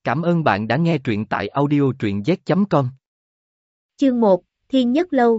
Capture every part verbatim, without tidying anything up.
Cảm ơn bạn đã nghe truyện tại audio truyện z chấm com. Chương một, Thiên Nhất Lâu.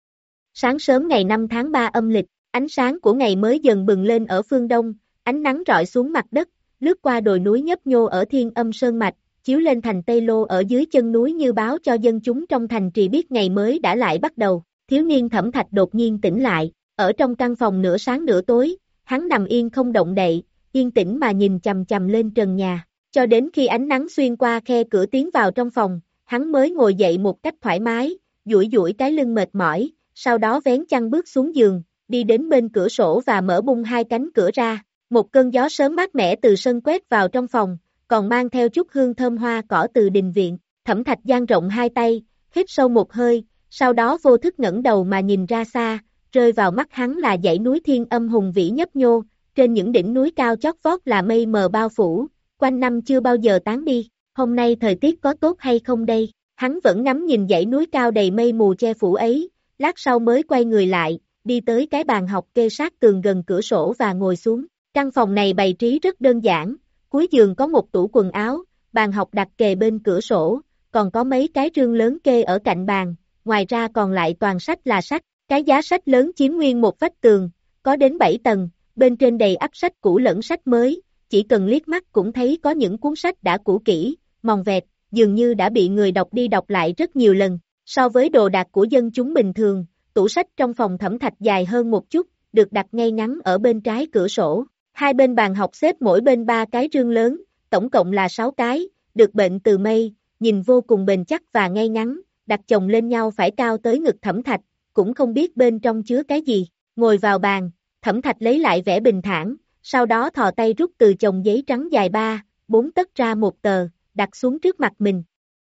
Sáng sớm ngày năm tháng ba âm lịch, ánh sáng của ngày mới dần bừng lên ở phương đông, ánh nắng rọi xuống mặt đất, lướt qua đồi núi nhấp nhô ở Thiên Âm Sơn Mạch, chiếu lên thành Tây Lô ở dưới chân núi như báo cho dân chúng trong thành trì biết ngày mới đã lại bắt đầu. Thiếu niên Thẩm Thạch đột nhiên tỉnh lại, ở trong căn phòng nửa sáng nửa tối, hắn nằm yên không động đậy, yên tĩnh mà nhìn chằm chằm lên trần nhà, cho đến khi ánh nắng xuyên qua khe cửa tiến vào trong phòng, hắn mới ngồi dậy một cách thoải mái, duỗi duỗi cái lưng mệt mỏi, sau đó vén chăn bước xuống giường, đi đến bên cửa sổ và mở bung hai cánh cửa ra. Một cơn gió sớm mát mẻ từ sân quét vào trong phòng, còn mang theo chút hương thơm hoa cỏ từ đình viện. Thẩm Thạch dang rộng hai tay, hít sâu một hơi, sau đó vô thức ngẩng đầu mà nhìn ra xa, rơi vào mắt hắn là dãy núi Thiên Âm hùng vĩ nhấp nhô, trên những đỉnh núi cao chót vót là mây mờ bao phủ, quanh năm chưa bao giờ tán đi. Hôm nay thời tiết có tốt hay không đây? Hắn vẫn ngắm nhìn dãy núi cao đầy mây mù che phủ ấy, lát sau mới quay người lại, đi tới cái bàn học kê sát tường gần cửa sổ và ngồi xuống. Căn phòng này bày trí rất đơn giản, cuối giường có một tủ quần áo, bàn học đặt kề bên cửa sổ, còn có mấy cái rương lớn kê ở cạnh bàn, ngoài ra còn lại toàn sách là sách. Cái giá sách lớn chiếm nguyên một vách tường, có đến bảy tầng, bên trên đầy ắp sách cũ lẫn sách mới, chỉ cần liếc mắt cũng thấy có những cuốn sách đã cũ kỹ, mòn vẹt, dường như đã bị người đọc đi đọc lại rất nhiều lần. So với đồ đạc của dân chúng bình thường, tủ sách trong phòng Thẩm Thạch dài hơn một chút, được đặt ngay ngắn ở bên trái cửa sổ. Hai bên bàn học xếp mỗi bên ba cái rương lớn, tổng cộng là sáu cái, được bệnh từ mây, nhìn vô cùng bền chắc và ngay ngắn, đặt chồng lên nhau phải cao tới ngực Thẩm Thạch, cũng không biết bên trong chứa cái gì. Ngồi vào bàn, Thẩm Thạch lấy lại vẻ bình thản, sau đó thò tay rút từ chồng giấy trắng dài ba, bốn tấc ra một tờ, đặt xuống trước mặt mình.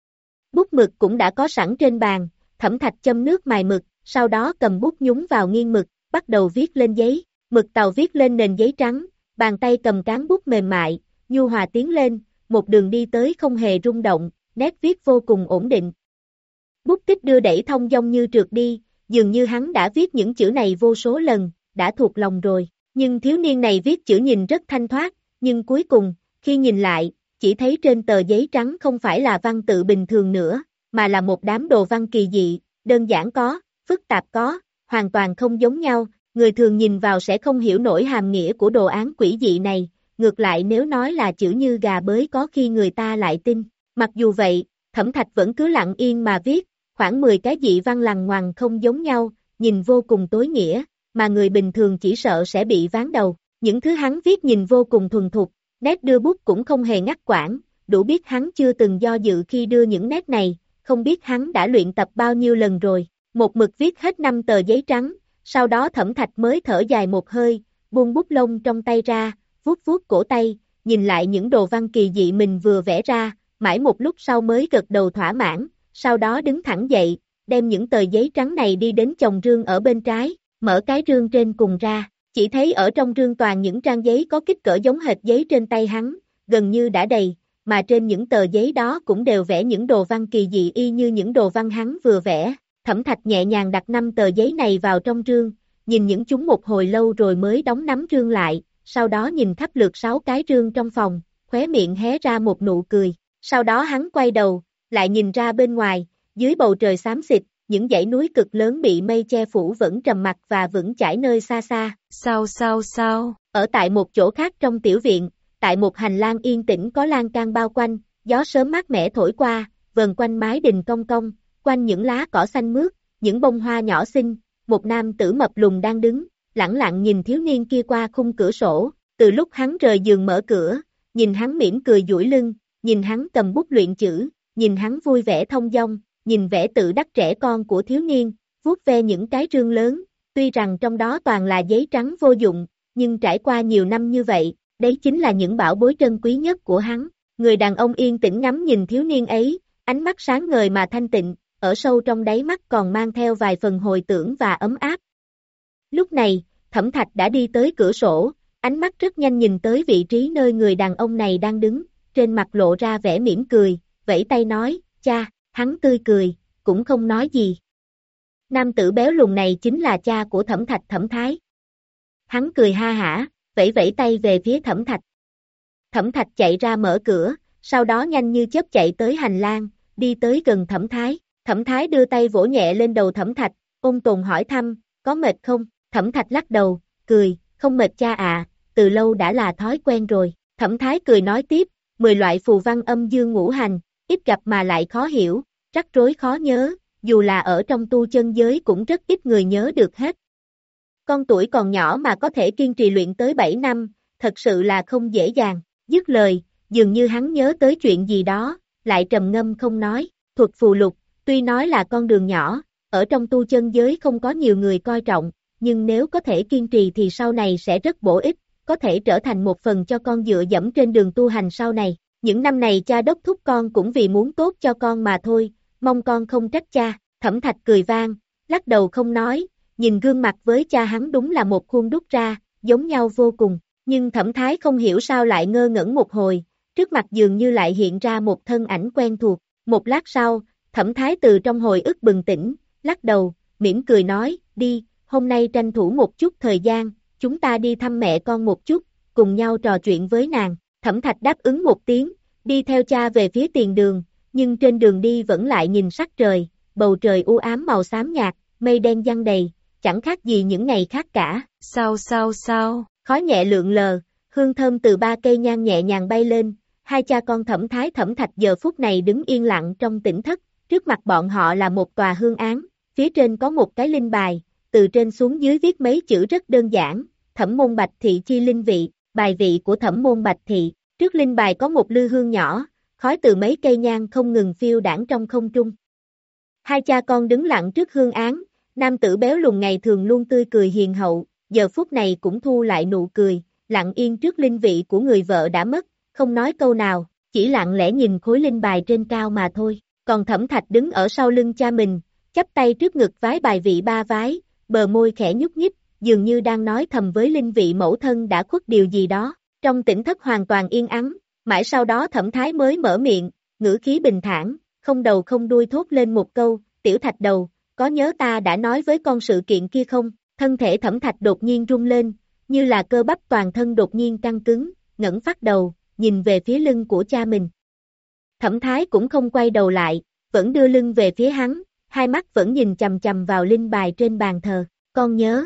Bút mực cũng đã có sẵn trên bàn, Thẩm Thạch châm nước mài mực, sau đó cầm bút nhúng vào nghiêng mực, bắt đầu viết lên giấy. Mực tàu viết lên nền giấy trắng, bàn tay cầm cán bút mềm mại, nhu hòa tiến lên, một đường đi tới không hề rung động, nét viết vô cùng ổn định. Bút tích đưa đẩy thông dong như trượt đi, dường như hắn đã viết những chữ này vô số lần, đã thuộc lòng rồi. Nhưng thiếu niên này viết chữ nhìn rất thanh thoát, nhưng cuối cùng, khi nhìn lại, chỉ thấy trên tờ giấy trắng không phải là văn tự bình thường nữa, mà là một đám đồ văn kỳ dị, đơn giản có, phức tạp có, hoàn toàn không giống nhau. Người thường nhìn vào sẽ không hiểu nổi hàm nghĩa của đồ án quỷ dị này, ngược lại nếu nói là chữ như gà bới có khi người ta lại tin. Mặc dù vậy, Thẩm Thạch vẫn cứ lặng yên mà viết, khoảng mười cái dị văn lằng ngoằng không giống nhau, nhìn vô cùng tối nghĩa, mà người bình thường chỉ sợ sẽ bị ván đầu. Những thứ hắn viết nhìn vô cùng thuần thục, nét đưa bút cũng không hề ngắt quãng, đủ biết hắn chưa từng do dự khi đưa những nét này, không biết hắn đã luyện tập bao nhiêu lần rồi. Một mực viết hết năm tờ giấy trắng, sau đó Thẩm Thạch mới thở dài một hơi, buông bút lông trong tay ra, vuốt vuốt cổ tay, nhìn lại những đồ văn kỳ dị mình vừa vẽ ra, mãi một lúc sau mới gật đầu thỏa mãn, sau đó đứng thẳng dậy, đem những tờ giấy trắng này đi đến chồng rương ở bên trái, mở cái rương trên cùng ra, chỉ thấy ở trong rương toàn những trang giấy có kích cỡ giống hệt giấy trên tay hắn, gần như đã đầy, mà trên những tờ giấy đó cũng đều vẽ những đồ văn kỳ dị y như những đồ văn hắn vừa vẽ. Thẩm Thạch nhẹ nhàng đặt năm tờ giấy này vào trong rương, nhìn những chúng một hồi lâu rồi mới đóng nắm rương lại, sau đó nhìn khắp lượt sáu cái rương trong phòng, khóe miệng hé ra một nụ cười, sau đó hắn quay đầu, lại nhìn ra bên ngoài, dưới bầu trời xám xịt, những dãy núi cực lớn bị mây che phủ vẫn trầm mặc và vững chãi nơi xa xa. Sao sao sao? Ở tại một chỗ khác trong tiểu viện, tại một hành lang yên tĩnh có lan can bao quanh, gió sớm mát mẻ thổi qua, vờn quanh mái đình cong cong, quanh những lá cỏ xanh mướt, những bông hoa nhỏ xinh, một nam tử mập lùn đang đứng, lẳng lặng nhìn thiếu niên kia qua khung cửa sổ, từ lúc hắn rời giường mở cửa, nhìn hắn mỉm cười duỗi lưng, nhìn hắn cầm bút luyện chữ, nhìn hắn vui vẻ thông dong, nhìn vẻ tự đắc trẻ con của thiếu niên, vuốt ve những cái rương lớn, tuy rằng trong đó toàn là giấy trắng vô dụng, nhưng trải qua nhiều năm như vậy, đấy chính là những bảo bối trân quý nhất của hắn. Người đàn ông yên tĩnh ngắm nhìn thiếu niên ấy, ánh mắt sáng ngời mà thanh tịnh, ở sâu trong đáy mắt còn mang theo vài phần hồi tưởng và ấm áp. Lúc này, Thẩm Thạch đã đi tới cửa sổ, ánh mắt rất nhanh nhìn tới vị trí nơi người đàn ông này đang đứng, trên mặt lộ ra vẻ mỉm cười, vẫy tay nói, cha, hắn tươi cười, cũng không nói gì. Nam tử béo lùn này chính là cha của Thẩm Thạch Thẩm Thái. Hắn cười ha hả, vẫy vẫy tay về phía Thẩm Thạch. Thẩm Thạch chạy ra mở cửa, sau đó nhanh như chớp chạy tới hành lang, đi tới gần Thẩm Thái. Thẩm Thái đưa tay vỗ nhẹ lên đầu Thẩm Thạch, ôn tồn hỏi thăm, có mệt không? Thẩm Thạch lắc đầu, cười, không mệt cha ạ, từ lâu đã là thói quen rồi. Thẩm Thái cười nói tiếp, mười loại phù văn âm dương ngũ hành, ít gặp mà lại khó hiểu, rắc rối khó nhớ, dù là ở trong tu chân giới cũng rất ít người nhớ được hết. Con tuổi còn nhỏ mà có thể kiên trì luyện tới bảy năm, thật sự là không dễ dàng. Dứt lời, dường như hắn nhớ tới chuyện gì đó, lại trầm ngâm không nói. Thuật phù lục, tuy nói là con đường nhỏ, ở trong tu chân giới không có nhiều người coi trọng, nhưng nếu có thể kiên trì thì sau này sẽ rất bổ ích, có thể trở thành một phần cho con dựa dẫm trên đường tu hành sau này. Những năm này cha đốc thúc con cũng vì muốn tốt cho con mà thôi, mong con không trách cha. Thẩm Thạch cười vang, lắc đầu không nói, nhìn gương mặt với cha hắn đúng là một khuôn đúc ra, giống nhau vô cùng. Nhưng Thẩm Thái không hiểu sao lại ngơ ngẩn một hồi, trước mặt dường như lại hiện ra một thân ảnh quen thuộc. Một lát sau, Thẩm Thái từ trong hồi ức bừng tỉnh, lắc đầu, mỉm cười nói, đi, hôm nay tranh thủ một chút thời gian, chúng ta đi thăm mẹ con một chút, cùng nhau trò chuyện với nàng. Thẩm Thạch đáp ứng một tiếng, đi theo cha về phía tiền đường, nhưng trên đường đi vẫn lại nhìn sắc trời, bầu trời u ám màu xám nhạt, mây đen giăng đầy, chẳng khác gì những ngày khác cả. Sao sao sao, khói nhẹ lượn lờ, hương thơm từ ba cây nhang nhẹ nhàng bay lên, hai cha con Thẩm Thái Thẩm Thạch giờ phút này đứng yên lặng trong tỉnh thất, trước mặt bọn họ là một tòa hương án, phía trên có một cái linh bài, từ trên xuống dưới viết mấy chữ rất đơn giản, Thẩm môn Bạch Thị chi linh vị, bài vị của Thẩm môn Bạch Thị, trước linh bài có một lư hương nhỏ, khói từ mấy cây nhang không ngừng phiêu đãng trong không trung. Hai cha con đứng lặng trước hương án, nam tử béo lùn ngày thường luôn tươi cười hiền hậu, giờ phút này cũng thu lại nụ cười, lặng yên trước linh vị của người vợ đã mất, không nói câu nào, chỉ lặng lẽ nhìn khối linh bài trên cao mà thôi. Còn Thẩm Thạch đứng ở sau lưng cha mình, chắp tay trước ngực vái bài vị ba vái, bờ môi khẽ nhúc nhích, dường như đang nói thầm với linh vị mẫu thân đã khuất điều gì đó. Trong tỉnh thất hoàn toàn yên ắng, mãi sau đó Thẩm Thái mới mở miệng, ngữ khí bình thản, không đầu không đuôi thốt lên một câu, tiểu Thạch đầu, có nhớ ta đã nói với con sự kiện kia không? Thân thể Thẩm Thạch đột nhiên rung lên, như là cơ bắp toàn thân đột nhiên căng cứng, ngẩng phát đầu, nhìn về phía lưng của cha mình. Thẩm Thái cũng không quay đầu lại, vẫn đưa lưng về phía hắn, hai mắt vẫn nhìn chằm chằm vào linh bài trên bàn thờ, con nhớ.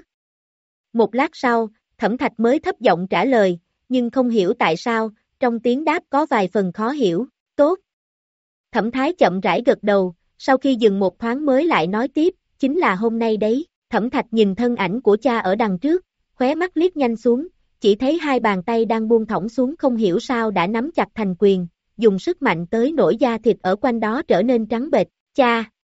Một lát sau, Thẩm Thạch mới thấp giọng trả lời, nhưng không hiểu tại sao, trong tiếng đáp có vài phần khó hiểu, tốt. Thẩm Thái chậm rãi gật đầu, sau khi dừng một thoáng mới lại nói tiếp, chính là hôm nay đấy. Thẩm Thạch nhìn thân ảnh của cha ở đằng trước, khóe mắt liếc nhanh xuống, chỉ thấy hai bàn tay đang buông thõng xuống không hiểu sao đã nắm chặt thành quyền, dùng sức mạnh tới nỗi da thịt ở quanh đó trở nên trắng bệch, cha.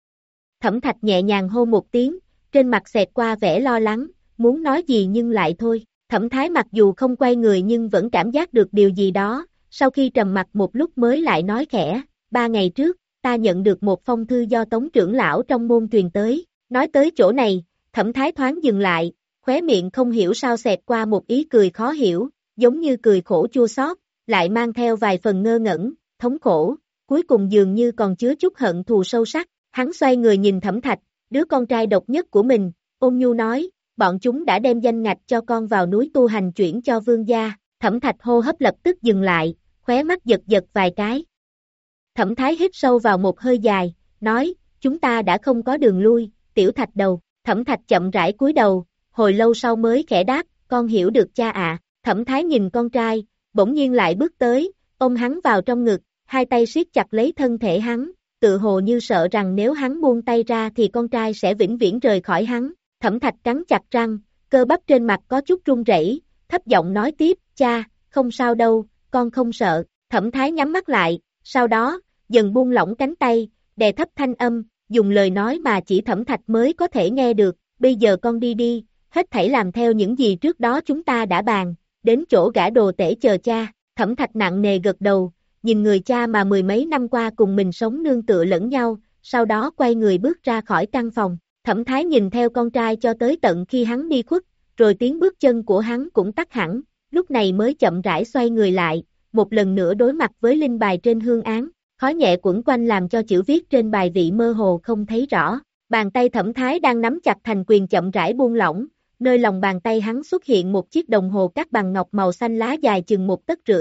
Thẩm Thạch nhẹ nhàng hô một tiếng, trên mặt xẹt qua vẻ lo lắng, muốn nói gì nhưng lại thôi. Thẩm Thái mặc dù không quay người nhưng vẫn cảm giác được điều gì đó, sau khi trầm mặt một lúc mới lại nói khẽ, ba ngày trước, ta nhận được một phong thư do Tống trưởng lão trong môn truyền tới, nói tới chỗ này, Thẩm Thái thoáng dừng lại, khóe miệng không hiểu sao xẹt qua một ý cười khó hiểu, giống như cười khổ chua xót, lại mang theo vài phần ngơ ngẩn, thống khổ, cuối cùng dường như còn chứa chút hận thù sâu sắc. Hắn xoay người nhìn Thẩm Thạch, đứa con trai độc nhất của mình, ôn nhu nói, bọn chúng đã đem danh ngạch cho con vào núi tu hành chuyển cho vương gia. Thẩm Thạch hô hấp lập tức dừng lại, khóe mắt giật giật vài cái. Thẩm Thái hít sâu vào một hơi dài, nói, chúng ta đã không có đường lui, tiểu Thạch đầu. Thẩm Thạch chậm rãi cúi đầu, hồi lâu sau mới khẽ đáp, con hiểu được cha ạ. Thẩm Thái nhìn con trai, bỗng nhiên lại bước tới, ôm hắn vào trong ngực, hai tay siết chặt lấy thân thể hắn, tự hồ như sợ rằng nếu hắn buông tay ra thì con trai sẽ vĩnh viễn rời khỏi hắn. Thẩm Thạch cắn chặt răng, cơ bắp trên mặt có chút run rẩy, thấp giọng nói tiếp, cha, không sao đâu, con không sợ. Thẩm Thái nhắm mắt lại, sau đó, dần buông lỏng cánh tay, đè thấp thanh âm, dùng lời nói mà chỉ Thẩm Thạch mới có thể nghe được, bây giờ con đi đi, hết thảy làm theo những gì trước đó chúng ta đã bàn, đến chỗ gã đồ tể chờ cha. Thẩm Thạch nặng nề gật đầu, nhìn người cha mà mười mấy năm qua cùng mình sống nương tựa lẫn nhau, sau đó quay người bước ra khỏi căn phòng. Thẩm Thái nhìn theo con trai cho tới tận khi hắn đi khuất, rồi tiếng bước chân của hắn cũng tắt hẳn, lúc này mới chậm rãi xoay người lại, một lần nữa đối mặt với linh bài trên hương án, khói nhẹ quẩn quanh làm cho chữ viết trên bài vị mơ hồ không thấy rõ. Bàn tay Thẩm Thái đang nắm chặt thành quyền chậm rãi buông lỏng, nơi lòng bàn tay hắn xuất hiện một chiếc đồng hồ cắt bằng ngọc màu xanh lá dài chừng một tấc rưỡi,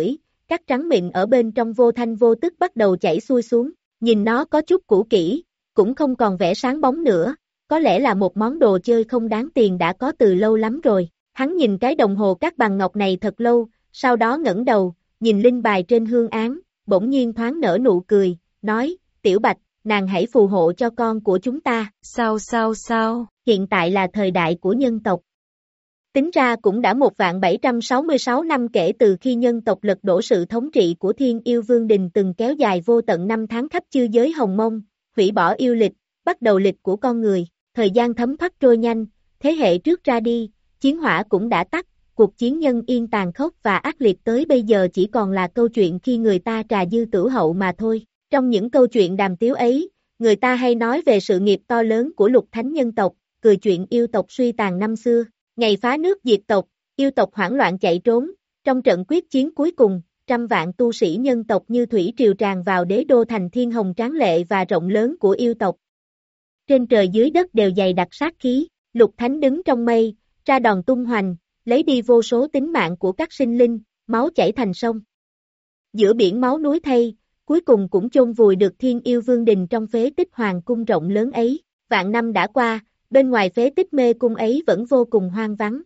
cắt trắng mịn ở bên trong vô thanh vô tức bắt đầu chảy xuôi xuống, nhìn nó có chút cũ kỹ, cũng không còn vẻ sáng bóng nữa, có lẽ là một món đồ chơi không đáng tiền đã có từ lâu lắm rồi. Hắn nhìn cái đồng hồ cắt bằng ngọc này thật lâu, sau đó ngẩng đầu, nhìn linh bài trên hương án, bỗng nhiên thoáng nở nụ cười, nói, Tiểu Bạch, nàng hãy phù hộ cho con của chúng ta. Sao sao sao? Hiện tại là thời đại của nhân tộc. Tính ra cũng đã một vạn bảy trăm sáu mươi sáu năm kể từ khi nhân tộc lật đổ sự thống trị của Thiên Yêu Vương Đình từng kéo dài vô tận năm tháng khắp chư giới Hồng Mông, hủy bỏ yêu lịch, bắt đầu lịch của con người, thời gian thấm thoát trôi nhanh, thế hệ trước ra đi, chiến hỏa cũng đã tắt, cuộc chiến nhân yên tàn khốc và ác liệt tới bây giờ chỉ còn là câu chuyện khi người ta trà dư tửu hậu mà thôi. Trong những câu chuyện đàm tiếu ấy, người ta hay nói về sự nghiệp to lớn của lục thánh nhân tộc, cười chuyện yêu tộc suy tàn năm xưa. Ngày phá nước diệt tộc, yêu tộc hoảng loạn chạy trốn, trong trận quyết chiến cuối cùng, trăm vạn tu sĩ nhân tộc như thủy triều tràn vào đế đô thành thiên hồng tráng lệ và rộng lớn của yêu tộc. Trên trời dưới đất đều dày đặc sát khí, lục thánh đứng trong mây, ra đòn tung hoành, lấy đi vô số tính mạng của các sinh linh, máu chảy thành sông. Giữa biển máu núi thay, cuối cùng cũng chôn vùi được Thiên Yêu Vương Đình trong phế tích hoàng cung rộng lớn ấy. Vạn năm đã qua, bên ngoài phế tích mê cung ấy vẫn vô cùng hoang vắng.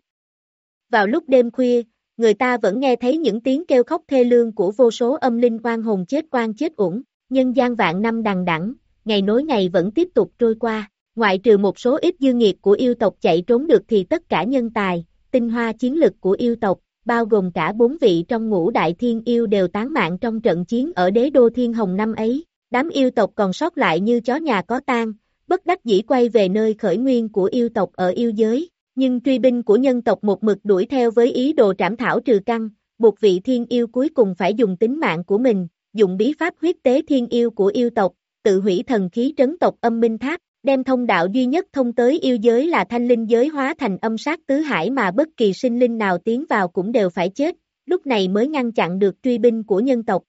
Vào lúc đêm khuya, người ta vẫn nghe thấy những tiếng kêu khóc thê lương của vô số âm linh oan hồn chết oan chết uổng. Nhân gian vạn năm đằng đẵng, ngày nối ngày vẫn tiếp tục trôi qua. Ngoại trừ một số ít dư nghiệt của yêu tộc chạy trốn được thì tất cả nhân tài, tinh hoa chiến lực của yêu tộc, bao gồm cả bốn vị trong ngũ đại thiên yêu đều tán mạng trong trận chiến ở đế đô thiên hồng năm ấy. Đám yêu tộc còn sót lại như chó nhà có tang, bất đắc dĩ quay về nơi khởi nguyên của yêu tộc ở yêu giới, nhưng truy binh của nhân tộc một mực đuổi theo với ý đồ trảm thảo trừ căn, buộc vị thiên yêu cuối cùng phải dùng tính mạng của mình, dùng bí pháp huyết tế thiên yêu của yêu tộc, tự hủy thần khí trấn tộc âm minh tháp, đem thông đạo duy nhất thông tới yêu giới là thanh linh giới hóa thành âm sát tứ hải mà bất kỳ sinh linh nào tiến vào cũng đều phải chết, lúc này mới ngăn chặn được truy binh của nhân tộc.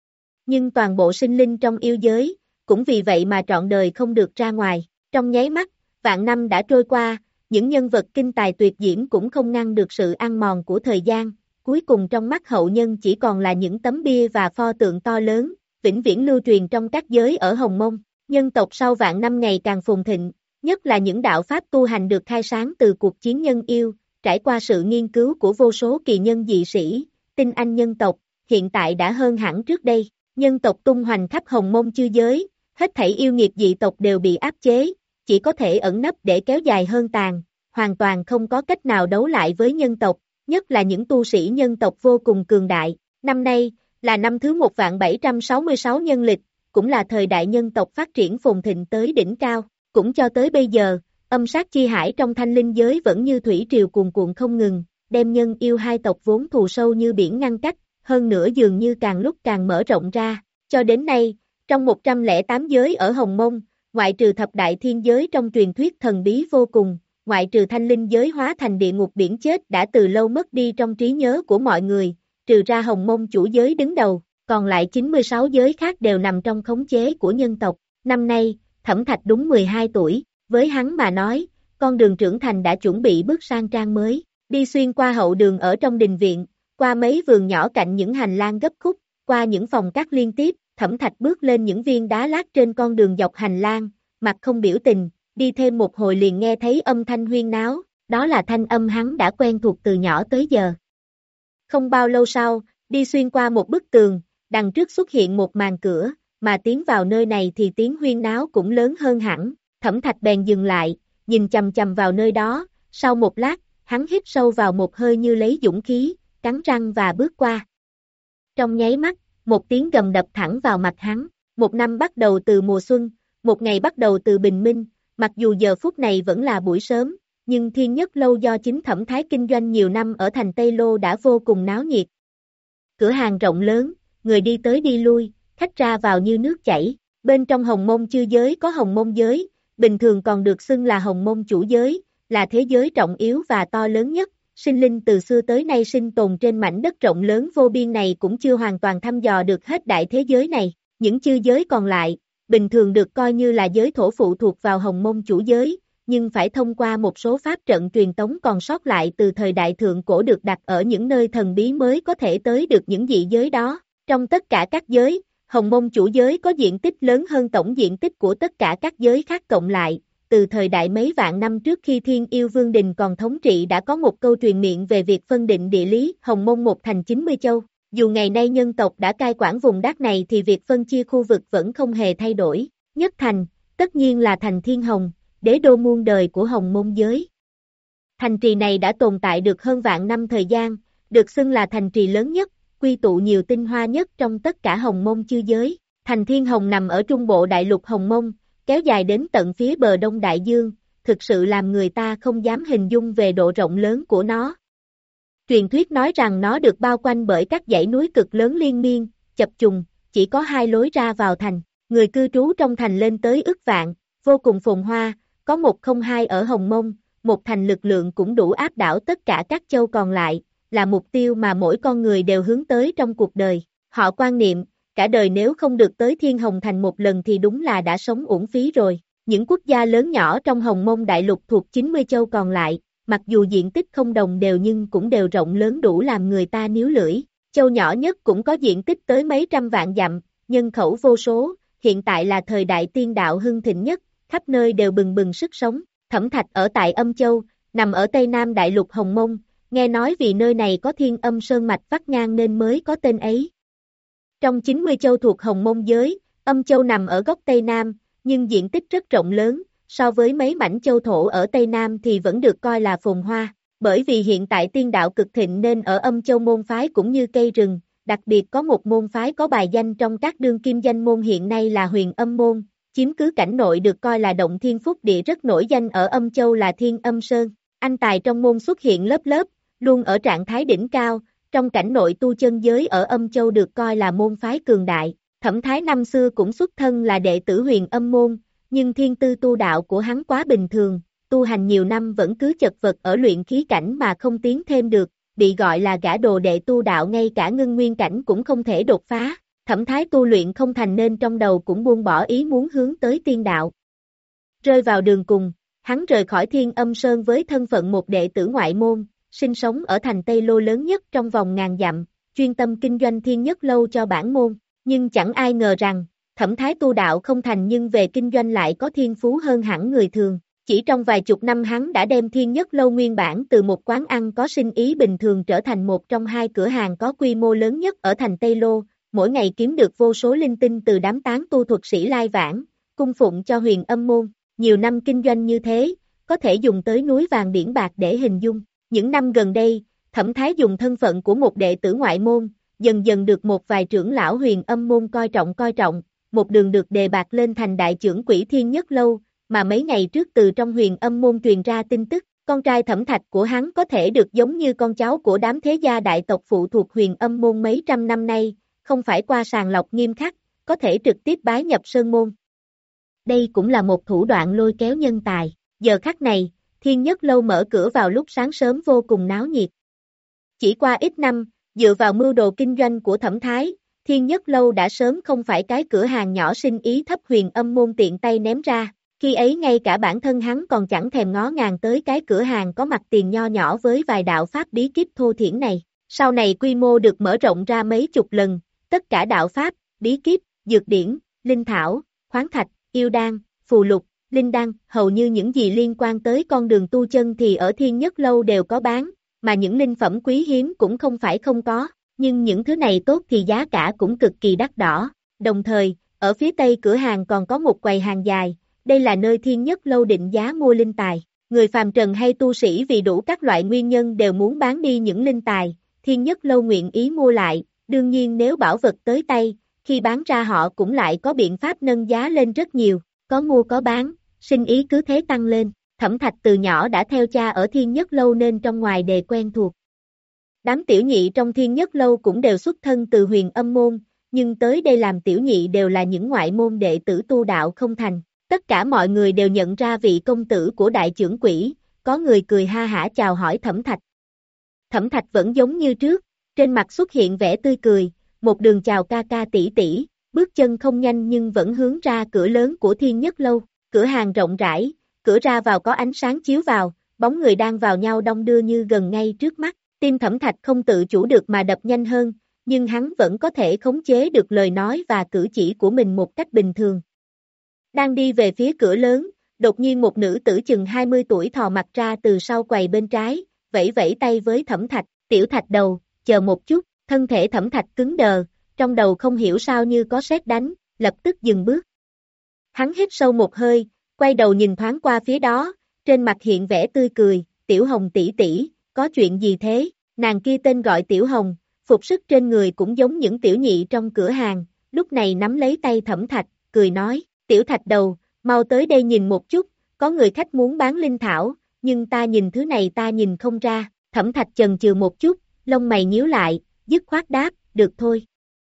Nhưng toàn bộ sinh linh trong yêu giới, cũng vì vậy mà trọn đời không được ra ngoài. Trong nháy mắt, vạn năm đã trôi qua, những nhân vật kinh tài tuyệt diễm cũng không ngăn được sự ăn mòn của thời gian, cuối cùng trong mắt hậu nhân chỉ còn là những tấm bia và pho tượng to lớn, vĩnh viễn lưu truyền trong các giới ở Hồng Mông. Nhân tộc sau vạn năm ngày càng phồn thịnh, nhất là những đạo pháp tu hành được khai sáng từ cuộc chiến nhân yêu, trải qua sự nghiên cứu của vô số kỳ nhân dị sĩ, tinh anh nhân tộc, hiện tại đã hơn hẳn trước đây. Nhân tộc tung hoành khắp Hồng Mông chư giới, hết thảy yêu nghiệt dị tộc đều bị áp chế, chỉ có thể ẩn nấp để kéo dài hơn tàn, hoàn toàn không có cách nào đấu lại với nhân tộc, nhất là những tu sĩ nhân tộc vô cùng cường đại. Năm nay, là năm thứ một vạn bảy trăm sáu mươi sáu nhân lịch, cũng là thời đại nhân tộc phát triển phồn thịnh tới đỉnh cao, cũng cho tới bây giờ, âm sát chi hải trong thanh linh giới vẫn như thủy triều cuồn cuộn không ngừng, đem nhân yêu hai tộc vốn thù sâu như biển ngăn cách, hơn nữa dường như càng lúc càng mở rộng ra, cho đến nay, trong một trăm lẻ tám giới ở Hồng Mông, ngoại trừ thập đại thiên giới trong truyền thuyết thần bí vô cùng, ngoại trừ thanh linh giới hóa thành địa ngục biển chết đã từ lâu mất đi trong trí nhớ của mọi người, trừ ra Hồng Mông chủ giới đứng đầu, còn lại chín mươi sáu giới khác đều nằm trong khống chế của nhân tộc. Năm nay, Thẩm Thạch đúng mười hai tuổi, với hắn mà nói, con đường trưởng thành đã chuẩn bị bước sang trang mới, đi xuyên qua hậu đường ở trong đình viện, qua mấy vườn nhỏ cạnh những hành lang gấp khúc, qua những phòng cát liên tiếp, Thẩm Thạch bước lên những viên đá lát trên con đường dọc hành lang, mặt không biểu tình, đi thêm một hồi liền nghe thấy âm thanh huyên náo, đó là thanh âm hắn đã quen thuộc từ nhỏ tới giờ. Không bao lâu sau, đi xuyên qua một bức tường, đằng trước xuất hiện một màn cửa, mà tiến vào nơi này thì tiếng huyên náo cũng lớn hơn hẳn, Thẩm Thạch bèn dừng lại, nhìn chằm chằm vào nơi đó, sau một lát, hắn hít sâu vào một hơi như lấy dũng khí, cắn răng và bước qua. Trong nháy mắt, một tiếng gầm đập thẳng vào mặt hắn, một năm bắt đầu từ mùa xuân, một ngày bắt đầu từ bình minh, mặc dù giờ phút này vẫn là buổi sớm, nhưng Thiên Nhất Lâu do chính Thẩm Thái kinh doanh nhiều năm ở thành Tây Lô đã vô cùng náo nhiệt. Cửa hàng rộng lớn, người đi tới đi lui, khách ra vào như nước chảy, bên trong Hồng Mông chư giới có Hồng Mông giới, bình thường còn được xưng là Hồng Mông chủ giới, là thế giới trọng yếu và to lớn nhất. Sinh linh từ xưa tới nay sinh tồn trên mảnh đất rộng lớn vô biên này cũng chưa hoàn toàn thăm dò được hết đại thế giới này. Những chư giới còn lại, bình thường được coi như là giới thổ phụ thuộc vào Hồng Mông chủ giới, nhưng phải thông qua một số pháp trận truyền tống còn sót lại từ thời đại thượng cổ được đặt ở những nơi thần bí mới có thể tới được những dị giới đó. Trong tất cả các giới, Hồng Mông chủ giới có diện tích lớn hơn tổng diện tích của tất cả các giới khác cộng lại. Từ thời đại mấy vạn năm trước khi Thiên Yêu Vương Đình còn thống trị đã có một câu truyền miệng về việc phân định địa lý Hồng Mông một thành chín mươi châu. Dù ngày nay nhân tộc đã cai quản vùng đất này thì việc phân chia khu vực vẫn không hề thay đổi. Nhất thành, tất nhiên là thành Thiên Hồng, đế đô muôn đời của Hồng Mông giới. Thành trì này đã tồn tại được hơn vạn năm thời gian, được xưng là thành trì lớn nhất, quy tụ nhiều tinh hoa nhất trong tất cả Hồng Mông chư giới. Thành Thiên Hồng nằm ở trung bộ đại lục Hồng Mông, kéo dài đến tận phía bờ đông đại dương, thực sự làm người ta không dám hình dung về độ rộng lớn của nó. Truyền thuyết nói rằng nó được bao quanh bởi các dãy núi cực lớn liên miên, chập trùng, chỉ có hai lối ra vào thành. Người cư trú trong thành lên tới ức vạn, vô cùng phồn hoa, có một không hai ở Hồng Mông, một thành lực lượng cũng đủ áp đảo tất cả các châu còn lại, là mục tiêu mà mỗi con người đều hướng tới trong cuộc đời. Họ quan niệm, cả đời nếu không được tới Thiên Hồng Thành một lần thì đúng là đã sống uổng phí rồi. Những quốc gia lớn nhỏ trong Hồng Mông đại lục thuộc chín mươi châu còn lại, mặc dù diện tích không đồng đều nhưng cũng đều rộng lớn đủ làm người ta níu lưỡi. Châu nhỏ nhất cũng có diện tích tới mấy trăm vạn dặm, nhân khẩu vô số, hiện tại là thời đại tiên đạo hưng thịnh nhất, khắp nơi đều bừng bừng sức sống. Thẩm Thạch ở tại Âm Châu, nằm ở Tây Nam đại lục Hồng Mông, nghe nói vì nơi này có Thiên Âm Sơn mạch vắt ngang nên mới có tên ấy. Trong chín mươi châu thuộc Hồng Mông giới, Âm Châu nằm ở góc Tây Nam, nhưng diện tích rất rộng lớn, so với mấy mảnh châu thổ ở Tây Nam thì vẫn được coi là phồn hoa. Bởi vì hiện tại tiên đạo cực thịnh nên ở Âm Châu môn phái cũng như cây rừng, đặc biệt có một môn phái có bài danh trong các đương kim danh môn hiện nay là Huyền Âm môn, chiếm cứ cảnh nội được coi là động thiên phúc địa rất nổi danh ở Âm Châu là Thiên Âm Sơn. Anh tài trong môn xuất hiện lớp lớp, luôn ở trạng thái đỉnh cao, trong cảnh nội tu chân giới ở Âm Châu được coi là môn phái cường đại. Thẩm Thái năm xưa cũng xuất thân là đệ tử Huyền Âm môn, nhưng thiên tư tu đạo của hắn quá bình thường, tu hành nhiều năm vẫn cứ chật vật ở luyện khí cảnh mà không tiến thêm được, bị gọi là gã đồ đệ tu đạo ngay cả ngưng nguyên cảnh cũng không thể đột phá. Thẩm Thái tu luyện không thành nên trong đầu cũng buông bỏ ý muốn hướng tới tiên đạo. Rơi vào đường cùng, hắn rời khỏi Thiên Âm Sơn với thân phận một đệ tử ngoại môn, sinh sống ở thành Tây Lô lớn nhất trong vòng ngàn dặm, chuyên tâm kinh doanh Thiên Nhất Lâu cho bản môn, nhưng chẳng ai ngờ rằng, Thẩm Thái tu đạo không thành nhưng về kinh doanh lại có thiên phú hơn hẳn người thường. Chỉ trong vài chục năm hắn đã đem Thiên Nhất Lâu nguyên bản từ một quán ăn có sinh ý bình thường trở thành một trong hai cửa hàng có quy mô lớn nhất ở thành Tây Lô, mỗi ngày kiếm được vô số linh tinh từ đám tán tu thuật sĩ lai vãng, cung phụng cho Huyền Âm môn. Nhiều năm kinh doanh như thế, có thể dùng tới núi vàng biển bạc để hình dung. Những năm gần đây, Thẩm Thái dùng thân phận của một đệ tử ngoại môn, dần dần được một vài trưởng lão Huyền Âm môn coi trọng coi trọng, một đường được đề bạt lên thành đại trưởng quỹ Thiên Nhất Lâu, mà mấy ngày trước từ trong Huyền Âm môn truyền ra tin tức, con trai Thẩm Thạch của hắn có thể được giống như con cháu của đám thế gia đại tộc phụ thuộc Huyền Âm môn mấy trăm năm nay, không phải qua sàng lọc nghiêm khắc, có thể trực tiếp bái nhập sơn môn. Đây cũng là một thủ đoạn lôi kéo nhân tài. Giờ khắc này, Thiên Nhất Lâu mở cửa vào lúc sáng sớm vô cùng náo nhiệt. Chỉ qua ít năm, dựa vào mưu đồ kinh doanh của Thẩm Thái, Thiên Nhất Lâu đã sớm không phải cái cửa hàng nhỏ sinh ý thấp Huyền Âm môn tiện tay ném ra. Khi ấy ngay cả bản thân hắn còn chẳng thèm ngó ngàng tới cái cửa hàng có mặt tiền nho nhỏ với vài đạo pháp bí kíp thô thiển này. Sau này quy mô được mở rộng ra mấy chục lần, tất cả đạo pháp, bí kíp, dược điển, linh thảo, khoáng thạch, yêu đan, phù lục, linh đan, hầu như những gì liên quan tới con đường tu chân thì ở Thiên Nhất Lâu đều có bán, mà những linh phẩm quý hiếm cũng không phải không có, nhưng những thứ này tốt thì giá cả cũng cực kỳ đắt đỏ. Đồng thời, ở phía tây cửa hàng còn có một quầy hàng dài, đây là nơi Thiên Nhất Lâu định giá mua linh tài. Người phàm trần hay tu sĩ vì đủ các loại nguyên nhân đều muốn bán đi những linh tài, Thiên Nhất Lâu nguyện ý mua lại, đương nhiên nếu bảo vật tới tay, khi bán ra họ cũng lại có biện pháp nâng giá lên rất nhiều, có mua có bán, sinh ý cứ thế tăng lên. Thẩm Thạch từ nhỏ đã theo cha ở Thiên Nhất Lâu nên trong ngoài đề quen thuộc. Đám tiểu nhị trong Thiên Nhất Lâu cũng đều xuất thân từ Huyền Âm môn, nhưng tới đây làm tiểu nhị đều là những ngoại môn đệ tử tu đạo không thành. Tất cả mọi người đều nhận ra vị công tử của đại trưởng quỹ, có người cười ha hả chào hỏi Thẩm Thạch. Thẩm Thạch vẫn giống như trước, trên mặt xuất hiện vẻ tươi cười, một đường chào ca ca tỷ tỷ, bước chân không nhanh nhưng vẫn hướng ra cửa lớn của Thiên Nhất Lâu. Cửa hàng rộng rãi, cửa ra vào có ánh sáng chiếu vào, bóng người đang vào nhau đong đưa như gần ngay trước mắt, tim Thẩm Thạch không tự chủ được mà đập nhanh hơn, nhưng hắn vẫn có thể khống chế được lời nói và cử chỉ của mình một cách bình thường. Đang đi về phía cửa lớn, đột nhiên một nữ tử chừng hai mươi tuổi thò mặt ra từ sau quầy bên trái, vẫy vẫy tay với Thẩm Thạch, tiểu Thạch đầu, chờ một chút, thân thể Thẩm Thạch cứng đờ, trong đầu không hiểu sao như có sét đánh, lập tức dừng bước. Hắn hít sâu một hơi, quay đầu nhìn thoáng qua phía đó, trên mặt hiện vẻ tươi cười, Tiểu Hồng tỷ tỷ, có chuyện gì thế? Nàng kia tên gọi Tiểu Hồng, phục sức trên người cũng giống những tiểu nhị trong cửa hàng, lúc này nắm lấy tay Thẩm Thạch, cười nói, tiểu Thạch đầu, mau tới đây nhìn một chút, có người khách muốn bán linh thảo, nhưng ta nhìn thứ này ta nhìn không ra, Thẩm Thạch chần chừ một chút, lông mày nhíu lại, dứt khoát đáp, được thôi.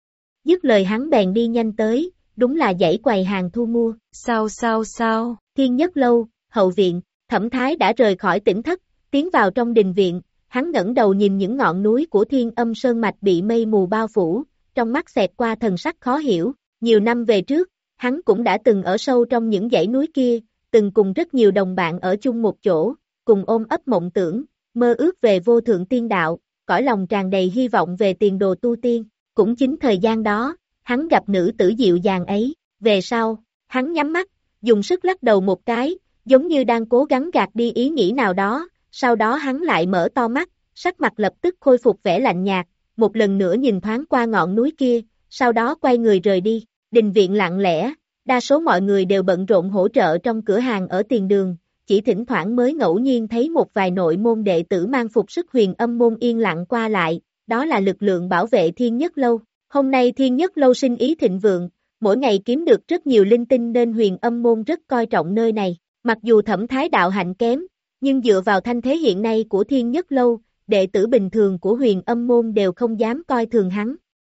Dứt lời hắn bèn đi nhanh tới, đúng là dãy quầy hàng thu mua, sao sao sao, Thiên Nhất Lâu, hậu viện, Thẩm Thái đã rời khỏi tỉnh thất, tiến vào trong đình viện, hắn ngẩng đầu nhìn những ngọn núi của Thiên Âm Sơn Mạch bị mây mù bao phủ, trong mắt xẹt qua thần sắc khó hiểu, nhiều năm về trước, hắn cũng đã từng ở sâu trong những dãy núi kia, từng cùng rất nhiều đồng bạn ở chung một chỗ, cùng ôm ấp mộng tưởng, mơ ước về vô thượng tiên đạo, cõi lòng tràn đầy hy vọng về tiền đồ tu tiên, cũng chính thời gian đó, hắn gặp nữ tử dịu dàng ấy, về sau, hắn nhắm mắt, dùng sức lắc đầu một cái, giống như đang cố gắng gạt đi ý nghĩ nào đó, sau đó hắn lại mở to mắt, sắc mặt lập tức khôi phục vẻ lạnh nhạt, một lần nữa nhìn thoáng qua ngọn núi kia, sau đó quay người rời đi, đình viện lặng lẽ, đa số mọi người đều bận rộn hỗ trợ trong cửa hàng ở tiền đường, chỉ thỉnh thoảng mới ngẫu nhiên thấy một vài nội môn đệ tử mang phục sức Huyền Âm môn yên lặng qua lại, đó là lực lượng bảo vệ Thiên Nhất Lâu. Hôm nay Thiên Nhất Lâu sinh ý thịnh vượng, mỗi ngày kiếm được rất nhiều linh tinh nên Huyền Âm môn rất coi trọng nơi này. Mặc dù Thẩm Thái đạo hạnh kém, nhưng dựa vào thanh thế hiện nay của Thiên Nhất Lâu, đệ tử bình thường của Huyền Âm môn đều không dám coi thường hắn.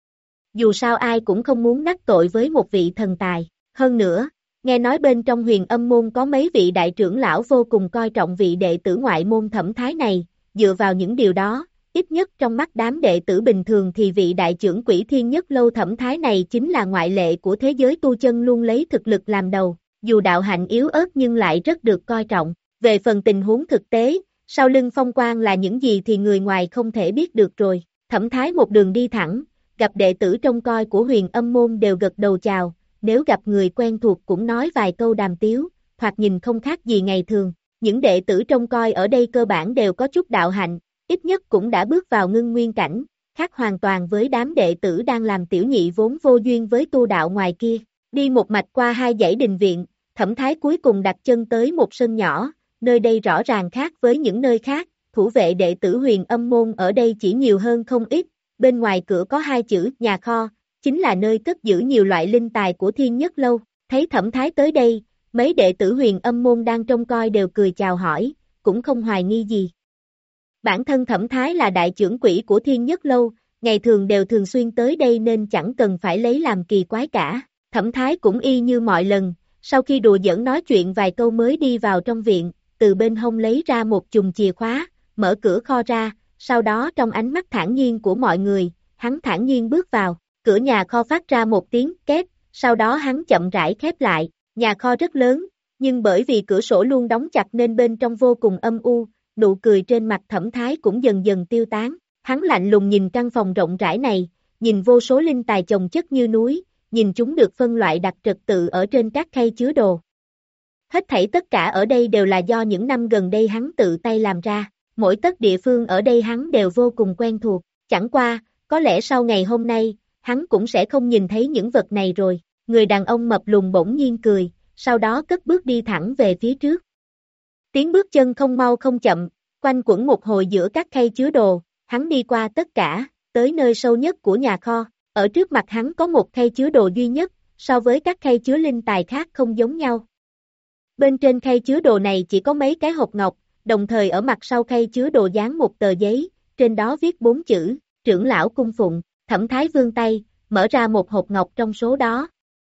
Dù sao ai cũng không muốn đắc tội với một vị thần tài. Hơn nữa, nghe nói bên trong Huyền Âm môn có mấy vị đại trưởng lão vô cùng coi trọng vị đệ tử ngoại môn Thẩm Thái này, dựa vào những điều đó, ít nhất trong mắt đám đệ tử bình thường thì vị đại trưởng quỹ Thiên Nhất Lâu Thẩm Thái này chính là ngoại lệ của thế giới tu chân luôn lấy thực lực làm đầu, dù đạo hạnh yếu ớt nhưng lại rất được coi trọng. Về phần tình huống thực tế, sau lưng phong quang là những gì thì người ngoài không thể biết được rồi. Thẩm Thái một đường đi thẳng, gặp đệ tử trông coi của Huyền Âm môn đều gật đầu chào, nếu gặp người quen thuộc cũng nói vài câu đàm tiếu, thoạt nhìn không khác gì ngày thường. Những đệ tử trông coi ở đây cơ bản đều có chút đạo hạnh, ít nhất cũng đã bước vào ngưng nguyên cảnh, khác hoàn toàn với đám đệ tử đang làm tiểu nhị vốn vô duyên với tu đạo ngoài kia. Đi một mạch qua hai dãy đình viện, Thẩm Thái cuối cùng đặt chân tới một sân nhỏ, nơi đây rõ ràng khác với những nơi khác, thủ vệ đệ tử Huyền Âm môn ở đây chỉ nhiều hơn không ít, bên ngoài cửa có hai chữ nhà kho, chính là nơi cất giữ nhiều loại linh tài của Thiên Nhất Lâu. Thấy Thẩm Thái tới đây, mấy đệ tử Huyền Âm môn đang trông coi đều cười chào hỏi, cũng không hoài nghi gì. Bản thân Thẩm Thái là đại trưởng quỹ của Thiên Nhất Lâu, ngày thường đều thường xuyên tới đây nên chẳng cần phải lấy làm kỳ quái cả. Thẩm Thái cũng y như mọi lần, sau khi đùa giỡn nói chuyện vài câu mới đi vào trong viện, từ bên hông lấy ra một chùm chìa khóa, mở cửa kho ra, sau đó trong ánh mắt thản nhiên của mọi người, hắn thản nhiên bước vào, cửa nhà kho phát ra một tiếng két, sau đó hắn chậm rãi khép lại, nhà kho rất lớn, nhưng bởi vì cửa sổ luôn đóng chặt nên bên trong vô cùng âm u, nụ cười trên mặt Thẩm Thái cũng dần dần tiêu tán, hắn lạnh lùng nhìn căn phòng rộng rãi này, nhìn vô số linh tài chồng chất như núi, nhìn chúng được phân loại đặt trật tự ở trên các khay chứa đồ. Hết thảy tất cả ở đây đều là do những năm gần đây hắn tự tay làm ra, mỗi tấc địa phương ở đây hắn đều vô cùng quen thuộc, chẳng qua, có lẽ sau ngày hôm nay, hắn cũng sẽ không nhìn thấy những vật này rồi. Người đàn ông mập lùn bỗng nhiên cười, sau đó cất bước đi thẳng về phía trước. Tiếng bước chân không mau không chậm, quanh quẩn một hồi giữa các khay chứa đồ, hắn đi qua tất cả, tới nơi sâu nhất của nhà kho, ở trước mặt hắn có một khay chứa đồ duy nhất, so với các khay chứa linh tài khác không giống nhau. Bên trên khay chứa đồ này chỉ có mấy cái hộp ngọc, đồng thời ở mặt sau khay chứa đồ dán một tờ giấy, trên đó viết bốn chữ, trưởng lão cung phụng. Thẩm Thái vươn tay, mở ra một hộp ngọc trong số đó.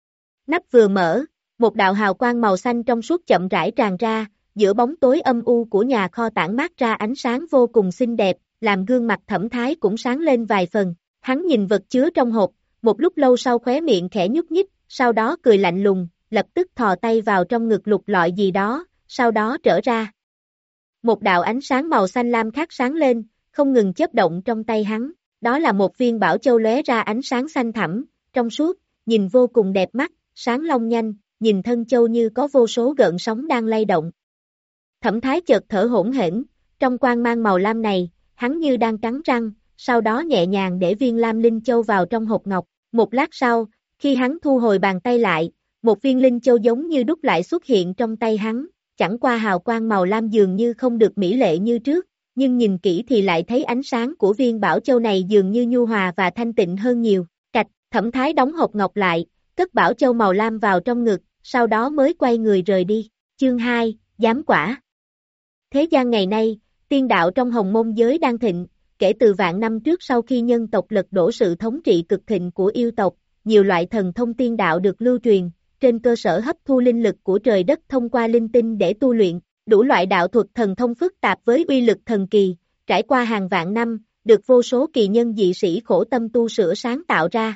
Nắp vừa mở, một đạo hào quang màu xanh trong suốt chậm rãi tràn ra, giữa bóng tối âm u của nhà kho tản mát ra ánh sáng vô cùng xinh đẹp, làm gương mặt Thẩm Thái cũng sáng lên vài phần. Hắn nhìn vật chứa trong hộp, một lúc lâu sau khóe miệng khẽ nhúc nhích, sau đó cười lạnh lùng, lập tức thò tay vào trong ngực lục lọi gì đó, sau đó trở ra. Một đạo ánh sáng màu xanh lam khác sáng lên, không ngừng chớp động trong tay hắn, đó là một viên bảo châu lóe ra ánh sáng xanh thẳm, trong suốt, nhìn vô cùng đẹp mắt, sáng long nhanh, nhìn thân châu như có vô số gợn sóng đang lay động. Thẩm Thái chợt thở hổn hển, trong quang mang màu lam này, hắn như đang cắn răng, sau đó nhẹ nhàng để viên lam linh châu vào trong hộp ngọc. Một lát sau, khi hắn thu hồi bàn tay lại, một viên linh châu giống như đúc lại xuất hiện trong tay hắn, chẳng qua hào quang màu lam dường như không được mỹ lệ như trước, nhưng nhìn kỹ thì lại thấy ánh sáng của viên bảo châu này dường như nhu hòa và thanh tịnh hơn nhiều. Cạch, Thẩm Thái đóng hộp ngọc lại, cất bảo châu màu lam vào trong ngực, sau đó mới quay người rời đi. Chương hai, Giám quả. Thế gian ngày nay, tiên đạo trong hồng môn giới đang thịnh, kể từ vạn năm trước sau khi nhân tộc lật đổ sự thống trị cực thịnh của yêu tộc, nhiều loại thần thông tiên đạo được lưu truyền, trên cơ sở hấp thu linh lực của trời đất thông qua linh tinh để tu luyện, đủ loại đạo thuật thần thông phức tạp với uy lực thần kỳ, trải qua hàng vạn năm, được vô số kỳ nhân dị sĩ khổ tâm tu sửa sáng tạo ra.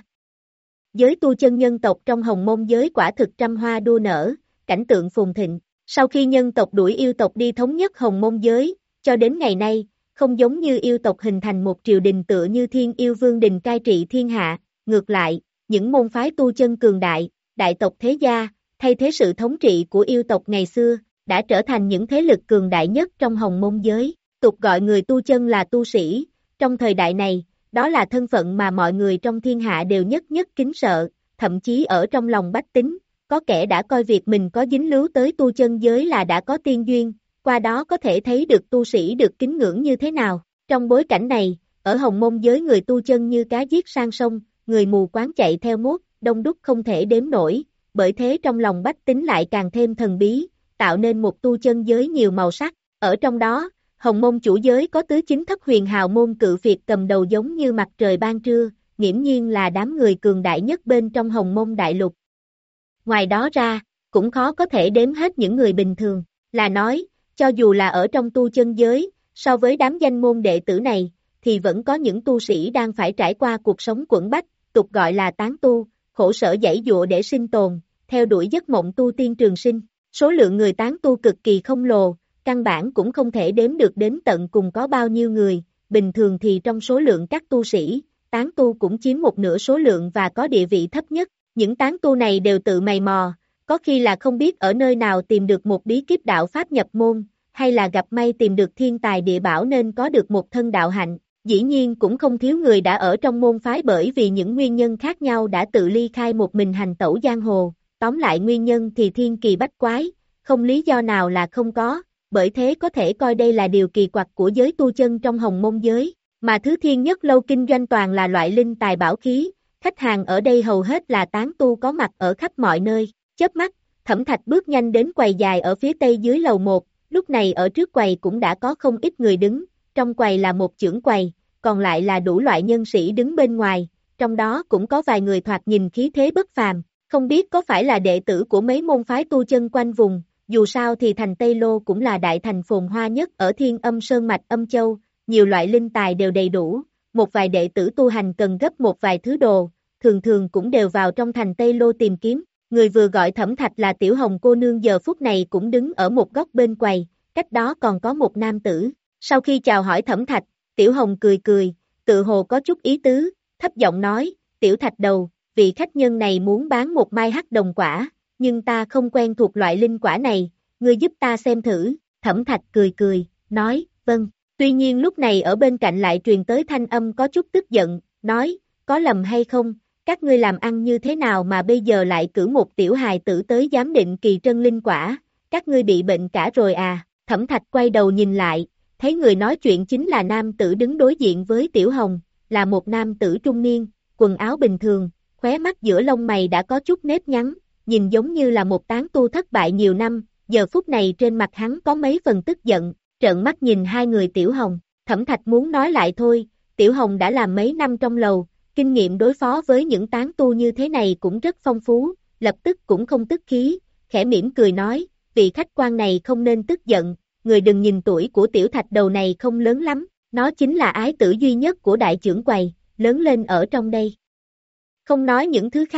Giới tu chân nhân tộc trong hồng môn giới quả thực trăm hoa đua nở, cảnh tượng phồn thịnh. Sau khi nhân tộc đuổi yêu tộc đi thống nhất hồng môn giới, cho đến ngày nay, không giống như yêu tộc hình thành một triều đình tựa như Thiên Yêu Vương đình cai trị thiên hạ, ngược lại, những môn phái tu chân cường đại, đại tộc thế gia, thay thế sự thống trị của yêu tộc ngày xưa, đã trở thành những thế lực cường đại nhất trong hồng môn giới. Tục gọi người tu chân là tu sĩ, trong thời đại này, đó là thân phận mà mọi người trong thiên hạ đều nhất nhất kính sợ, thậm chí ở trong lòng bách tính, có kẻ đã coi việc mình có dính líu tới tu chân giới là đã có tiên duyên, qua đó có thể thấy được tu sĩ được kính ngưỡng như thế nào. Trong bối cảnh này, ở hồng môn giới người tu chân như cá giết sang sông, người mù quáng chạy theo mốt, đông đúc không thể đếm nổi, bởi thế trong lòng bách tính lại càng thêm thần bí, tạo nên một tu chân giới nhiều màu sắc. Ở trong đó, hồng môn chủ giới có tứ chính thất huyền hào môn cự phiệt cầm đầu giống như mặt trời ban trưa, nghiễm nhiên là đám người cường đại nhất bên trong hồng môn đại lục. Ngoài đó ra, cũng khó có thể đếm hết những người bình thường, là nói, cho dù là ở trong tu chân giới, so với đám danh môn đệ tử này, thì vẫn có những tu sĩ đang phải trải qua cuộc sống quẫn bách, tục gọi là tán tu, khổ sở giãy giụa để sinh tồn, theo đuổi giấc mộng tu tiên trường sinh. Số lượng người tán tu cực kỳ khổng lồ, căn bản cũng không thể đếm được đến tận cùng có bao nhiêu người, bình thường thì trong số lượng các tu sĩ, tán tu cũng chiếm một nửa số lượng và có địa vị thấp nhất. Những tán tu này đều tự mày mò, có khi là không biết ở nơi nào tìm được một bí kíp đạo pháp nhập môn, hay là gặp may tìm được thiên tài địa bảo nên có được một thân đạo hạnh. Dĩ nhiên cũng không thiếu người đã ở trong môn phái bởi vì những nguyên nhân khác nhau đã tự ly khai một mình hành tẩu giang hồ, tóm lại nguyên nhân thì thiên kỳ bách quái, không lý do nào là không có, bởi thế có thể coi đây là điều kỳ quặc của giới tu chân trong hồng môn giới, mà thứ Thiên Nhất Lâu kinh doanh toàn là loại linh tài bảo khí. Khách hàng ở đây hầu hết là tán tu có mặt ở khắp mọi nơi. Chớp mắt, Thẩm Thạch bước nhanh đến quầy dài ở phía tây dưới lầu một, lúc này ở trước quầy cũng đã có không ít người đứng, trong quầy là một chưởng quầy, còn lại là đủ loại nhân sĩ đứng bên ngoài, trong đó cũng có vài người thoạt nhìn khí thế bất phàm, không biết có phải là đệ tử của mấy môn phái tu chân quanh vùng, dù sao thì thành Tây Lô cũng là đại thành phồn hoa nhất ở Thiên Âm Sơn mạch Âm Châu, nhiều loại linh tài đều đầy đủ, một vài đệ tử tu hành cần gấp một vài thứ đồ, thường thường cũng đều vào trong thành Tây Lô tìm kiếm. Người vừa gọi Thẩm Thạch là Tiểu Hồng cô nương giờ phút này cũng đứng ở một góc bên quầy, cách đó còn có một nam tử. Sau khi chào hỏi Thẩm Thạch, Tiểu Hồng cười cười, tự hồ có chút ý tứ, thấp giọng nói, Tiểu Thạch đầu, vị khách nhân này muốn bán một mai hắc đồng quả, nhưng ta không quen thuộc loại linh quả này, ngươi giúp ta xem thử. Thẩm Thạch cười cười, nói, vâng. Tuy nhiên lúc này ở bên cạnh lại truyền tới thanh âm có chút tức giận, nói, có lầm hay không? Các ngươi làm ăn như thế nào mà bây giờ lại cử một tiểu hài tử tới giám định kỳ trân linh quả, các ngươi bị bệnh cả rồi à? Thẩm Thạch quay đầu nhìn lại, thấy người nói chuyện chính là nam tử đứng đối diện với Tiểu Hồng, là một nam tử trung niên, quần áo bình thường, khóe mắt giữa lông mày đã có chút nếp nhăn, nhìn giống như là một tán tu thất bại nhiều năm, giờ phút này trên mặt hắn có mấy phần tức giận, trợn mắt nhìn hai người Tiểu Hồng. Thẩm Thạch muốn nói lại thôi, Tiểu Hồng đã làm mấy năm trong lầu, kinh nghiệm đối phó với những tán tu như thế này cũng rất phong phú, lập tức cũng không tức khí, khẽ mỉm cười nói, vị khách quan này không nên tức giận, người đừng nhìn tuổi của Tiểu Thạch đầu này không lớn lắm, nó chính là ái tử duy nhất của đại trưởng quầy, lớn lên ở trong đây. Không nói những thứ khác,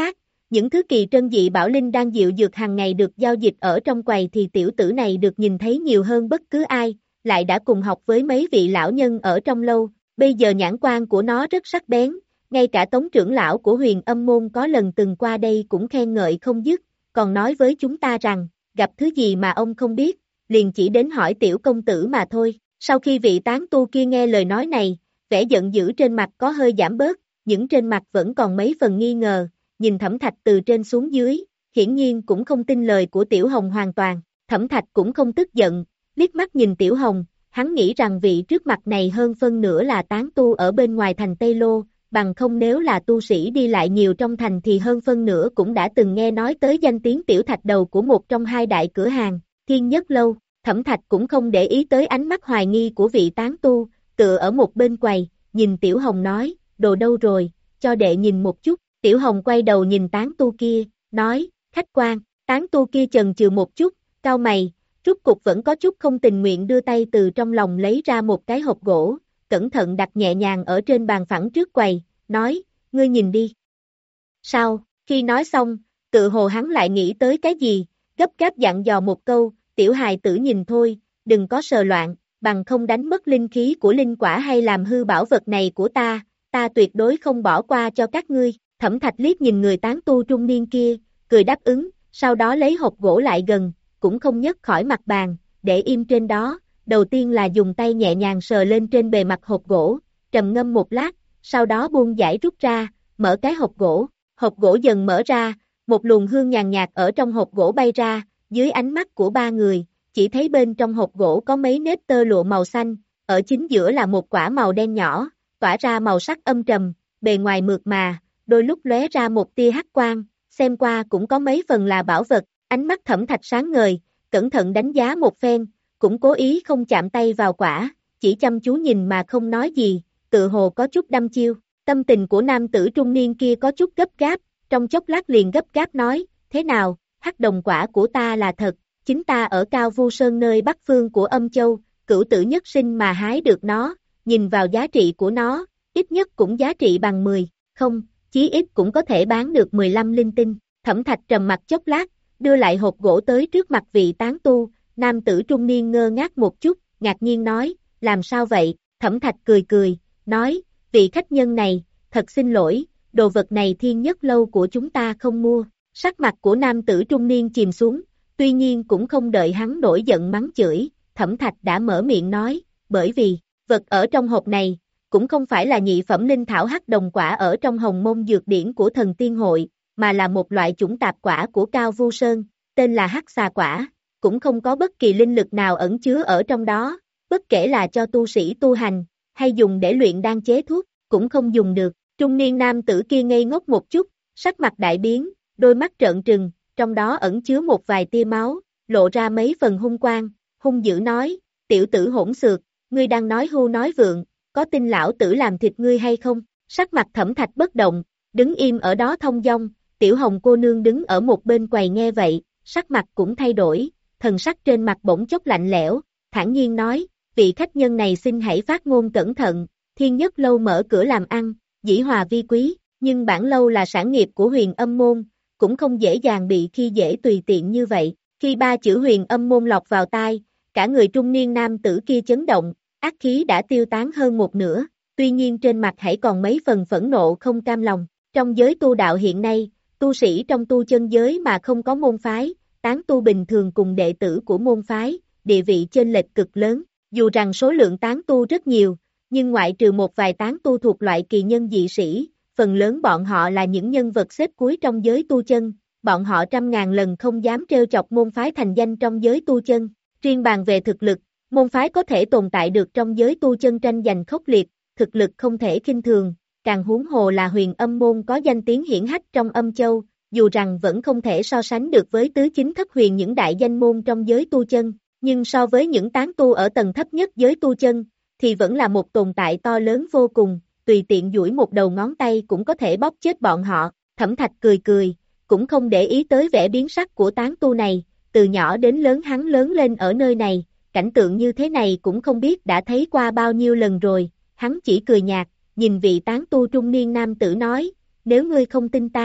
những thứ kỳ trân dị bảo linh đan diệu dược hàng ngày được giao dịch ở trong quầy thì tiểu tử này được nhìn thấy nhiều hơn bất cứ ai, lại đã cùng học với mấy vị lão nhân ở trong lâu, bây giờ nhãn quan của nó rất sắc bén, ngay cả tống trưởng lão của Huyền Âm môn có lần từng qua đây cũng khen ngợi không dứt, còn nói với chúng ta rằng, gặp thứ gì mà ông không biết, liền chỉ đến hỏi tiểu công tử mà thôi. Sau khi vị tán tu kia nghe lời nói này, vẻ giận dữ trên mặt có hơi giảm bớt, những trên mặt vẫn còn mấy phần nghi ngờ, nhìn Thẩm Thạch từ trên xuống dưới, hiển nhiên cũng không tin lời của Tiểu Hồng hoàn toàn, Thẩm Thạch cũng không tức giận, liếc mắt nhìn Tiểu Hồng, hắn nghĩ rằng vị trước mặt này hơn phân nửa là tán tu ở bên ngoài thành Tây Lô, bằng không nếu là tu sĩ đi lại nhiều trong thành thì hơn phân nửa cũng đã từng nghe nói tới danh tiếng Tiểu Thạch đầu của một trong hai đại cửa hàng, Thiên Nhất Lâu. Thẩm Thạch cũng không để ý tới ánh mắt hoài nghi của vị tán tu, tựa ở một bên quầy, nhìn Tiểu Hồng nói, đồ đâu rồi, cho đệ nhìn một chút. Tiểu Hồng quay đầu nhìn tán tu kia, nói, khách quan, tán tu kia chần chừ một chút, cau mày, rút cục vẫn có chút không tình nguyện đưa tay từ trong lòng lấy ra một cái hộp gỗ, cẩn thận đặt nhẹ nhàng ở trên bàn phẳng trước quầy, nói, ngươi nhìn đi. Sao, khi nói xong, tự hồ hắn lại nghĩ tới cái gì, gấp gáp dặn dò một câu, tiểu hài tử nhìn thôi, đừng có sờ loạn, bằng không đánh mất linh khí của linh quả hay làm hư bảo vật này của ta, ta tuyệt đối không bỏ qua cho các ngươi. Thẩm Thạch liếc nhìn người tán tu trung niên kia, cười đáp ứng, sau đó lấy hộp gỗ lại gần, cũng không nhấc khỏi mặt bàn, để im trên đó, đầu tiên là dùng tay nhẹ nhàng sờ lên trên bề mặt hộp gỗ, trầm ngâm một lát, sau đó buông giải rút ra, mở cái hộp gỗ, hộp gỗ dần mở ra, một luồng hương nhàn nhạt ở trong hộp gỗ bay ra, dưới ánh mắt của ba người, chỉ thấy bên trong hộp gỗ có mấy nếp tơ lụa màu xanh, ở chính giữa là một quả màu đen nhỏ, tỏa ra màu sắc âm trầm, bề ngoài mượt mà, đôi lúc lóe ra một tia hắc quang, xem qua cũng có mấy phần là bảo vật, ánh mắt Thẩm Thạch sáng ngời, cẩn thận đánh giá một phen, cũng cố ý không chạm tay vào quả, chỉ chăm chú nhìn mà không nói gì, tự hồ có chút đăm chiêu, tâm tình của nam tử trung niên kia có chút gấp gáp, trong chốc lát liền gấp gáp nói, thế nào, hắc đồng quả của ta là thật, chính ta ở Cao Vu Sơn nơi bắc phương của Âm Châu, cửu tử nhất sinh mà hái được nó, nhìn vào giá trị của nó, ít nhất cũng giá trị bằng mười, không, chí ít cũng có thể bán được mười lăm linh tinh. Thẩm Thạch trầm mặt chốc lát, đưa lại hộp gỗ tới trước mặt vị tán tu, nam tử trung niên ngơ ngác một chút, ngạc nhiên nói, làm sao vậy? Thẩm Thạch cười cười, nói, vị khách nhân này, thật xin lỗi, đồ vật này Thiên Nhất Lâu của chúng ta không mua. Sắc mặt của nam tử trung niên chìm xuống, tuy nhiên cũng không đợi hắn nổi giận mắng chửi, Thẩm Thạch đã mở miệng nói, bởi vì, vật ở trong hộp này, cũng không phải là nhị phẩm linh thảo hắc đồng quả ở trong hồng môn dược điển của thần tiên hội, mà là một loại chủng tạp quả của Cao Vu Sơn, tên là hắc xà quả, cũng không có bất kỳ linh lực nào ẩn chứa ở trong đó, bất kể là cho tu sĩ tu hành, hay dùng để luyện đan chế thuốc, cũng không dùng được. Trung niên nam tử kia ngây ngốc một chút, sắc mặt đại biến, đôi mắt trợn trừng, trong đó ẩn chứa một vài tia máu, lộ ra mấy phần hung quang, hung dữ nói, tiểu tử hỗn xược, ngươi đang nói hưu nói vượng, có tin lão tử làm thịt ngươi hay không? Sắc mặt Thẩm Thạch bất động, đứng im ở đó thông dong, Tiểu Hồng cô nương đứng ở một bên quầy nghe vậy, sắc mặt cũng thay đổi, thần sắc trên mặt bỗng chốc lạnh lẽo, thản nhiên nói, vị khách nhân này xin hãy phát ngôn cẩn thận, Thiên Nhất Lâu mở cửa làm ăn, dĩ hòa vi quý, nhưng bản lâu là sản nghiệp của Huyền Âm môn, cũng không dễ dàng bị khi dễ tùy tiện như vậy. Khi ba chữ Huyền Âm môn lọt vào tai, cả người trung niên nam tử kia chấn động, ác khí đã tiêu tán hơn một nửa, tuy nhiên trên mặt hãy còn mấy phần phẫn nộ không cam lòng. Trong giới tu đạo hiện nay, tu sĩ trong tu chân giới mà không có môn phái, tán tu bình thường cùng đệ tử của môn phái, địa vị chênh lệch cực lớn, dù rằng số lượng tán tu rất nhiều, nhưng ngoại trừ một vài tán tu thuộc loại kỳ nhân dị sĩ, phần lớn bọn họ là những nhân vật xếp cuối trong giới tu chân, bọn họ trăm ngàn lần không dám trêu chọc môn phái thành danh trong giới tu chân. Riêng bàn về thực lực, môn phái có thể tồn tại được trong giới tu chân tranh giành khốc liệt, thực lực không thể khinh thường, càng huống hồ là Huyền Âm môn có danh tiếng hiển hách trong Âm Châu, dù rằng vẫn không thể so sánh được với tứ chính thất huyền những đại danh môn trong giới tu chân, nhưng so với những tán tu ở tầng thấp nhất giới tu chân, thì vẫn là một tồn tại to lớn vô cùng, tùy tiện duỗi một đầu ngón tay cũng có thể bóp chết bọn họ. Thẩm Thạch cười cười, cũng không để ý tới vẻ biến sắc của tán tu này, từ nhỏ đến lớn hắn lớn lên ở nơi này, cảnh tượng như thế này cũng không biết đã thấy qua bao nhiêu lần rồi, hắn chỉ cười nhạt, nhìn vị tán tu trung niên nam tử nói, nếu ngươi không tin ta,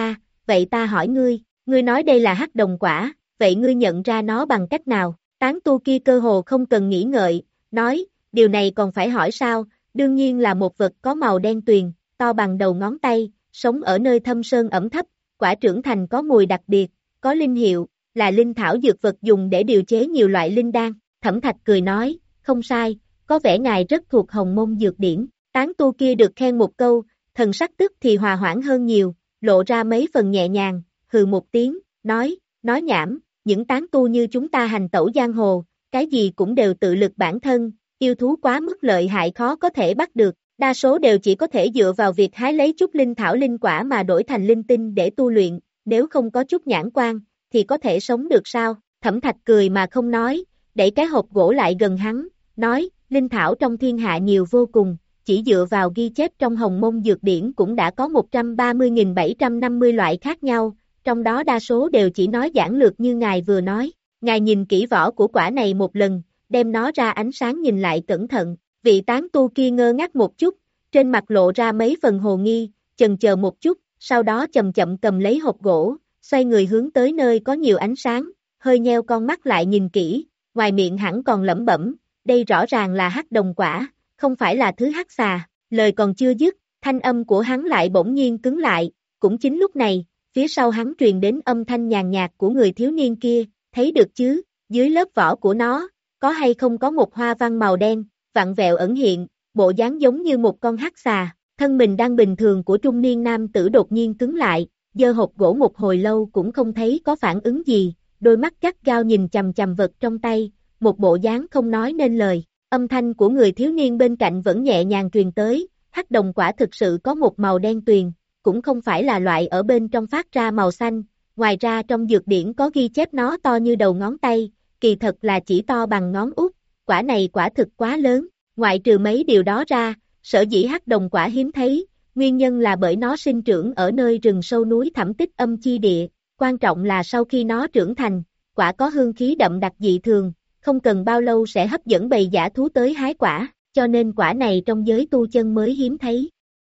vậy ta hỏi ngươi, ngươi nói đây là hắc đồng quả, vậy ngươi nhận ra nó bằng cách nào? Tán tu kia cơ hồ không cần nghĩ ngợi, nói, điều này còn phải hỏi sao, đương nhiên là một vật có màu đen tuyền, to bằng đầu ngón tay, sống ở nơi thâm sơn ẩm thấp, quả trưởng thành có mùi đặc biệt, có linh hiệu, là linh thảo dược vật dùng để điều chế nhiều loại linh đan. Thẩm Thạch cười nói, không sai, có vẻ ngài rất thuộc hồng môn dược điển. Tán tu kia được khen một câu, thần sắc tức thì hòa hoãn hơn nhiều, lộ ra mấy phần nhẹ nhàng, hừ một tiếng, nói, nói nhảm, những tán tu như chúng ta hành tẩu giang hồ, cái gì cũng đều tự lực bản thân, yêu thú quá mức lợi hại khó có thể bắt được, đa số đều chỉ có thể dựa vào việc hái lấy chút linh thảo linh quả mà đổi thành linh tinh để tu luyện, nếu không có chút nhãn quan, thì có thể sống được sao? Thẩm Thạch cười mà không nói, đẩy cái hộp gỗ lại gần hắn, nói, linh thảo trong thiên hạ nhiều vô cùng, chỉ dựa vào ghi chép trong Hồng Môn Dược Điển cũng đã có một trăm ba mươi nghìn bảy trăm năm mươi loại khác nhau, trong đó đa số đều chỉ nói giản lược như ngài vừa nói. Ngài nhìn kỹ vỏ của quả này một lần, đem nó ra ánh sáng nhìn lại cẩn thận, vị tán tu kia ngơ ngác một chút, trên mặt lộ ra mấy phần hồ nghi, chần chờ một chút, sau đó chậm chậm cầm lấy hộp gỗ, xoay người hướng tới nơi có nhiều ánh sáng, hơi nheo con mắt lại nhìn kỹ, ngoài miệng hẳn còn lẩm bẩm, đây rõ ràng là hắc đồng quả, không phải là thứ hắc xà. Lời còn chưa dứt, thanh âm của hắn lại bỗng nhiên cứng lại, cũng chính lúc này, phía sau hắn truyền đến âm thanh nhàn nhạt của người thiếu niên kia, thấy được chứ, dưới lớp vỏ của nó, có hay không có một hoa văn màu đen, vặn vẹo ẩn hiện, bộ dáng giống như một con hắc xà. Thân mình đang bình thường của trung niên nam tử đột nhiên cứng lại, giơ hộp gỗ một hồi lâu cũng không thấy có phản ứng gì, đôi mắt gắt gao nhìn chằm chằm vật trong tay, một bộ dáng không nói nên lời. Âm thanh của người thiếu niên bên cạnh vẫn nhẹ nhàng truyền tới, hắc đồng quả thực sự có một màu đen tuyền, cũng không phải là loại ở bên trong phát ra màu xanh, ngoài ra trong dược điển có ghi chép nó to như đầu ngón tay, kỳ thật là chỉ to bằng ngón út, quả này quả thực quá lớn, ngoại trừ mấy điều đó ra, sở dĩ hắc đồng quả hiếm thấy, nguyên nhân là bởi nó sinh trưởng ở nơi rừng sâu núi thẳm tích âm chi địa, quan trọng là sau khi nó trưởng thành, quả có hương khí đậm đặc dị thường, không cần bao lâu sẽ hấp dẫn bầy dã thú tới hái quả, cho nên quả này trong giới tu chân mới hiếm thấy.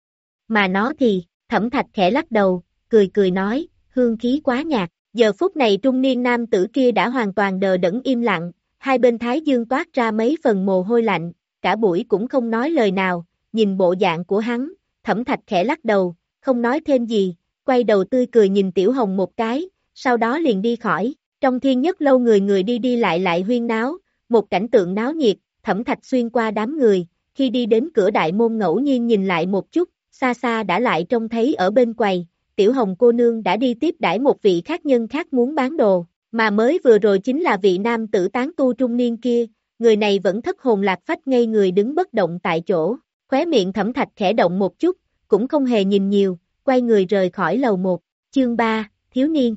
Mà nó thì, Thẩm Thạch khẽ lắc đầu, cười cười nói, hương khí quá nhạt, giờ phút này trung niên nam tử kia đã hoàn toàn đờ đẫn im lặng, hai bên thái dương toát ra mấy phần mồ hôi lạnh, cả buổi cũng không nói lời nào, nhìn bộ dạng của hắn, Thẩm Thạch khẽ lắc đầu, không nói thêm gì, quay đầu tươi cười nhìn Tiểu Hồng một cái, sau đó liền đi khỏi. Trong Thiên Nhất Lâu người người đi đi lại lại huyên náo, một cảnh tượng náo nhiệt, Thẩm Thạch xuyên qua đám người, khi đi đến cửa đại môn ngẫu nhiên nhìn lại một chút, xa xa đã lại trông thấy ở bên quầy, Tiểu Hồng cô nương đã đi tiếp đãi một vị khách nhân khác muốn bán đồ, mà mới vừa rồi chính là vị nam tử tán tu trung niên kia, người này vẫn thất hồn lạc phách ngây người đứng bất động tại chỗ, khóe miệng Thẩm Thạch khẽ động một chút, cũng không hề nhìn nhiều, quay người rời khỏi lầu một, chương ba, thiếu niên.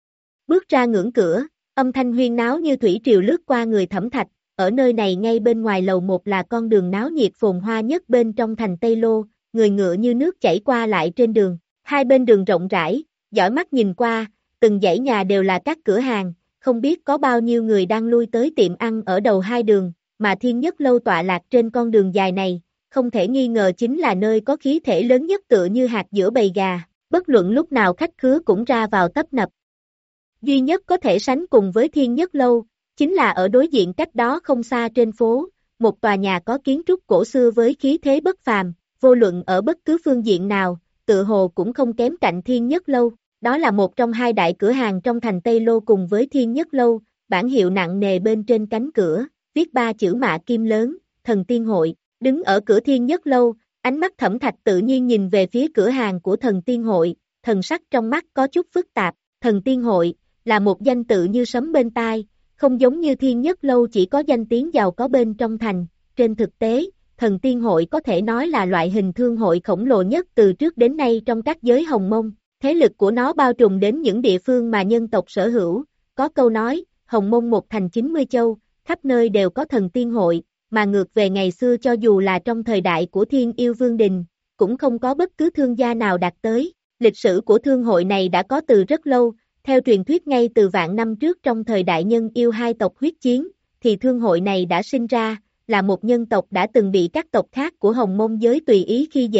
Bước ra ngưỡng cửa, âm thanh huyên náo như thủy triều lướt qua người Thẩm Thạch, ở nơi này ngay bên ngoài lầu một là con đường náo nhiệt phồn hoa nhất bên trong thành Tây Lô, người ngựa như nước chảy qua lại trên đường, hai bên đường rộng rãi, dõi mắt nhìn qua, từng dãy nhà đều là các cửa hàng, không biết có bao nhiêu người đang lui tới tiệm ăn ở đầu hai đường, mà Thiên Nhất Lâu tọa lạc trên con đường dài này, không thể nghi ngờ chính là nơi có khí thể lớn nhất tựa như hạt giữa bầy gà, bất luận lúc nào khách khứa cũng ra vào tấp nập. Duy nhất có thể sánh cùng với Thiên Nhất Lâu, chính là ở đối diện cách đó không xa trên phố, một tòa nhà có kiến trúc cổ xưa với khí thế bất phàm, vô luận ở bất cứ phương diện nào, tự hồ cũng không kém cạnh Thiên Nhất Lâu, đó là một trong hai đại cửa hàng trong thành Tây Lô cùng với Thiên Nhất Lâu, bản hiệu nặng nề bên trên cánh cửa, viết ba chữ mạ kim lớn, Thần Tiên Hội, đứng ở cửa Thiên Nhất Lâu, ánh mắt Thẩm Thạch tự nhiên nhìn về phía cửa hàng của Thần Tiên Hội, thần sắc trong mắt có chút phức tạp, Thần Tiên Hội là một danh tự như sấm bên tai, không giống như Thiên Nhất Lâu chỉ có danh tiếng giàu có bên trong thành, trên thực tế, Thần Tiên Hội có thể nói là loại hình thương hội khổng lồ nhất từ trước đến nay trong các giới Hồng Mông, thế lực của nó bao trùm đến những địa phương mà nhân tộc sở hữu, có câu nói, Hồng Mông một thành chín mươi châu, khắp nơi đều có Thần Tiên Hội, mà ngược về ngày xưa cho dù là trong thời đại của Thiên Yêu Vương Đình, cũng không có bất cứ thương gia nào đạt tới, lịch sử của thương hội này đã có từ rất lâu. Theo truyền thuyết ngay từ vạn năm trước trong thời đại nhân yêu hai tộc huyết chiến, thì thương hội này đã sinh ra, là một nhân tộc đã từng bị các tộc khác của Hồng Mông giới tùy ý khi dễ,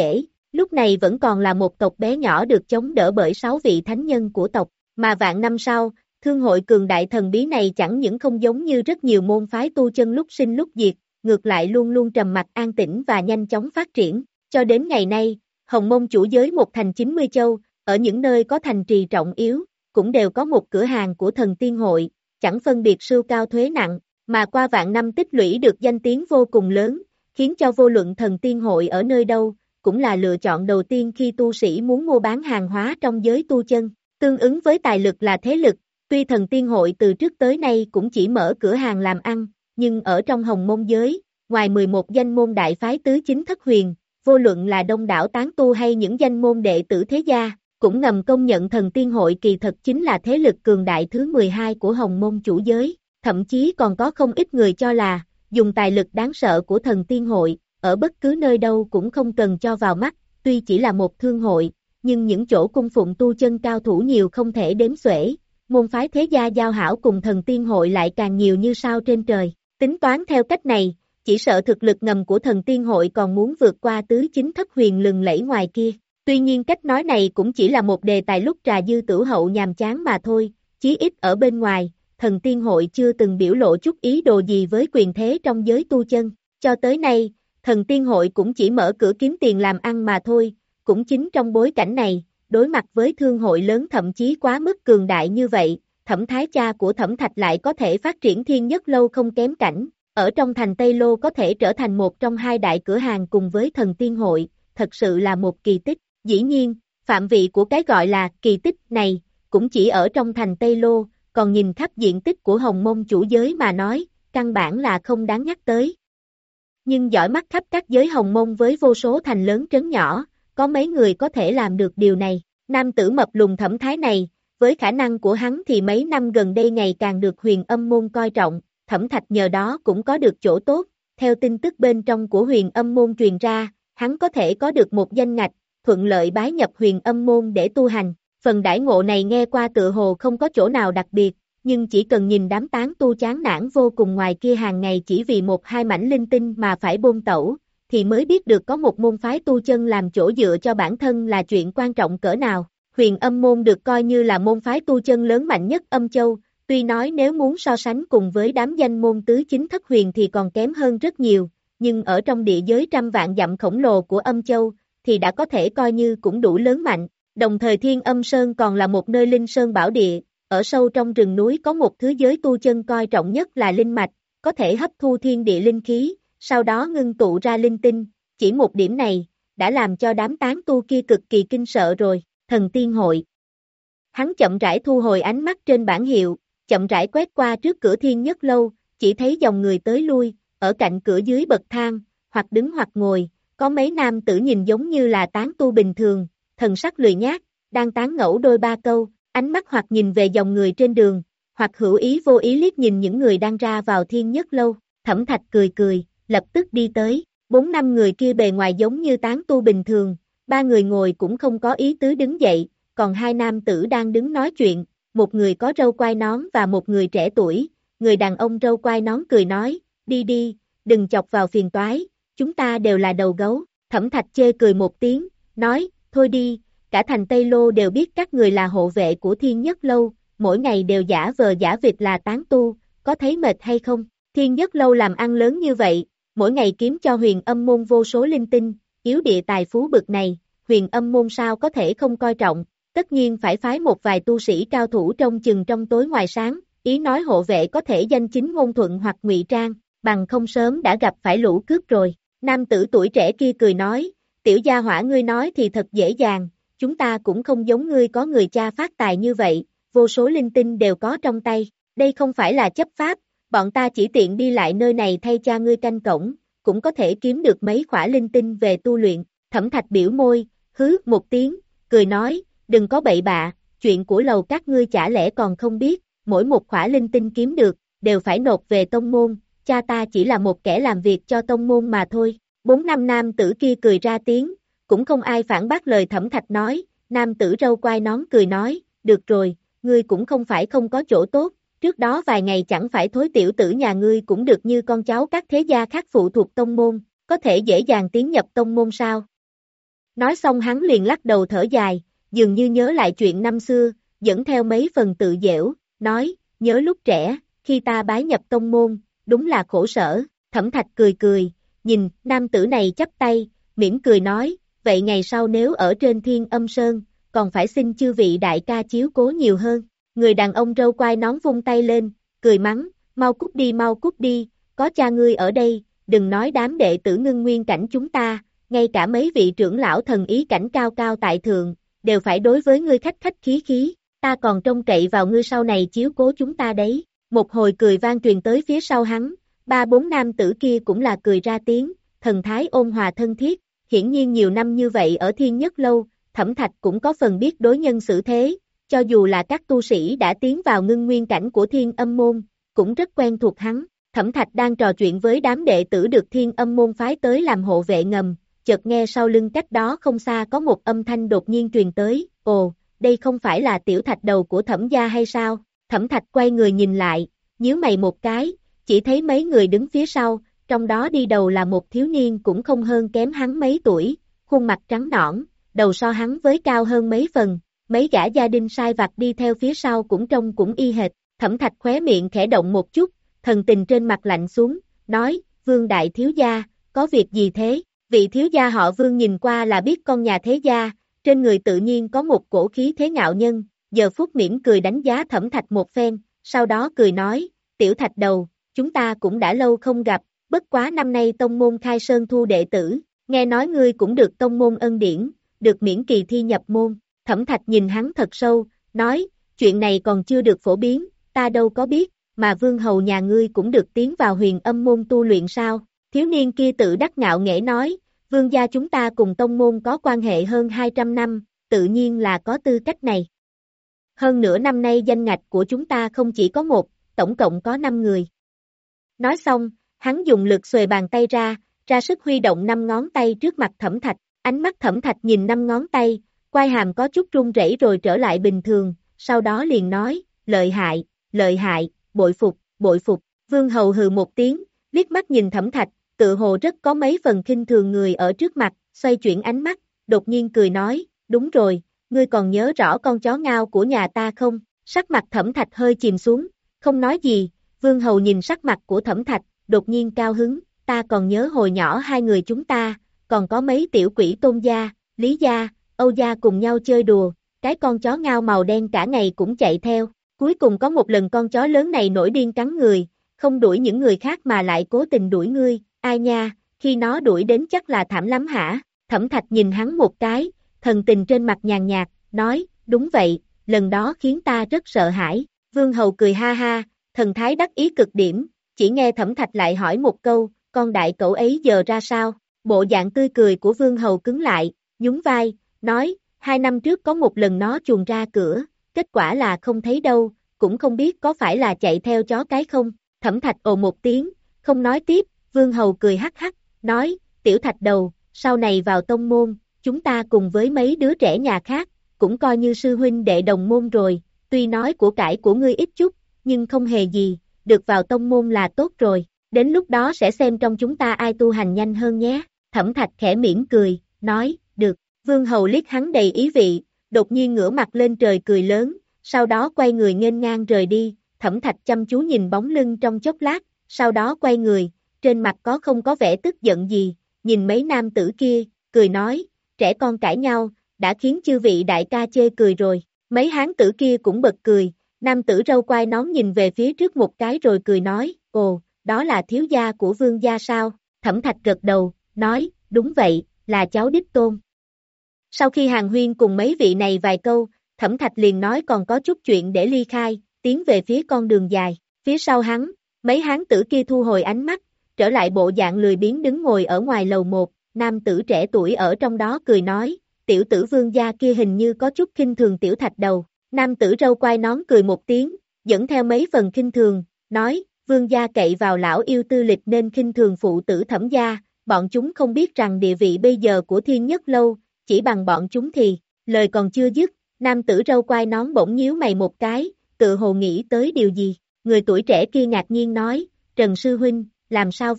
lúc này vẫn còn là một tộc bé nhỏ được chống đỡ bởi sáu vị thánh nhân của tộc, mà vạn năm sau, thương hội cường đại thần bí này chẳng những không giống như rất nhiều môn phái tu chân lúc sinh lúc diệt, ngược lại luôn luôn trầm mặc an tĩnh và nhanh chóng phát triển, cho đến ngày nay, Hồng Mông chủ giới một thành chín mươi châu, ở những nơi có thành trì trọng yếu, cũng đều có một cửa hàng của thần tiên hội, chẳng phân biệt sưu cao thuế nặng, mà qua vạn năm tích lũy được danh tiếng vô cùng lớn, khiến cho vô luận thần tiên hội ở nơi đâu, cũng là lựa chọn đầu tiên khi tu sĩ muốn mua bán hàng hóa trong giới tu chân, tương ứng với tài lực là thế lực, tuy thần tiên hội từ trước tới nay cũng chỉ mở cửa hàng làm ăn, nhưng ở trong Hồng Mông giới, ngoài mười một danh môn đại phái tứ chính thất huyền, vô luận là đông đảo tán tu hay những danh môn đệ tử thế gia, cũng ngầm công nhận thần tiên hội kỳ thật chính là thế lực cường đại thứ mười hai của Hồng Mông chủ giới, thậm chí còn có không ít người cho là, dùng tài lực đáng sợ của thần tiên hội, ở bất cứ nơi đâu cũng không cần cho vào mắt, tuy chỉ là một thương hội, nhưng những chỗ cung phụng tu chân cao thủ nhiều không thể đếm xuể, môn phái thế gia giao hảo cùng thần tiên hội lại càng nhiều như sao trên trời, tính toán theo cách này, chỉ sợ thực lực ngầm của thần tiên hội còn muốn vượt qua tứ chính thất huyền lừng lẫy ngoài kia. Tuy nhiên cách nói này cũng chỉ là một đề tài lúc trà dư tửu hậu nhàm chán mà thôi, chí ít ở bên ngoài, thần tiên hội chưa từng biểu lộ chút ý đồ gì với quyền thế trong giới tu chân. Cho tới nay, thần tiên hội cũng chỉ mở cửa kiếm tiền làm ăn mà thôi, cũng chính trong bối cảnh này, đối mặt với thương hội lớn thậm chí quá mức cường đại như vậy, Thẩm Thái cha của Thẩm Thạch lại có thể phát triển Thiên Nhất Lâu không kém cảnh, ở trong thành Tây Lô có thể trở thành một trong hai đại cửa hàng cùng với thần tiên hội, thật sự là một kỳ tích. Dĩ nhiên, phạm vị của cái gọi là kỳ tích này, cũng chỉ ở trong thành Tây Lô, còn nhìn khắp diện tích của Hồng Mông chủ giới mà nói, căn bản là không đáng nhắc tới. Nhưng dõi mắt khắp các giới Hồng Mông với vô số thành lớn trấn nhỏ, có mấy người có thể làm được điều này. Nam tử mập lùn Thẩm Thái này, với khả năng của hắn thì mấy năm gần đây ngày càng được Huyền Âm môn coi trọng, Thẩm Thạch nhờ đó cũng có được chỗ tốt. Theo tin tức bên trong của Huyền Âm môn truyền ra, hắn có thể có được một danh ngạch, thuận lợi bái nhập Huyền Âm môn để tu hành. Phần đãi ngộ này nghe qua tựa hồ không có chỗ nào đặc biệt, nhưng chỉ cần nhìn đám tán tu chán nản vô cùng ngoài kia hàng ngày chỉ vì một hai mảnh linh tinh mà phải bôn tẩu, thì mới biết được có một môn phái tu chân làm chỗ dựa cho bản thân là chuyện quan trọng cỡ nào. Huyền Âm môn được coi như là môn phái tu chân lớn mạnh nhất Âm Châu, tuy nói nếu muốn so sánh cùng với đám danh môn tứ chính thất huyền thì còn kém hơn rất nhiều, nhưng ở trong địa giới trăm vạn dặm khổng lồ của Âm Châu, thì đã có thể coi như cũng đủ lớn mạnh. Đồng thời Thiên Âm Sơn còn là một nơi linh sơn bảo địa, ở sâu trong rừng núi có một thứ giới tu chân coi trọng nhất là linh mạch, có thể hấp thu thiên địa linh khí, sau đó ngưng tụ ra linh tinh, chỉ một điểm này, đã làm cho đám tán tu kia cực kỳ kinh sợ rồi, thần tiên hội. Hắn chậm rãi thu hồi ánh mắt trên bảng hiệu, chậm rãi quét qua trước cửa Thiên Nhất Lâu, chỉ thấy dòng người tới lui, ở cạnh cửa dưới bậc thang, hoặc đứng hoặc ngồi, có mấy nam tử nhìn giống như là tán tu bình thường, thần sắc lười nhác, đang tán ngẫu đôi ba câu, ánh mắt hoặc nhìn về dòng người trên đường, hoặc hữu ý vô ý liếc nhìn những người đang ra vào Thiên Nhất Lâu. Thẩm Thạch cười cười, lập tức đi tới, bốn năm người kia bề ngoài giống như tán tu bình thường, ba người ngồi cũng không có ý tứ đứng dậy, còn hai nam tử đang đứng nói chuyện, một người có râu quai nón và một người trẻ tuổi, người đàn ông râu quai nón cười nói, đi đi, đừng chọc vào phiền toái, chúng ta đều là đầu gấu. Thẩm Thạch chê cười một tiếng, nói, thôi đi, cả thành Tây Lô đều biết các người là hộ vệ của Thiên Nhất Lâu, mỗi ngày đều giả vờ giả vịt là tán tu, có thấy mệt hay không? Thiên Nhất Lâu làm ăn lớn như vậy, mỗi ngày kiếm cho Huyền Âm môn vô số linh tinh, yếu địa tài phú bực này, Huyền Âm môn sao có thể không coi trọng, tất nhiên phải phái một vài tu sĩ cao thủ trông chừng trong tối ngoài sáng, ý nói hộ vệ có thể danh chính ngôn thuận hoặc ngụy trang, bằng không sớm đã gặp phải lũ cướp rồi. Nam tử tuổi trẻ kia cười nói, tiểu gia hỏa ngươi nói thì thật dễ dàng, chúng ta cũng không giống ngươi có người cha phát tài như vậy, vô số linh tinh đều có trong tay, đây không phải là chấp pháp, bọn ta chỉ tiện đi lại nơi này thay cha ngươi canh cổng, cũng có thể kiếm được mấy khỏa linh tinh về tu luyện. Thẩm Thạch biểu môi, hứ một tiếng, cười nói, đừng có bậy bạ, chuyện của lầu các ngươi chả lẽ còn không biết, mỗi một khỏa linh tinh kiếm được, đều phải nộp về tông môn, cha ta chỉ là một kẻ làm việc cho tông môn mà thôi. Bốn năm nam tử kia cười ra tiếng, cũng không ai phản bác lời Thẩm Thạch nói, nam tử râu quai nón cười nói, được rồi, ngươi cũng không phải không có chỗ tốt, trước đó vài ngày chẳng phải thối tiểu tử nhà ngươi cũng được như con cháu các thế gia khác phụ thuộc tông môn, có thể dễ dàng tiến nhập tông môn sao? Nói xong hắn liền lắc đầu thở dài, dường như nhớ lại chuyện năm xưa, dẫn theo mấy phần tự dễu, nói, nhớ lúc trẻ, khi ta bái nhập tông môn, đúng là khổ sở. Thẩm Thạch cười cười, nhìn, nam tử này chắp tay, mỉm cười nói, vậy ngày sau nếu ở trên Thiên Âm Sơn, còn phải xin chư vị đại ca chiếu cố nhiều hơn. Người đàn ông râu quai nón vung tay lên, cười mắng, mau cút đi mau cút đi, có cha ngươi ở đây, đừng nói đám đệ tử ngưng nguyên cảnh chúng ta, ngay cả mấy vị trưởng lão thần ý cảnh cao cao tại thượng, đều phải đối với ngươi khách khách khí khí, ta còn trông cậy vào ngươi sau này chiếu cố chúng ta đấy. Một hồi cười vang truyền tới phía sau hắn, ba bốn nam tử kia cũng là cười ra tiếng, thần thái ôn hòa thân thiết, hiển nhiên nhiều năm như vậy ở Thiên Nhất Lâu, Thẩm Thạch cũng có phần biết đối nhân xử thế, cho dù là các tu sĩ đã tiến vào ngưng nguyên cảnh của Thiên Âm Môn, cũng rất quen thuộc hắn. Thẩm Thạch đang trò chuyện với đám đệ tử được Thiên Âm Môn phái tới làm hộ vệ ngầm, chợt nghe sau lưng cách đó không xa có một âm thanh đột nhiên truyền tới, ồ, đây không phải là tiểu thạch đầu của Thẩm gia hay sao? Thẩm Thạch quay người nhìn lại, nhíu mày một cái, chỉ thấy mấy người đứng phía sau, trong đó đi đầu là một thiếu niên cũng không hơn kém hắn mấy tuổi, khuôn mặt trắng nõn, đầu so hắn với cao hơn mấy phần, mấy gã gia đình sai vặt đi theo phía sau cũng trông cũng y hệt. Thẩm Thạch khóe miệng khẽ động một chút, thần tình trên mặt lạnh xuống, nói, Vương đại thiếu gia, có việc gì thế? Vị thiếu gia họ Vương nhìn qua là biết con nhà thế gia, trên người tự nhiên có một cổ khí thế ngạo nhân, giờ phút mỉm cười đánh giá Thẩm Thạch một phen, sau đó cười nói, tiểu Thạch đầu, chúng ta cũng đã lâu không gặp, bất quá năm nay tông môn khai sơn thu đệ tử, nghe nói ngươi cũng được tông môn ân điển, được miễn kỳ thi nhập môn. Thẩm Thạch nhìn hắn thật sâu, nói, chuyện này còn chưa được phổ biến, ta đâu có biết, mà Vương hầu nhà ngươi cũng được tiến vào Huyền Âm môn tu luyện sao? Thiếu niên kia tự đắc ngạo nghễ nói, Vương gia chúng ta cùng tông môn có quan hệ hơn hai trăm năm, tự nhiên là có tư cách này. Hơn nữa năm nay danh ngạch của chúng ta không chỉ có một, tổng cộng có năm người. Nói xong, hắn dùng lực xuề bàn tay ra, ra sức huy động năm ngón tay trước mặt Thẩm Thạch, ánh mắt Thẩm Thạch nhìn năm ngón tay, quai hàm có chút run rẩy rồi trở lại bình thường, sau đó liền nói, lợi hại, lợi hại, bội phục, bội phục. Vương hầu hừ một tiếng, liếc mắt nhìn Thẩm Thạch, tự hồ rất có mấy phần khinh thường người ở trước mặt, xoay chuyển ánh mắt, đột nhiên cười nói, đúng rồi, ngươi còn nhớ rõ con chó ngao của nhà ta không? Sắc mặt Thẩm Thạch hơi chìm xuống, không nói gì. Vương hầu nhìn sắc mặt của Thẩm Thạch, đột nhiên cao hứng, ta còn nhớ hồi nhỏ hai người chúng ta, còn có mấy tiểu quỷ Tôn gia, Lý gia, Âu gia cùng nhau chơi đùa, cái con chó ngao màu đen cả ngày cũng chạy theo, cuối cùng có một lần con chó lớn này nổi điên cắn người, không đuổi những người khác mà lại cố tình đuổi ngươi, ai nha, khi nó đuổi đến chắc là thảm lắm hả? Thẩm Thạch nhìn hắn một cái, thần tình trên mặt nhàn nhạt, nói, đúng vậy, lần đó khiến ta rất sợ hãi. Vương hầu cười ha ha, thần thái đắc ý cực điểm, chỉ nghe Thẩm Thạch lại hỏi một câu, con đại cậu ấy giờ ra sao? Bộ dạng tươi cười của Vương hầu cứng lại, nhún vai, nói, hai năm trước có một lần nó chuồn ra cửa, kết quả là không thấy đâu, cũng không biết có phải là chạy theo chó cái không? Thẩm Thạch ồ một tiếng, không nói tiếp, Vương hầu cười hắc hắc, nói, tiểu Thạch đầu, sau này vào tông môn, chúng ta cùng với mấy đứa trẻ nhà khác, cũng coi như sư huynh đệ đồng môn rồi, tuy nói của cải của ngươi ít chút, nhưng không hề gì, được vào tông môn là tốt rồi, đến lúc đó sẽ xem trong chúng ta ai tu hành nhanh hơn nhé. Thẩm Thạch khẽ mỉm cười, nói, được. Vương hầu liếc hắn đầy ý vị, đột nhiên ngửa mặt lên trời cười lớn, sau đó quay người nghênh ngang rời đi. Thẩm Thạch chăm chú nhìn bóng lưng trong chốc lát, sau đó quay người, trên mặt có không có vẻ tức giận gì, nhìn mấy nam tử kia, cười nói, trẻ con cãi nhau, đã khiến chư vị đại ca chê cười rồi. Mấy hán tử kia cũng bật cười, nam tử râu quai nón nhìn về phía trước một cái rồi cười nói, ồ, đó là thiếu gia của Vương gia sao? Thẩm Thạch gật đầu, nói, đúng vậy, là cháu đích tôn. Sau khi hàn huyên cùng mấy vị này vài câu, Thẩm Thạch liền nói còn có chút chuyện để ly khai, tiến về phía con đường dài. Phía sau hắn, mấy hán tử kia thu hồi ánh mắt, trở lại bộ dạng lười biếng đứng ngồi ở ngoài lầu một, nam tử trẻ tuổi ở trong đó cười nói, tiểu tử Vương gia kia hình như có chút khinh thường tiểu Thạch đầu. Nam tử râu quai nón cười một tiếng, dẫn theo mấy phần khinh thường, nói, Vương gia cậy vào lão yêu tư lịch nên khinh thường phụ tử Thẩm gia, bọn chúng không biết rằng địa vị bây giờ của Thiên Nhất Lâu, chỉ bằng bọn chúng thì, lời còn chưa dứt, nam tử râu quai nón bỗng nhíu mày một cái, tự hồ nghĩ tới điều gì, người tuổi trẻ kia ngạc nhiên nói, Trần sư huynh, làm sao vậy?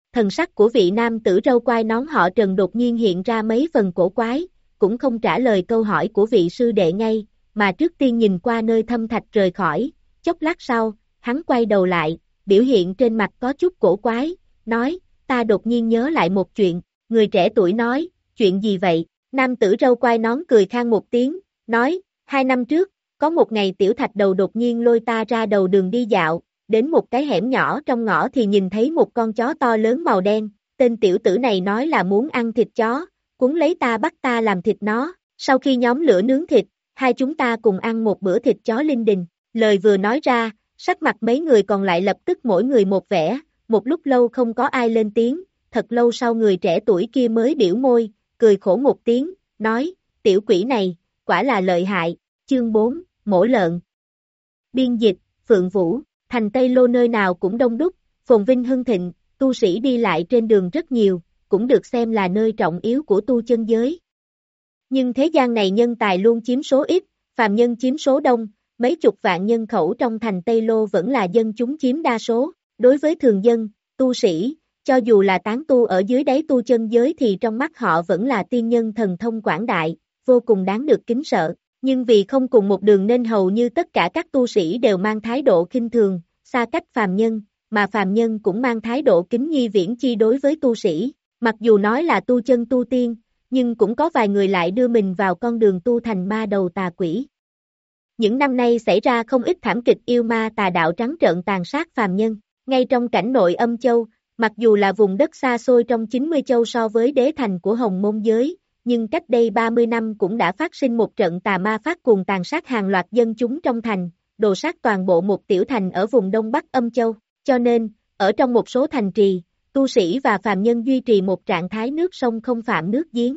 Thần sắc của vị nam tử râu quai nón họ Trần đột nhiên hiện ra mấy phần cổ quái, cũng không trả lời câu hỏi của vị sư đệ ngay, mà trước tiên nhìn qua nơi Thẩm Thạch rời khỏi, chốc lát sau, hắn quay đầu lại, biểu hiện trên mặt có chút cổ quái, nói, ta đột nhiên nhớ lại một chuyện, người trẻ tuổi nói, chuyện gì vậy? Nam tử râu quai nón cười khan một tiếng, nói, hai năm trước, có một ngày Tiểu Thạch đầu đột nhiên lôi ta ra đầu đường đi dạo, đến một cái hẻm nhỏ trong ngõ thì nhìn thấy một con chó to lớn màu đen, tên tiểu tử này nói là muốn ăn thịt chó, cuốn lấy ta bắt ta làm thịt nó, sau khi nhóm lửa nướng thịt, hai chúng ta cùng ăn một bữa thịt chó linh đình, lời vừa nói ra, sắc mặt mấy người còn lại lập tức mỗi người một vẻ, một lúc lâu không có ai lên tiếng, thật lâu sau người trẻ tuổi kia mới biểu môi, cười khổ một tiếng, nói, tiểu quỷ này, quả là lợi hại, chương bốn, mổ lợn. Biên dịch, Phượng Vũ, thành Tây Lô nơi nào cũng đông đúc, phồn vinh hưng thịnh, tu sĩ đi lại trên đường rất nhiều, cũng được xem là nơi trọng yếu của tu chân giới. Nhưng thế gian này nhân tài luôn chiếm số ít, phàm nhân chiếm số đông, mấy chục vạn nhân khẩu trong thành Tây Lô vẫn là dân chúng chiếm đa số, đối với thường dân, tu sĩ, cho dù là tán tu ở dưới đáy tu chân giới thì trong mắt họ vẫn là tiên nhân thần thông quảng đại, vô cùng đáng được kính sợ, nhưng vì không cùng một đường nên hầu như tất cả các tu sĩ đều mang thái độ khinh thường, xa cách phàm nhân, mà phàm nhân cũng mang thái độ kính nhi viễn chi đối với tu sĩ, mặc dù nói là tu chân tu tiên, nhưng cũng có vài người lại đưa mình vào con đường tu thành ma đầu tà quỷ. Những năm nay xảy ra không ít thảm kịch yêu ma tà đạo trắng trợn tàn sát phàm nhân, ngay trong cảnh nội Âm Châu, mặc dù là vùng đất xa xôi trong chín mươi châu so với đế thành của Hồng Môn giới, nhưng cách đây ba mươi năm cũng đã phát sinh một trận tà ma phát cuồng tàn sát hàng loạt dân chúng trong thành, đồ sát toàn bộ một tiểu thành ở vùng Đông Bắc Âm Châu, cho nên, ở trong một số thành trì, tu sĩ và phàm nhân duy trì một trạng thái nước sông không phạm nước giếng.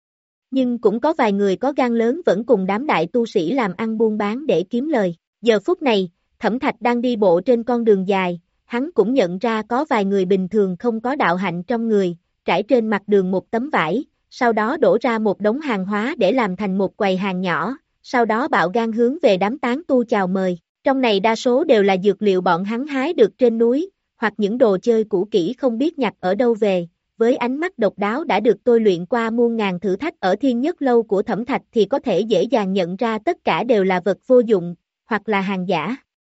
Nhưng cũng có vài người có gan lớn vẫn cùng đám đại tu sĩ làm ăn buôn bán để kiếm lời. Giờ phút này, Thẩm Thạch đang đi bộ trên con đường dài, hắn cũng nhận ra có vài người bình thường không có đạo hạnh trong người, trải trên mặt đường một tấm vải, sau đó đổ ra một đống hàng hóa để làm thành một quầy hàng nhỏ, sau đó bạo gan hướng về đám tán tu chào mời. Trong này đa số đều là dược liệu bọn hắn hái được trên núi, hoặc những đồ chơi cũ kỹ không biết nhặt ở đâu về. Với ánh mắt độc đáo đã được tôi luyện qua muôn ngàn thử thách ở Thiên Nhất Lâu của Thẩm Thạch thì có thể dễ dàng nhận ra tất cả đều là vật vô dụng, hoặc là hàng giả.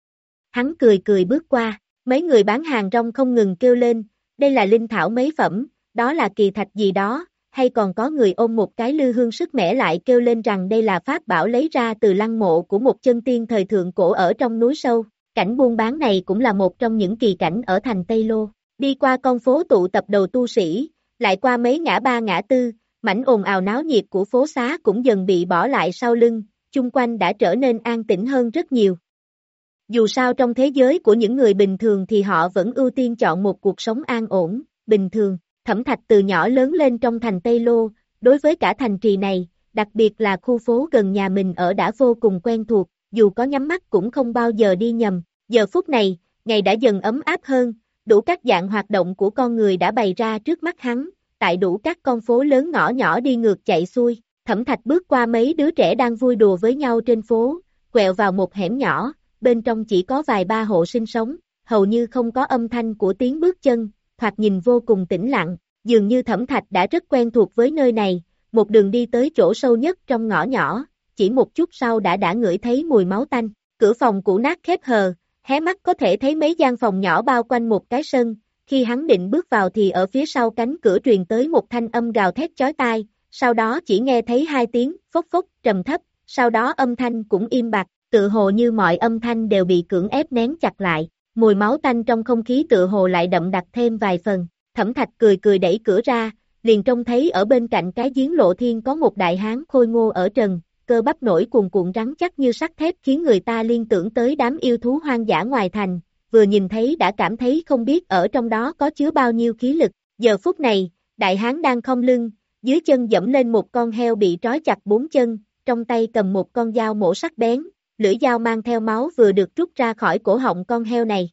Hắn cười cười bước qua, mấy người bán hàng rong không ngừng kêu lên, đây là linh thảo mấy phẩm, đó là kỳ thạch gì đó, hay còn có người ôm một cái lư hương sức mẻ lại kêu lên rằng đây là pháp bảo lấy ra từ lăng mộ của một chân tiên thời thượng cổ ở trong núi sâu. Cảnh buôn bán này cũng là một trong những kỳ cảnh ở thành Tây Lô. Đi qua con phố tụ tập đầu tu sĩ, lại qua mấy ngã ba ngã tư, mảnh ồn ào náo nhiệt của phố xá cũng dần bị bỏ lại sau lưng, chung quanh đã trở nên an tĩnh hơn rất nhiều. Dù sao trong thế giới của những người bình thường thì họ vẫn ưu tiên chọn một cuộc sống an ổn, bình thường. Thẩm Thạch từ nhỏ lớn lên trong thành Tây Lô, đối với cả thành trì này, đặc biệt là khu phố gần nhà mình ở đã vô cùng quen thuộc, dù có nhắm mắt cũng không bao giờ đi nhầm. Giờ phút này, ngày đã dần ấm áp hơn, đủ các dạng hoạt động của con người đã bày ra trước mắt hắn, tại đủ các con phố lớn ngõ nhỏ đi ngược chạy xuôi. Thẩm Thạch bước qua mấy đứa trẻ đang vui đùa với nhau trên phố, quẹo vào một hẻm nhỏ, bên trong chỉ có vài ba hộ sinh sống, hầu như không có âm thanh của tiếng bước chân, thoạt nhìn vô cùng tĩnh lặng, dường như Thẩm Thạch đã rất quen thuộc với nơi này, một đường đi tới chỗ sâu nhất trong ngõ nhỏ, chỉ một chút sau đã đã ngửi thấy mùi máu tanh, cửa phòng cũ nát khép hờ, hé mắt có thể thấy mấy gian phòng nhỏ bao quanh một cái sân, khi hắn định bước vào thì ở phía sau cánh cửa truyền tới một thanh âm gào thét chói tai, sau đó chỉ nghe thấy hai tiếng phốc phốc trầm thấp, sau đó âm thanh cũng im bặt, tự hồ như mọi âm thanh đều bị cưỡng ép nén chặt lại, mùi máu tanh trong không khí tự hồ lại đậm đặc thêm vài phần. Thẩm Thạch cười cười đẩy cửa ra, liền trông thấy ở bên cạnh cái giếng lộ thiên có một đại hán khôi ngô ở trần, cơ bắp nổi cuồn cuộn rắn chắc như sắt thép khiến người ta liên tưởng tới đám yêu thú hoang dã ngoài thành, vừa nhìn thấy đã cảm thấy không biết ở trong đó có chứa bao nhiêu khí lực. Giờ phút này, đại hán đang khom lưng, dưới chân dẫm lên một con heo bị trói chặt bốn chân, trong tay cầm một con dao mổ sắc bén, lưỡi dao mang theo máu vừa được rút ra khỏi cổ họng con heo này.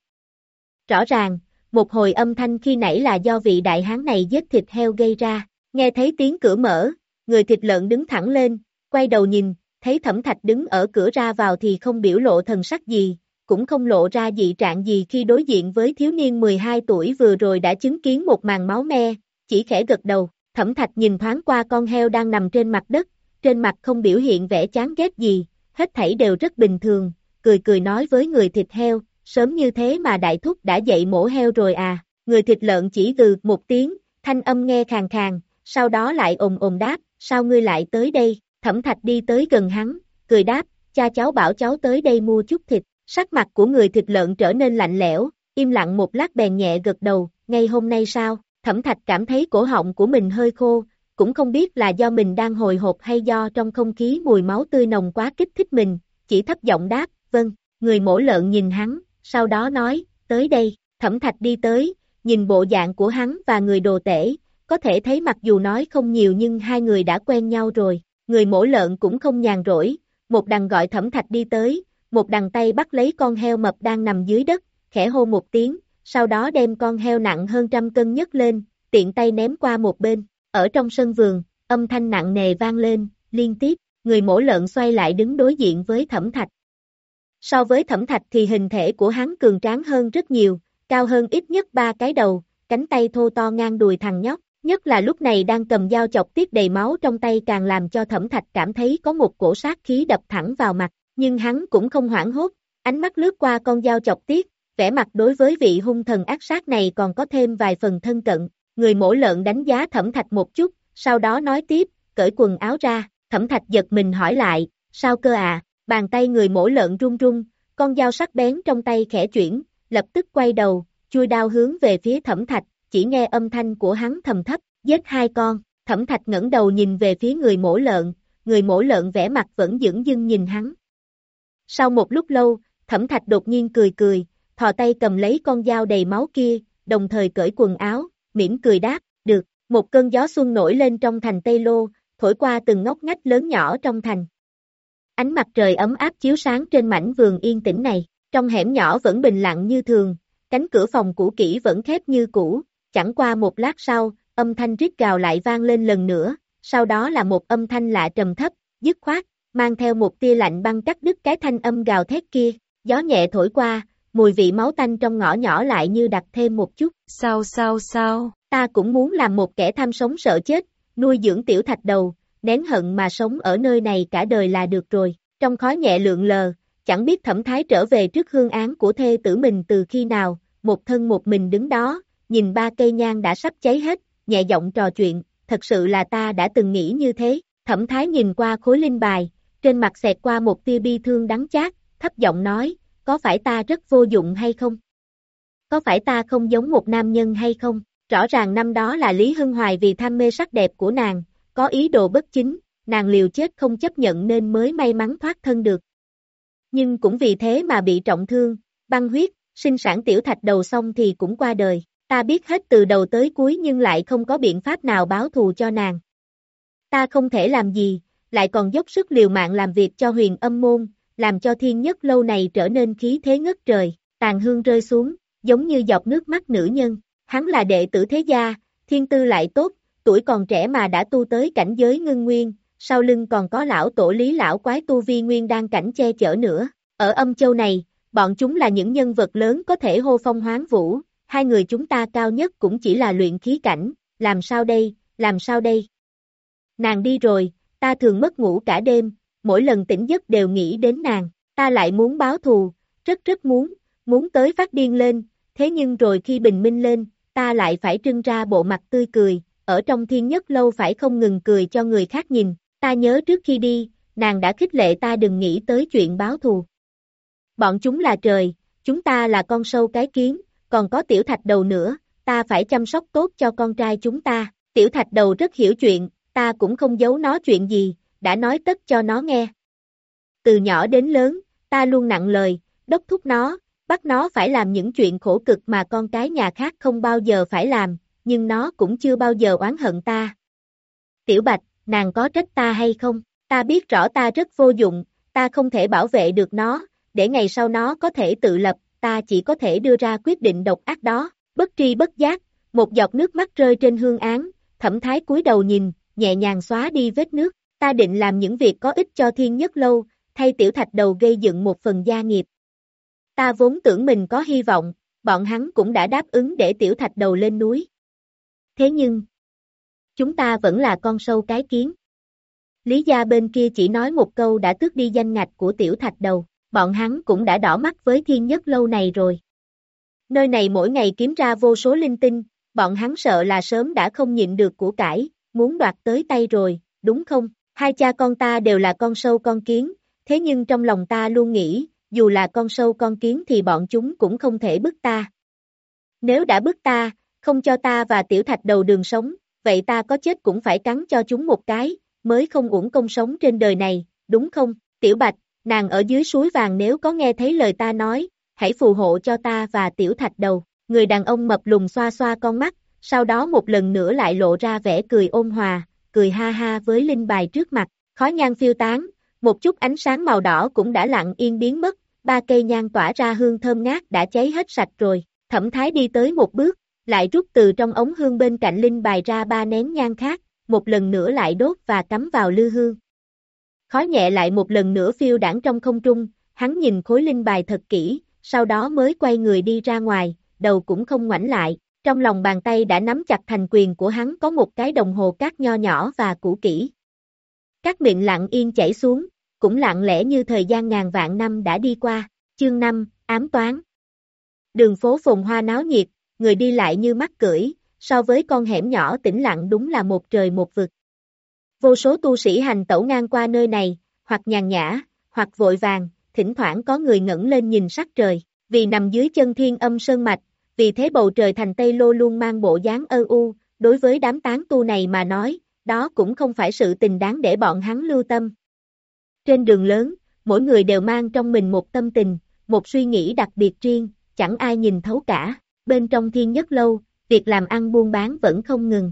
Rõ ràng, một hồi âm thanh khi nãy là do vị đại hán này giết thịt heo gây ra, nghe thấy tiếng cửa mở, người thịt lợn đứng thẳng lên, quay đầu nhìn, thấy Thẩm Thạch đứng ở cửa ra vào thì không biểu lộ thần sắc gì, cũng không lộ ra dị trạng gì khi đối diện với thiếu niên mười hai tuổi vừa rồi đã chứng kiến một màn máu me, chỉ khẽ gật đầu. Thẩm Thạch nhìn thoáng qua con heo đang nằm trên mặt đất, trên mặt không biểu hiện vẻ chán ghét gì, hết thảy đều rất bình thường, cười cười nói với người thịt heo, sớm như thế mà đại thúc đã dậy mổ heo rồi à, người thịt lợn chỉ gừ một tiếng, thanh âm nghe khàn khàn, sau đó lại ồm ồm đáp, sao ngươi lại tới đây, Thẩm Thạch đi tới gần hắn, cười đáp, cha cháu bảo cháu tới đây mua chút thịt, sắc mặt của người thịt lợn trở nên lạnh lẽo, im lặng một lát bèn nhẹ gật đầu, ngay hôm nay sao, Thẩm Thạch cảm thấy cổ họng của mình hơi khô, cũng không biết là do mình đang hồi hộp hay do trong không khí mùi máu tươi nồng quá kích thích mình, chỉ thấp giọng đáp, vâng, người mổ lợn nhìn hắn, sau đó nói, tới đây, Thẩm Thạch đi tới, nhìn bộ dạng của hắn và người đồ tể, có thể thấy mặc dù nói không nhiều nhưng hai người đã quen nhau rồi, người mổ lợn cũng không nhàn rỗi, một đằng gọi Thẩm Thạch đi tới, một đằng tay bắt lấy con heo mập đang nằm dưới đất, khẽ hô một tiếng, sau đó đem con heo nặng hơn trăm cân nhấc lên, tiện tay ném qua một bên, ở trong sân vườn, âm thanh nặng nề vang lên, liên tiếp, người mổ lợn xoay lại đứng đối diện với Thẩm Thạch. So với Thẩm Thạch thì hình thể của hắn cường tráng hơn rất nhiều, cao hơn ít nhất ba cái đầu, cánh tay thô to ngang đùi thằng nhóc, nhất là lúc này đang cầm dao chọc tiết đầy máu trong tay càng làm cho Thẩm Thạch cảm thấy có một cổ sát khí đập thẳng vào mặt, nhưng hắn cũng không hoảng hốt, ánh mắt lướt qua con dao chọc tiết, vẻ mặt đối với vị hung thần ác sát này còn có thêm vài phần thân cận, người mổ lợn đánh giá Thẩm Thạch một chút, sau đó nói tiếp, cởi quần áo ra, Thẩm Thạch giật mình hỏi lại, sao cơ à, bàn tay người mổ lợn run run, con dao sắc bén trong tay khẽ chuyển, lập tức quay đầu, chui đao hướng về phía Thẩm Thạch, chỉ nghe âm thanh của hắn thầm thấp, giết hai con, Thẩm Thạch ngẩng đầu nhìn về phía người mổ lợn, người mổ lợn vẻ mặt vẫn dửng dưng nhìn hắn. Sau một lúc lâu, Thẩm Thạch đột nhiên cười cười, thò tay cầm lấy con dao đầy máu kia, đồng thời cởi quần áo, mỉm cười đáp, được, một cơn gió xuân nổi lên trong thành Tây Lô, thổi qua từng ngóc ngách lớn nhỏ trong thành. Ánh mặt trời ấm áp chiếu sáng trên mảnh vườn yên tĩnh này, trong hẻm nhỏ vẫn bình lặng như thường, cánh cửa phòng cũ kỹ vẫn khép như cũ, chẳng qua một lát sau, âm thanh rít gào lại vang lên lần nữa, sau đó là một âm thanh lạ trầm thấp, dứt khoát, mang theo một tia lạnh băng cắt đứt cái thanh âm gào thét kia, gió nhẹ thổi qua, mùi vị máu tanh trong ngõ nhỏ lại như đặc thêm một chút, sao sao sao, ta cũng muốn làm một kẻ tham sống sợ chết, nuôi dưỡng tiểu thạch đầu, nén hận mà sống ở nơi này cả đời là được rồi, trong khói nhẹ lượn lờ, chẳng biết Thẩm Thái trở về trước hương án của thê tử mình từ khi nào, một thân một mình đứng đó, nhìn ba cây nhang đã sắp cháy hết, nhẹ giọng trò chuyện, thật sự là ta đã từng nghĩ như thế, Thẩm Thái nhìn qua khối linh bài, trên mặt xẹt qua một tia bi thương đắng chát, thấp giọng nói, có phải ta rất vô dụng hay không? Có phải ta không giống một nam nhân hay không? Rõ ràng năm đó là Lý Hưng Hoài vì tham mê sắc đẹp của nàng, có ý đồ bất chính, nàng liều chết không chấp nhận nên mới may mắn thoát thân được. Nhưng cũng vì thế mà bị trọng thương, băng huyết, sinh sản tiểu thạch đầu xong thì cũng qua đời. Ta biết hết từ đầu tới cuối nhưng lại không có biện pháp nào báo thù cho nàng. Ta không thể làm gì, lại còn dốc sức liều mạng làm việc cho Huyền Âm môn, làm cho Thiên Nhất lâu này trở nên khí thế ngất trời, tàn hương rơi xuống, giống như giọt nước mắt nữ nhân. Hắn là đệ tử thế gia, thiên tư lại tốt, tuổi còn trẻ mà đã tu tới cảnh giới ngưng nguyên, sau lưng còn có lão tổ Lý lão quái tu vi nguyên đang cảnh che chở nữa. Ở Âm Châu này, bọn chúng là những nhân vật lớn có thể hô phong hoán vũ, hai người chúng ta cao nhất cũng chỉ là luyện khí cảnh, làm sao đây, làm sao đây? Nàng đi rồi, ta thường mất ngủ cả đêm, mỗi lần tỉnh giấc đều nghĩ đến nàng, ta lại muốn báo thù, rất rất muốn, muốn tới phát điên lên, thế nhưng rồi khi bình minh lên, ta lại phải trưng ra bộ mặt tươi cười, ở trong Thiên Nhất lâu phải không ngừng cười cho người khác nhìn, ta nhớ trước khi đi, nàng đã khích lệ ta đừng nghĩ tới chuyện báo thù. Bọn chúng là trời, chúng ta là con sâu cái kiến, còn có tiểu thạch đầu nữa, ta phải chăm sóc tốt cho con trai chúng ta, tiểu thạch đầu rất hiểu chuyện, ta cũng không giấu nó chuyện gì, đã nói tất cho nó nghe. Từ nhỏ đến lớn, ta luôn nặng lời, đốc thúc nó, bắt nó phải làm những chuyện khổ cực mà con cái nhà khác không bao giờ phải làm, nhưng nó cũng chưa bao giờ oán hận ta. Tiểu Bạch, nàng có trách ta hay không? Ta biết rõ ta rất vô dụng, ta không thể bảo vệ được nó, để ngày sau nó có thể tự lập, ta chỉ có thể đưa ra quyết định độc ác đó. Bất tri bất giác, một giọt nước mắt rơi trên hương án, Thẩm Thái cúi đầu nhìn, nhẹ nhàng xóa đi vết nước. Ta định làm những việc có ích cho Thiên Nhất lâu, thay tiểu thạch đầu gây dựng một phần gia nghiệp. Ta vốn tưởng mình có hy vọng, bọn hắn cũng đã đáp ứng để tiểu thạch đầu lên núi. Thế nhưng, chúng ta vẫn là con sâu cái kiến. Lý gia bên kia chỉ nói một câu đã tước đi danh ngạch của tiểu thạch đầu, bọn hắn cũng đã đỏ mắt với Thiên Nhất Lâu này rồi. Nơi này mỗi ngày kiếm ra vô số linh tinh, bọn hắn sợ là sớm đã không nhịn được của cải, muốn đoạt tới tay rồi, đúng không? Hai cha con ta đều là con sâu con kiến, thế nhưng trong lòng ta luôn nghĩ, dù là con sâu con kiến thì bọn chúng cũng không thể bức ta. Nếu đã bức ta, không cho ta và tiểu thạch đầu đường sống, vậy ta có chết cũng phải cắn cho chúng một cái, mới không uổng công sống trên đời này, đúng không? Tiểu Bạch, nàng ở dưới suối vàng nếu có nghe thấy lời ta nói, hãy phù hộ cho ta và tiểu thạch đầu. Người đàn ông mập lùn xoa xoa con mắt, sau đó một lần nữa lại lộ ra vẻ cười ôn hòa, cười ha ha với linh bài trước mặt, khói nhang phiêu tán, một chút ánh sáng màu đỏ cũng đã lặng yên biến mất, ba cây nhang tỏa ra hương thơm ngát đã cháy hết sạch rồi. Thẩm Thái đi tới một bước, lại rút từ trong ống hương bên cạnh linh bài ra ba nén nhang khác, một lần nữa lại đốt và cắm vào lư hương. Khói nhẹ lại một lần nữa phiêu đãng trong không trung, hắn nhìn khối linh bài thật kỹ, sau đó mới quay người đi ra ngoài, đầu cũng không ngoảnh lại, trong lòng bàn tay đã nắm chặt thành quyền của hắn có một cái đồng hồ cát nho nhỏ và cũ kỹ. Các miệng lặng yên chảy xuống, cũng lặng lẽ như thời gian ngàn vạn năm đã đi qua, chương năm, ám toán. Đường phố phồn hoa náo nhiệt, người đi lại như mắc cưỡi, so với con hẻm nhỏ tĩnh lặng đúng là một trời một vực. Vô số tu sĩ hành tẩu ngang qua nơi này, hoặc nhàn nhã, hoặc vội vàng, thỉnh thoảng có người ngẩng lên nhìn sắc trời, vì nằm dưới chân Thiên Âm Sơn Mạch, vì thế bầu trời thành Tây Lô luôn mang bộ dáng ơ u, đối với đám tán tu này mà nói, đó cũng không phải sự tình đáng để bọn hắn lưu tâm. Trên đường lớn, mỗi người đều mang trong mình một tâm tình, một suy nghĩ đặc biệt riêng, chẳng ai nhìn thấu cả, bên trong Thiên Nhất Lâu, việc làm ăn buôn bán vẫn không ngừng.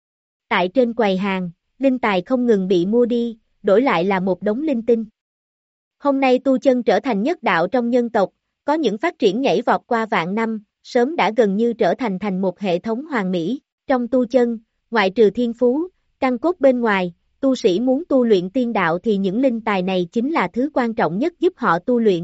Tại trên quầy hàng, linh tài không ngừng bị mua đi, đổi lại là một đống linh tinh. Hôm nay tu chân trở thành nhất đạo trong nhân tộc, có những phát triển nhảy vọt qua vạn năm, sớm đã gần như trở thành thành một hệ thống hoàn mỹ. Trong tu chân, ngoại trừ thiên phú, căn cốt bên ngoài, tu sĩ muốn tu luyện tiên đạo thì những linh tài này chính là thứ quan trọng nhất giúp họ tu luyện.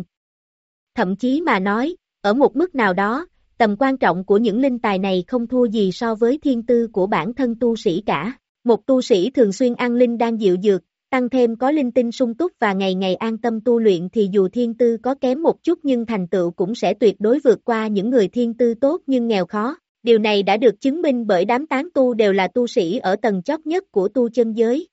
Thậm chí mà nói, ở một mức nào đó, tầm quan trọng của những linh tài này không thua gì so với thiên tư của bản thân tu sĩ cả. Một tu sĩ thường xuyên ăn linh đan diệu dược, tăng thêm có linh tinh sung túc và ngày ngày an tâm tu luyện thì dù thiên tư có kém một chút nhưng thành tựu cũng sẽ tuyệt đối vượt qua những người thiên tư tốt nhưng nghèo khó. Điều này đã được chứng minh bởi đám tán tu đều là tu sĩ ở tầng chót nhất của tu chân giới.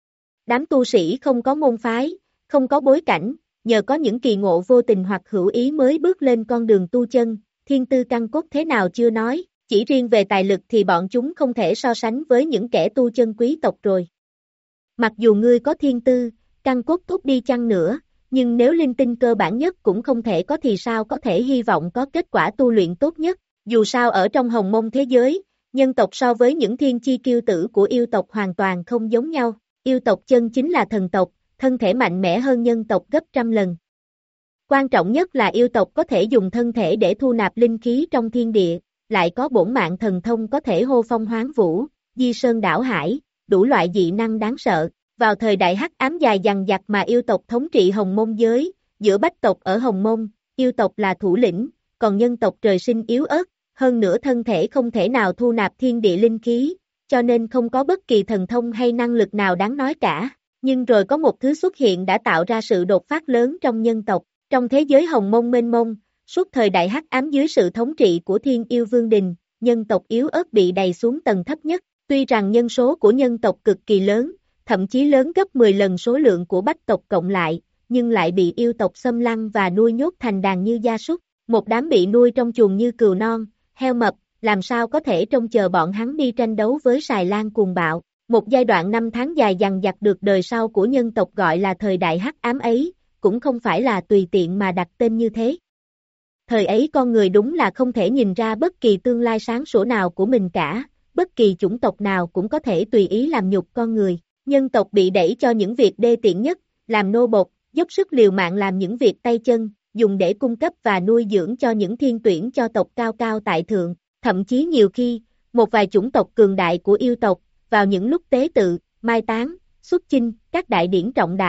Đám tu sĩ không có môn phái, không có bối cảnh, nhờ có những kỳ ngộ vô tình hoặc hữu ý mới bước lên con đường tu chân, thiên tư căn cốt thế nào chưa nói, chỉ riêng về tài lực thì bọn chúng không thể so sánh với những kẻ tu chân quý tộc rồi. Mặc dù ngươi có thiên tư, căn cốt tốt đi chăng nữa, nhưng nếu linh tinh cơ bản nhất cũng không thể có thì sao có thể hy vọng có kết quả tu luyện tốt nhất. Dù sao ở trong hồng mông thế giới, nhân tộc so với những thiên chi kiêu tử của yêu tộc hoàn toàn không giống nhau. Yêu tộc chân chính là thần tộc, thân thể mạnh mẽ hơn nhân tộc gấp trăm lần. Quan trọng nhất là yêu tộc có thể dùng thân thể để thu nạp linh khí trong thiên địa, lại có bổn mạng thần thông có thể hô phong hoán vũ, di sơn đảo hải, đủ loại dị năng đáng sợ. Vào thời đại hắc ám dài dằng dặc mà yêu tộc thống trị hồng mông giới, giữa bách tộc ở hồng mông, yêu tộc là thủ lĩnh, còn nhân tộc trời sinh yếu ớt, hơn nữa thân thể không thể nào thu nạp thiên địa linh khí, cho nên không có bất kỳ thần thông hay năng lực nào đáng nói cả. Nhưng rồi có một thứ xuất hiện đã tạo ra sự đột phát lớn trong nhân tộc. Trong thế giới hồng mông mênh mông, suốt thời đại hắc ám dưới sự thống trị của Thiên Yêu Vương Đình, nhân tộc yếu ớt bị đày xuống tầng thấp nhất. Tuy rằng nhân số của nhân tộc cực kỳ lớn, thậm chí lớn gấp mười lần số lượng của bách tộc cộng lại, nhưng lại bị yêu tộc xâm lăng và nuôi nhốt thành đàn như gia súc. Một đám bị nuôi trong chuồng như cừu non, heo mập, làm sao có thể trông chờ bọn hắn đi tranh đấu với xài lang cuồng bạo. Một giai đoạn năm tháng dài dằng dặc được đời sau của nhân tộc gọi là thời đại hắc ám ấy, cũng không phải là tùy tiện mà đặt tên như thế. Thời ấy con người đúng là không thể nhìn ra bất kỳ tương lai sáng sủa nào của mình cả, bất kỳ chủng tộc nào cũng có thể tùy ý làm nhục con người. Nhân tộc bị đẩy cho những việc đê tiện nhất, làm nô bộc, dốc sức liều mạng làm những việc tay chân, dùng để cung cấp và nuôi dưỡng cho những thiên tuyển cho tộc cao cao tại thượng. Thậm chí nhiều khi, một vài chủng tộc cường đại của yêu tộc, vào những lúc tế tự, mai táng, xuất chinh, các đại điển trọng đại,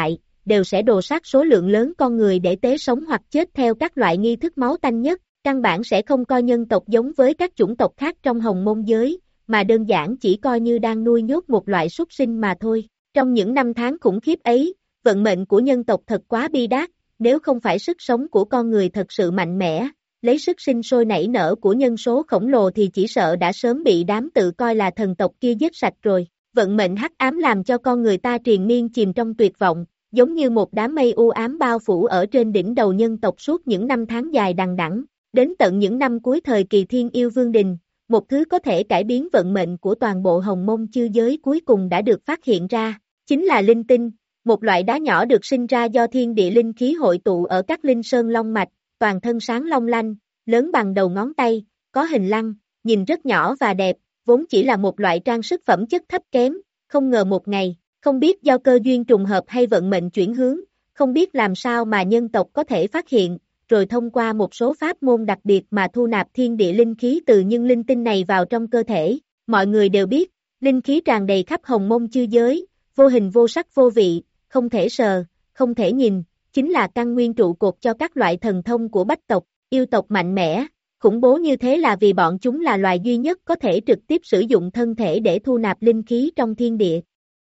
đều sẽ đồ sát số lượng lớn con người để tế sống hoặc chết theo các loại nghi thức máu tanh nhất, căn bản sẽ không coi nhân tộc giống với các chủng tộc khác trong hồng môn giới, mà đơn giản chỉ coi như đang nuôi nhốt một loại súc sinh mà thôi. Trong những năm tháng khủng khiếp ấy, vận mệnh của nhân tộc thật quá bi đát, nếu không phải sức sống của con người thật sự mạnh mẽ, lấy sức sinh sôi nảy nở của nhân số khổng lồ thì chỉ sợ đã sớm bị đám tự coi là thần tộc kia giết sạch rồi. Vận mệnh hắc ám làm cho con người ta triền miên chìm trong tuyệt vọng, giống như một đám mây u ám bao phủ ở trên đỉnh đầu nhân tộc suốt những năm tháng dài đằng đẵng. Đến tận những năm cuối thời kỳ Thiên Yêu Vương Đình, một thứ có thể cải biến vận mệnh của toàn bộ hồng môn chư giới cuối cùng đã được phát hiện ra, chính là linh tinh, một loại đá nhỏ được sinh ra do thiên địa linh khí hội tụ ở các linh sơn long mạch, toàn thân sáng long lanh, lớn bằng đầu ngón tay, có hình lăng, nhìn rất nhỏ và đẹp, vốn chỉ là một loại trang sức phẩm chất thấp kém, không ngờ một ngày, không biết do cơ duyên trùng hợp hay vận mệnh chuyển hướng, không biết làm sao mà nhân tộc có thể phát hiện, rồi thông qua một số pháp môn đặc biệt mà thu nạp thiên địa linh khí từ những linh tinh này vào trong cơ thể. Mọi người đều biết, linh khí tràn đầy khắp hồng môn chư giới, vô hình vô sắc vô vị, không thể sờ, không thể nhìn, chính là căn nguyên trụ cột cho các loại thần thông của bách tộc, yêu tộc mạnh mẽ, khủng bố như thế là vì bọn chúng là loài duy nhất có thể trực tiếp sử dụng thân thể để thu nạp linh khí trong thiên địa.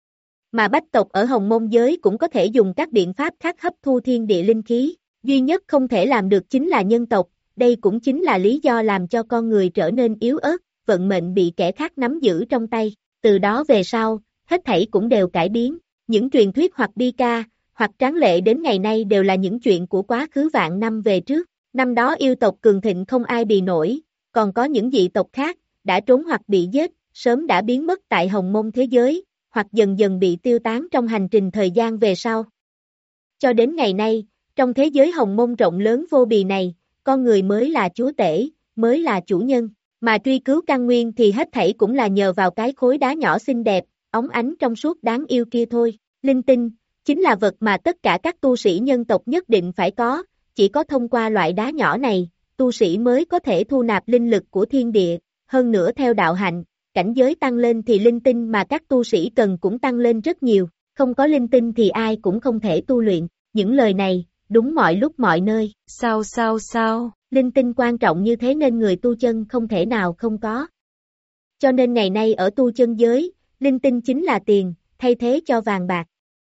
Mà bách tộc ở hồng môn giới cũng có thể dùng các biện pháp khác hấp thu thiên địa linh khí, duy nhất không thể làm được chính là nhân tộc, đây cũng chính là lý do làm cho con người trở nên yếu ớt, vận mệnh bị kẻ khác nắm giữ trong tay, từ đó về sau, hết thảy cũng đều cải biến, những truyền thuyết hoặc bi ca, hoặc tráng lệ đến ngày nay đều là những chuyện của quá khứ vạn năm về trước, năm đó yêu tộc cường thịnh không ai bì nổi, còn có những dị tộc khác, đã trốn hoặc bị giết, sớm đã biến mất tại hồng môn thế giới, hoặc dần dần bị tiêu tán trong hành trình thời gian về sau. Cho đến ngày nay, trong thế giới hồng môn rộng lớn vô bì này, con người mới là chúa tể, mới là chủ nhân, mà truy cứu căn nguyên thì hết thảy cũng là nhờ vào cái khối đá nhỏ xinh đẹp, óng ánh trong suốt đáng yêu kia thôi. Linh tinh, chính là vật mà tất cả các tu sĩ nhân tộc nhất định phải có, chỉ có thông qua loại đá nhỏ này, tu sĩ mới có thể thu nạp linh lực của thiên địa, hơn nữa theo đạo hạnh, cảnh giới tăng lên thì linh tinh mà các tu sĩ cần cũng tăng lên rất nhiều, không có linh tinh thì ai cũng không thể tu luyện, những lời này, đúng mọi lúc mọi nơi. Sao sao sao? Linh tinh quan trọng như thế nên người tu chân không thể nào không có. Cho nên ngày nay ở tu chân giới, linh tinh chính là tiền, thay thế cho vàng bạc.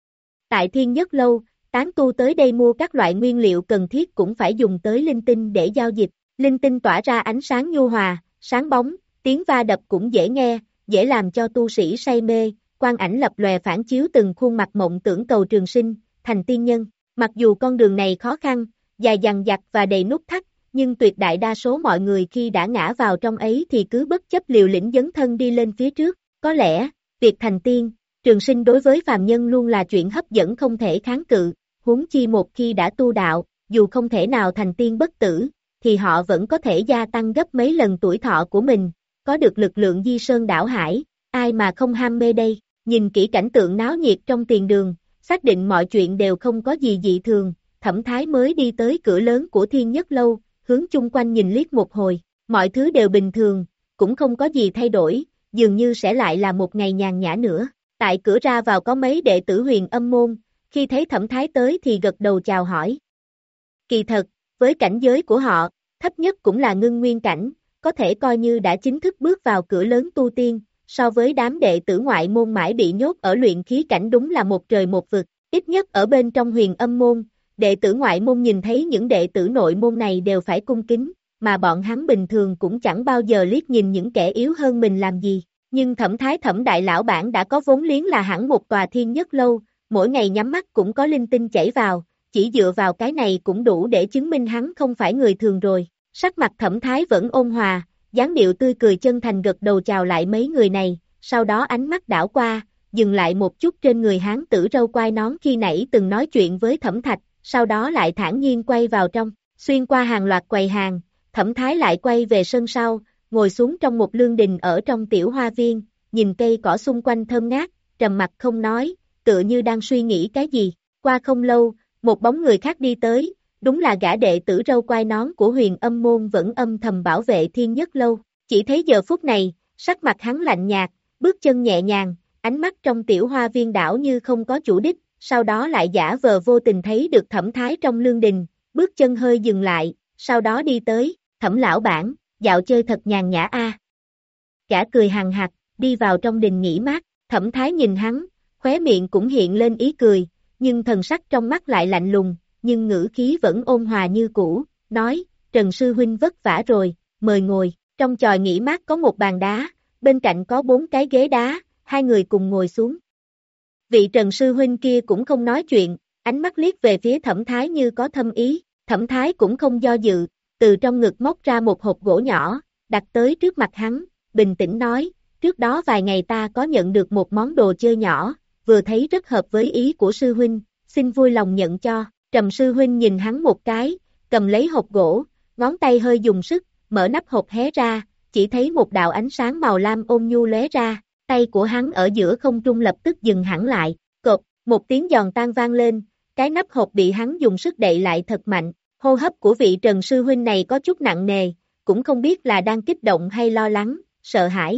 Tại Thiên Nhất Lâu, tán tu tới đây mua các loại nguyên liệu cần thiết cũng phải dùng tới linh tinh để giao dịch. Linh tinh tỏa ra ánh sáng nhu hòa, sáng bóng, tiếng va đập cũng dễ nghe, dễ làm cho tu sĩ say mê, quang ảnh lập lòe phản chiếu từng khuôn mặt mộng tưởng cầu trường sinh, thành tiên nhân. Mặc dù con đường này khó khăn, dài dằng dặc và đầy nút thắt, nhưng tuyệt đại đa số mọi người khi đã ngã vào trong ấy thì cứ bất chấp liều lĩnh dấn thân đi lên phía trước. Có lẽ, việc thành tiên, trường sinh đối với phàm nhân luôn là chuyện hấp dẫn không thể kháng cự, huống chi một khi đã tu đạo, dù không thể nào thành tiên bất tử, thì họ vẫn có thể gia tăng gấp mấy lần tuổi thọ của mình, có được lực lượng di sơn đảo hải, ai mà không ham mê đây, nhìn kỹ cảnh tượng náo nhiệt trong tiền đường, xác định mọi chuyện đều không có gì dị thường, Thẩm Thái mới đi tới cửa lớn của Thiên Nhất Lâu, hướng chung quanh nhìn liếc một hồi, mọi thứ đều bình thường, cũng không có gì thay đổi, dường như sẽ lại là một ngày nhàn nhã nữa. Tại cửa ra vào có mấy đệ tử Huyền Âm môn, khi thấy Thẩm Thái tới thì gật đầu chào hỏi. Kỳ thật, với cảnh giới của họ, thấp nhất cũng là ngưng nguyên cảnh, có thể coi như đã chính thức bước vào cửa lớn tu tiên, so với đám đệ tử ngoại môn mãi bị nhốt ở luyện khí cảnh đúng là một trời một vực, ít nhất ở bên trong Huyền Âm môn, đệ tử ngoại môn nhìn thấy những đệ tử nội môn này đều phải cung kính, mà bọn hắn bình thường cũng chẳng bao giờ liếc nhìn những kẻ yếu hơn mình làm gì. Nhưng Thẩm Thái Thẩm đại lão bản đã có vốn liếng là hẳn một tòa Thiên Nhất Lâu, mỗi ngày nhắm mắt cũng có linh tinh chảy vào, chỉ dựa vào cái này cũng đủ để chứng minh hắn không phải người thường rồi. Sắc mặt Thẩm Thái vẫn ôn hòa, dáng điệu tươi cười chân thành gật đầu chào lại mấy người này, sau đó ánh mắt đảo qua, dừng lại một chút trên người hán tử râu quai nón khi nãy từng nói chuyện với Thẩm Thạch, sau đó lại thản nhiên quay vào trong, xuyên qua hàng loạt quầy hàng, Thẩm Thái lại quay về sân sau, ngồi xuống trong một lương đình ở trong tiểu hoa viên, nhìn cây cỏ xung quanh thơm ngát, trầm mặc không nói, tựa như đang suy nghĩ cái gì. Qua không lâu, một bóng người khác đi tới, đúng là gã đệ tử râu quai nón của Huyền Âm môn vẫn âm thầm bảo vệ Thiên Nhất Lâu. Chỉ thấy giờ phút này, sắc mặt hắn lạnh nhạt, bước chân nhẹ nhàng, ánh mắt trong tiểu hoa viên đảo như không có chủ đích, sau đó lại giả vờ vô tình thấy được Thẩm Thái trong lương đình, bước chân hơi dừng lại, sau đó đi tới, Thẩm lão bản, dạo chơi thật nhàn nhã a. Gã cười hằng hặc, đi vào trong đình nghỉ mát, Thẩm Thái nhìn hắn, khóe miệng cũng hiện lên ý cười, nhưng thần sắc trong mắt lại lạnh lùng, nhưng ngữ khí vẫn ôn hòa như cũ, nói, Trần sư huynh vất vả rồi, mời ngồi, trong chòi nghỉ mát có một bàn đá, bên cạnh có bốn cái ghế đá, hai người cùng ngồi xuống. Vị Trần sư huynh kia cũng không nói chuyện, ánh mắt liếc về phía Thẩm Thái như có thâm ý, Thẩm Thái cũng không do dự, từ trong ngực móc ra một hộp gỗ nhỏ, đặt tới trước mặt hắn, bình tĩnh nói, trước đó vài ngày ta có nhận được một món đồ chơi nhỏ, vừa thấy rất hợp với ý của sư huynh, xin vui lòng nhận cho. Trầm sư huynh nhìn hắn một cái, cầm lấy hộp gỗ, ngón tay hơi dùng sức, mở nắp hộp hé ra, chỉ thấy một đạo ánh sáng màu lam ôn nhu lóe ra, tay của hắn ở giữa không trung lập tức dừng hẳn lại, cộp, một tiếng giòn tan vang lên, cái nắp hộp bị hắn dùng sức đậy lại thật mạnh, hô hấp của vị Trần sư huynh này có chút nặng nề, cũng không biết là đang kích động hay lo lắng, sợ hãi.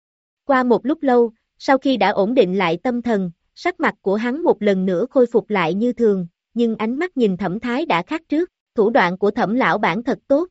Qua một lúc lâu, sau khi đã ổn định lại tâm thần, sắc mặt của hắn một lần nữa khôi phục lại như thường, nhưng ánh mắt nhìn Thẩm Thái đã khác trước, thủ đoạn của Thẩm lão bản thật tốt.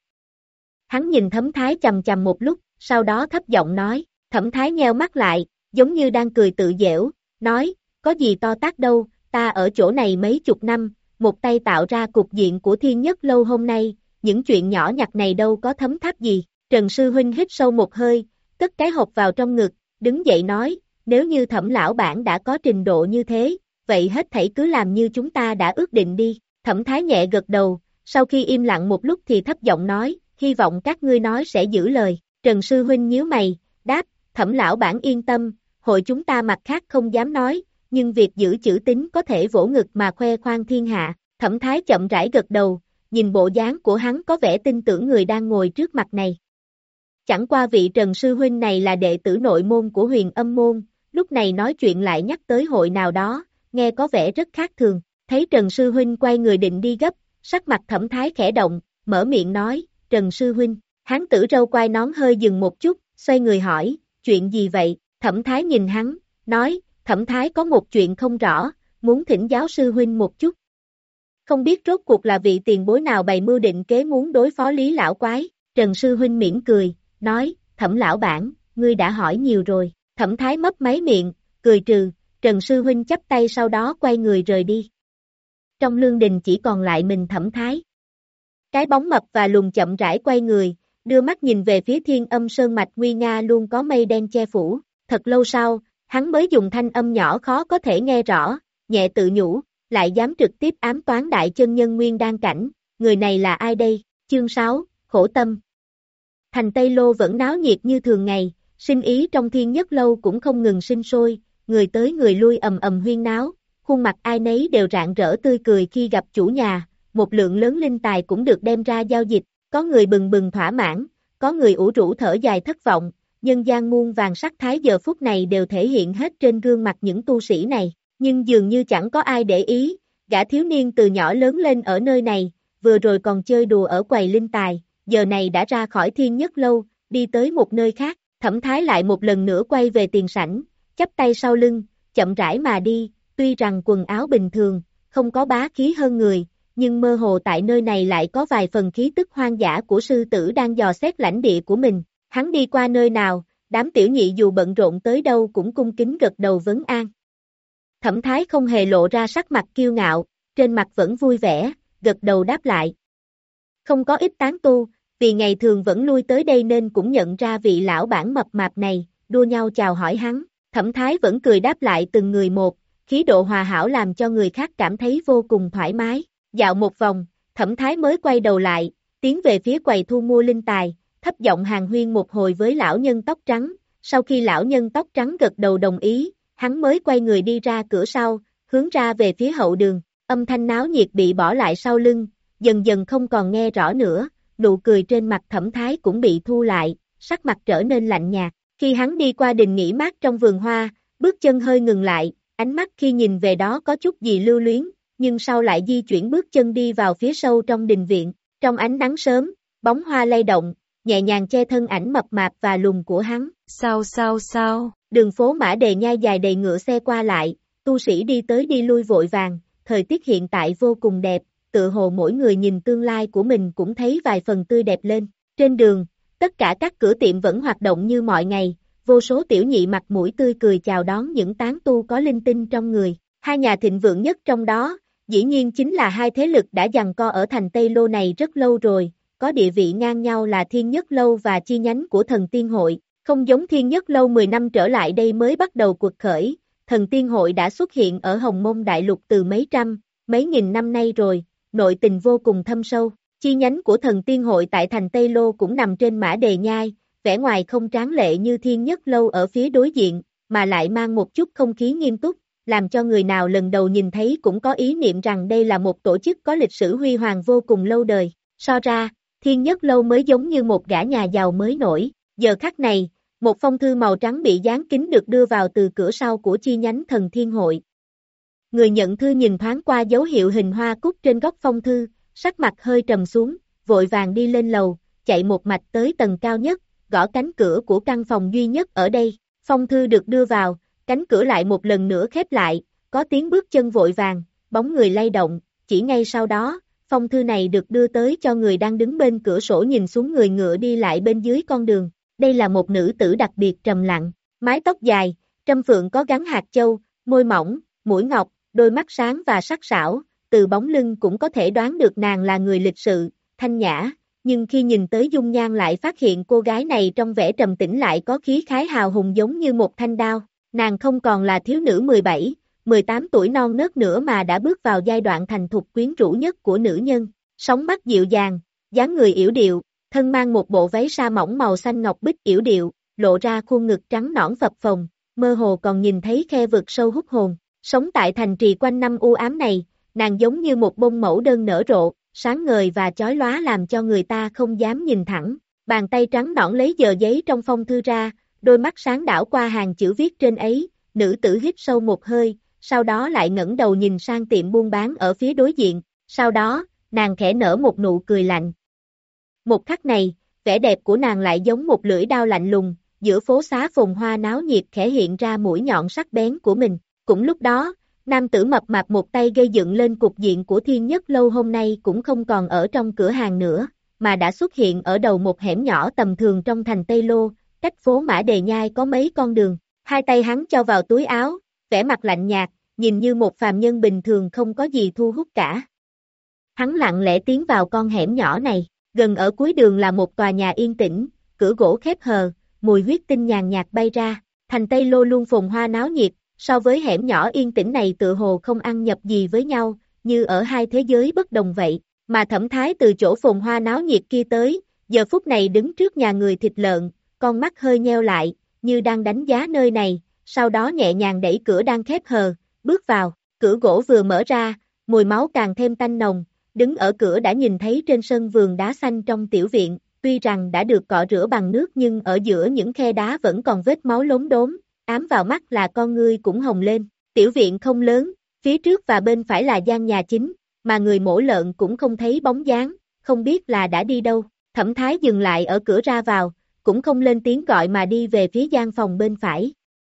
Hắn nhìn Thẩm Thái chằm chằm một lúc, sau đó thấp giọng nói, Thẩm Thái nheo mắt lại, giống như đang cười tự giễu, nói, có gì to tát đâu, ta ở chỗ này mấy chục năm, một tay tạo ra cục diện của Thiên Nhất Lâu hôm nay, những chuyện nhỏ nhặt này đâu có thấm tháp gì. Trần sư huynh hít sâu một hơi, cất cái hộp vào trong ngực, đứng dậy nói, nếu như Thẩm lão bản đã có trình độ như thế, vậy hết thảy cứ làm như chúng ta đã ước định đi. Thẩm Thái nhẹ gật đầu, sau khi im lặng một lúc thì thấp giọng nói, hy vọng các ngươi nói sẽ giữ lời. Trần sư huynh nhíu mày, đáp, Thẩm lão bản yên tâm, hội chúng ta mặt khác không dám nói, nhưng việc giữ chữ tín có thể vỗ ngực mà khoe khoang thiên hạ. Thẩm Thái chậm rãi gật đầu, nhìn bộ dáng của hắn có vẻ tin tưởng người đang ngồi trước mặt này. Chẳng qua vị Trần sư huynh này là đệ tử nội môn của Huyền Âm môn, lúc này nói chuyện lại nhắc tới hội nào đó, nghe có vẻ rất khác thường. Thấy Trần sư huynh quay người định đi gấp, sắc mặt Thẩm Thái khẽ động, mở miệng nói, Trần sư huynh, hán tử râu quai nón hơi dừng một chút, xoay người hỏi, chuyện gì vậy? Thẩm Thái nhìn hắn, nói, Thẩm Thái có một chuyện không rõ, muốn thỉnh giáo sư huynh một chút. Không biết rốt cuộc là vị tiền bối nào bày mưu định kế muốn đối phó Lý lão quái. Trần sư huynh mỉm cười, nói, Thẩm lão bản, ngươi đã hỏi nhiều rồi. Thẩm Thái mấp máy miệng, cười trừ, Trần sư huynh chắp tay sau đó quay người rời đi. Trong lương đình chỉ còn lại mình Thẩm Thái. Cái bóng mập và lùn chậm rãi quay người, đưa mắt nhìn về phía Thiên Âm sơn mạch nguy nga luôn có mây đen che phủ. Thật lâu sau, hắn mới dùng thanh âm nhỏ khó có thể nghe rõ, nhẹ tự nhủ, lại dám trực tiếp ám toán đại chân nhân nguyên đan cảnh, người này là ai đây? Chương sáu, khổ tâm. Thành Tây Lô vẫn náo nhiệt như thường ngày, sinh ý trong Thiên Nhất Lâu cũng không ngừng sinh sôi, người tới người lui ầm ầm huyên náo, khuôn mặt ai nấy đều rạng rỡ tươi cười khi gặp chủ nhà, một lượng lớn linh tài cũng được đem ra giao dịch, có người bừng bừng thỏa mãn, có người ủ rũ thở dài thất vọng, nhân gian muôn vàng sắc thái giờ phút này đều thể hiện hết trên gương mặt những tu sĩ này, nhưng dường như chẳng có ai để ý, gã thiếu niên từ nhỏ lớn lên ở nơi này, vừa rồi còn chơi đùa ở quầy linh tài, giờ này đã ra khỏi Thiên Nhất Lâu, đi tới một nơi khác. Thẩm Thái lại một lần nữa quay về tiền sảnh, chắp tay sau lưng, chậm rãi mà đi, tuy rằng quần áo bình thường, không có bá khí hơn người, nhưng mơ hồ tại nơi này lại có vài phần khí tức hoang dã của sư tử đang dò xét lãnh địa của mình. Hắn đi qua nơi nào, đám tiểu nhị dù bận rộn tới đâu cũng cung kính gật đầu vấn an. Thẩm Thái không hề lộ ra sắc mặt kiêu ngạo, trên mặt vẫn vui vẻ, gật đầu đáp lại. Không có ít tán tu, vì ngày thường vẫn lui tới đây nên cũng nhận ra vị lão bản mập mạp này, đua nhau chào hỏi hắn. Thẩm Thái vẫn cười đáp lại từng người một, khí độ hòa hảo làm cho người khác cảm thấy vô cùng thoải mái. Dạo một vòng, Thẩm Thái mới quay đầu lại, tiến về phía quầy thu mua linh tài, thấp giọng hàn huyên một hồi với lão nhân tóc trắng. Sau khi lão nhân tóc trắng gật đầu đồng ý, hắn mới quay người đi ra cửa sau, hướng ra về phía hậu đường. Âm thanh náo nhiệt bị bỏ lại sau lưng, dần dần không còn nghe rõ nữa, nụ cười trên mặt Thẩm Thái cũng bị thu lại, sắc mặt trở nên lạnh nhạt. Khi hắn đi qua đình nghỉ mát trong vườn hoa, bước chân hơi ngừng lại, ánh mắt khi nhìn về đó có chút gì lưu luyến, nhưng sau lại di chuyển bước chân đi vào phía sâu trong đình viện. Trong ánh nắng sớm, bóng hoa lay động, nhẹ nhàng che thân ảnh mập mạp và lùn của hắn. Sao sao sao, đường phố Mã Đề Nhai dài đầy ngựa xe qua lại, tu sĩ đi tới đi lui vội vàng, thời tiết hiện tại vô cùng đẹp, tự hồ mỗi người nhìn tương lai của mình cũng thấy vài phần tươi đẹp lên. Trên đường, tất cả các cửa tiệm vẫn hoạt động như mọi ngày, vô số tiểu nhị mặt mũi tươi cười chào đón những tán tu có linh tinh trong người. Hai nhà thịnh vượng nhất trong đó, dĩ nhiên chính là hai thế lực đã giằng co ở thành Tây Lô này rất lâu rồi, có địa vị ngang nhau là Thiên Nhất Lâu và chi nhánh của Thần Tiên Hội. Không giống Thiên Nhất Lâu mười năm trở lại đây mới bắt đầu cuộc khởi, Thần Tiên Hội đã xuất hiện ở Hồng Mông Đại Lục từ mấy trăm, mấy nghìn năm nay rồi, nội tình vô cùng thâm sâu. Chi nhánh của Thần Tiên Hội tại thành Tây Lô cũng nằm trên Mã Đề Nhai, vẻ ngoài không tráng lệ như Thiên Nhất Lâu ở phía đối diện, mà lại mang một chút không khí nghiêm túc, làm cho người nào lần đầu nhìn thấy cũng có ý niệm rằng đây là một tổ chức có lịch sử huy hoàng vô cùng lâu đời. So ra, Thiên Nhất Lâu mới giống như một gã nhà giàu mới nổi. Giờ khắc này, một phong thư màu trắng bị dán kín được đưa vào từ cửa sau của chi nhánh Thần Thiên Hội. Người nhận thư nhìn thoáng qua dấu hiệu hình hoa cúc trên góc phong thư, sắc mặt hơi trầm xuống, vội vàng đi lên lầu, chạy một mạch tới tầng cao nhất, gõ cánh cửa của căn phòng duy nhất ở đây. Phong thư được đưa vào, cánh cửa lại một lần nữa khép lại, có tiếng bước chân vội vàng, bóng người lay động, chỉ ngay sau đó, phong thư này được đưa tới cho người đang đứng bên cửa sổ nhìn xuống người ngựa đi lại bên dưới con đường. Đây là một nữ tử đặc biệt trầm lặng, mái tóc dài, trâm phượng có gắn hạt châu, môi mỏng, mũi ngọc, đôi mắt sáng và sắc sảo, từ bóng lưng cũng có thể đoán được nàng là người lịch sự, thanh nhã, nhưng khi nhìn tới dung nhan lại phát hiện cô gái này trong vẻ trầm tĩnh lại có khí khái hào hùng giống như một thanh đao. Nàng không còn là thiếu nữ mười bảy, mười tám tuổi non nớt nữa mà đã bước vào giai đoạn thành thục quyến rũ nhất của nữ nhân, sóng mắt dịu dàng, dáng người yểu điệu, thân mang một bộ váy sa mỏng màu xanh ngọc bích yểu điệu, lộ ra khuôn ngực trắng nõn phập phồng, mơ hồ còn nhìn thấy khe vực sâu hút hồn. Sống tại thành trì quanh năm u ám này, nàng giống như một bông mẫu đơn nở rộ, sáng ngời và chói lóa làm cho người ta không dám nhìn thẳng. Bàn tay trắng nõn lấy tờ giấy trong phong thư ra, đôi mắt sáng đảo qua hàng chữ viết trên ấy, nữ tử hít sâu một hơi, sau đó lại ngẩng đầu nhìn sang tiệm buôn bán ở phía đối diện, sau đó, nàng khẽ nở một nụ cười lạnh. Một khắc này, vẻ đẹp của nàng lại giống một lưỡi đao lạnh lùng, giữa phố xá phồn hoa náo nhiệt khẽ hiện ra mũi nhọn sắc bén của mình. Cũng lúc đó, nam tử mập mạp một tay gây dựng lên cục diện của Thiên Nhất Lâu hôm nay cũng không còn ở trong cửa hàng nữa, mà đã xuất hiện ở đầu một hẻm nhỏ tầm thường trong thành Tây Lô, cách phố Mã Đề Nhai có mấy con đường. Hai tay hắn cho vào túi áo, vẻ mặt lạnh nhạt, nhìn như một phàm nhân bình thường không có gì thu hút cả. Hắn lặng lẽ tiến vào con hẻm nhỏ này, gần ở cuối đường là một tòa nhà yên tĩnh, cửa gỗ khép hờ, mùi huyết tinh nhàn nhạt bay ra. Thành Tây Lô luôn phồn hoa náo nhiệt, so với hẻm nhỏ yên tĩnh này tựa hồ không ăn nhập gì với nhau, như ở hai thế giới bất đồng vậy. Mà Thẩm Thái từ chỗ phồn hoa náo nhiệt kia tới, giờ phút này đứng trước nhà người thịt lợn, con mắt hơi nheo lại, như đang đánh giá nơi này, sau đó nhẹ nhàng đẩy cửa đang khép hờ, bước vào. Cửa gỗ vừa mở ra, mùi máu càng thêm tanh nồng, đứng ở cửa đã nhìn thấy trên sân vườn đá xanh trong tiểu viện, tuy rằng đã được cọ rửa bằng nước nhưng ở giữa những khe đá vẫn còn vết máu lốm đốm, ám vào mắt là con ngươi cũng hồng lên. Tiểu viện không lớn, phía trước và bên phải là gian nhà chính, mà người mổ lợn cũng không thấy bóng dáng, không biết là đã đi đâu. Thẩm Thái dừng lại ở cửa ra vào, cũng không lên tiếng gọi mà đi về phía gian phòng bên phải.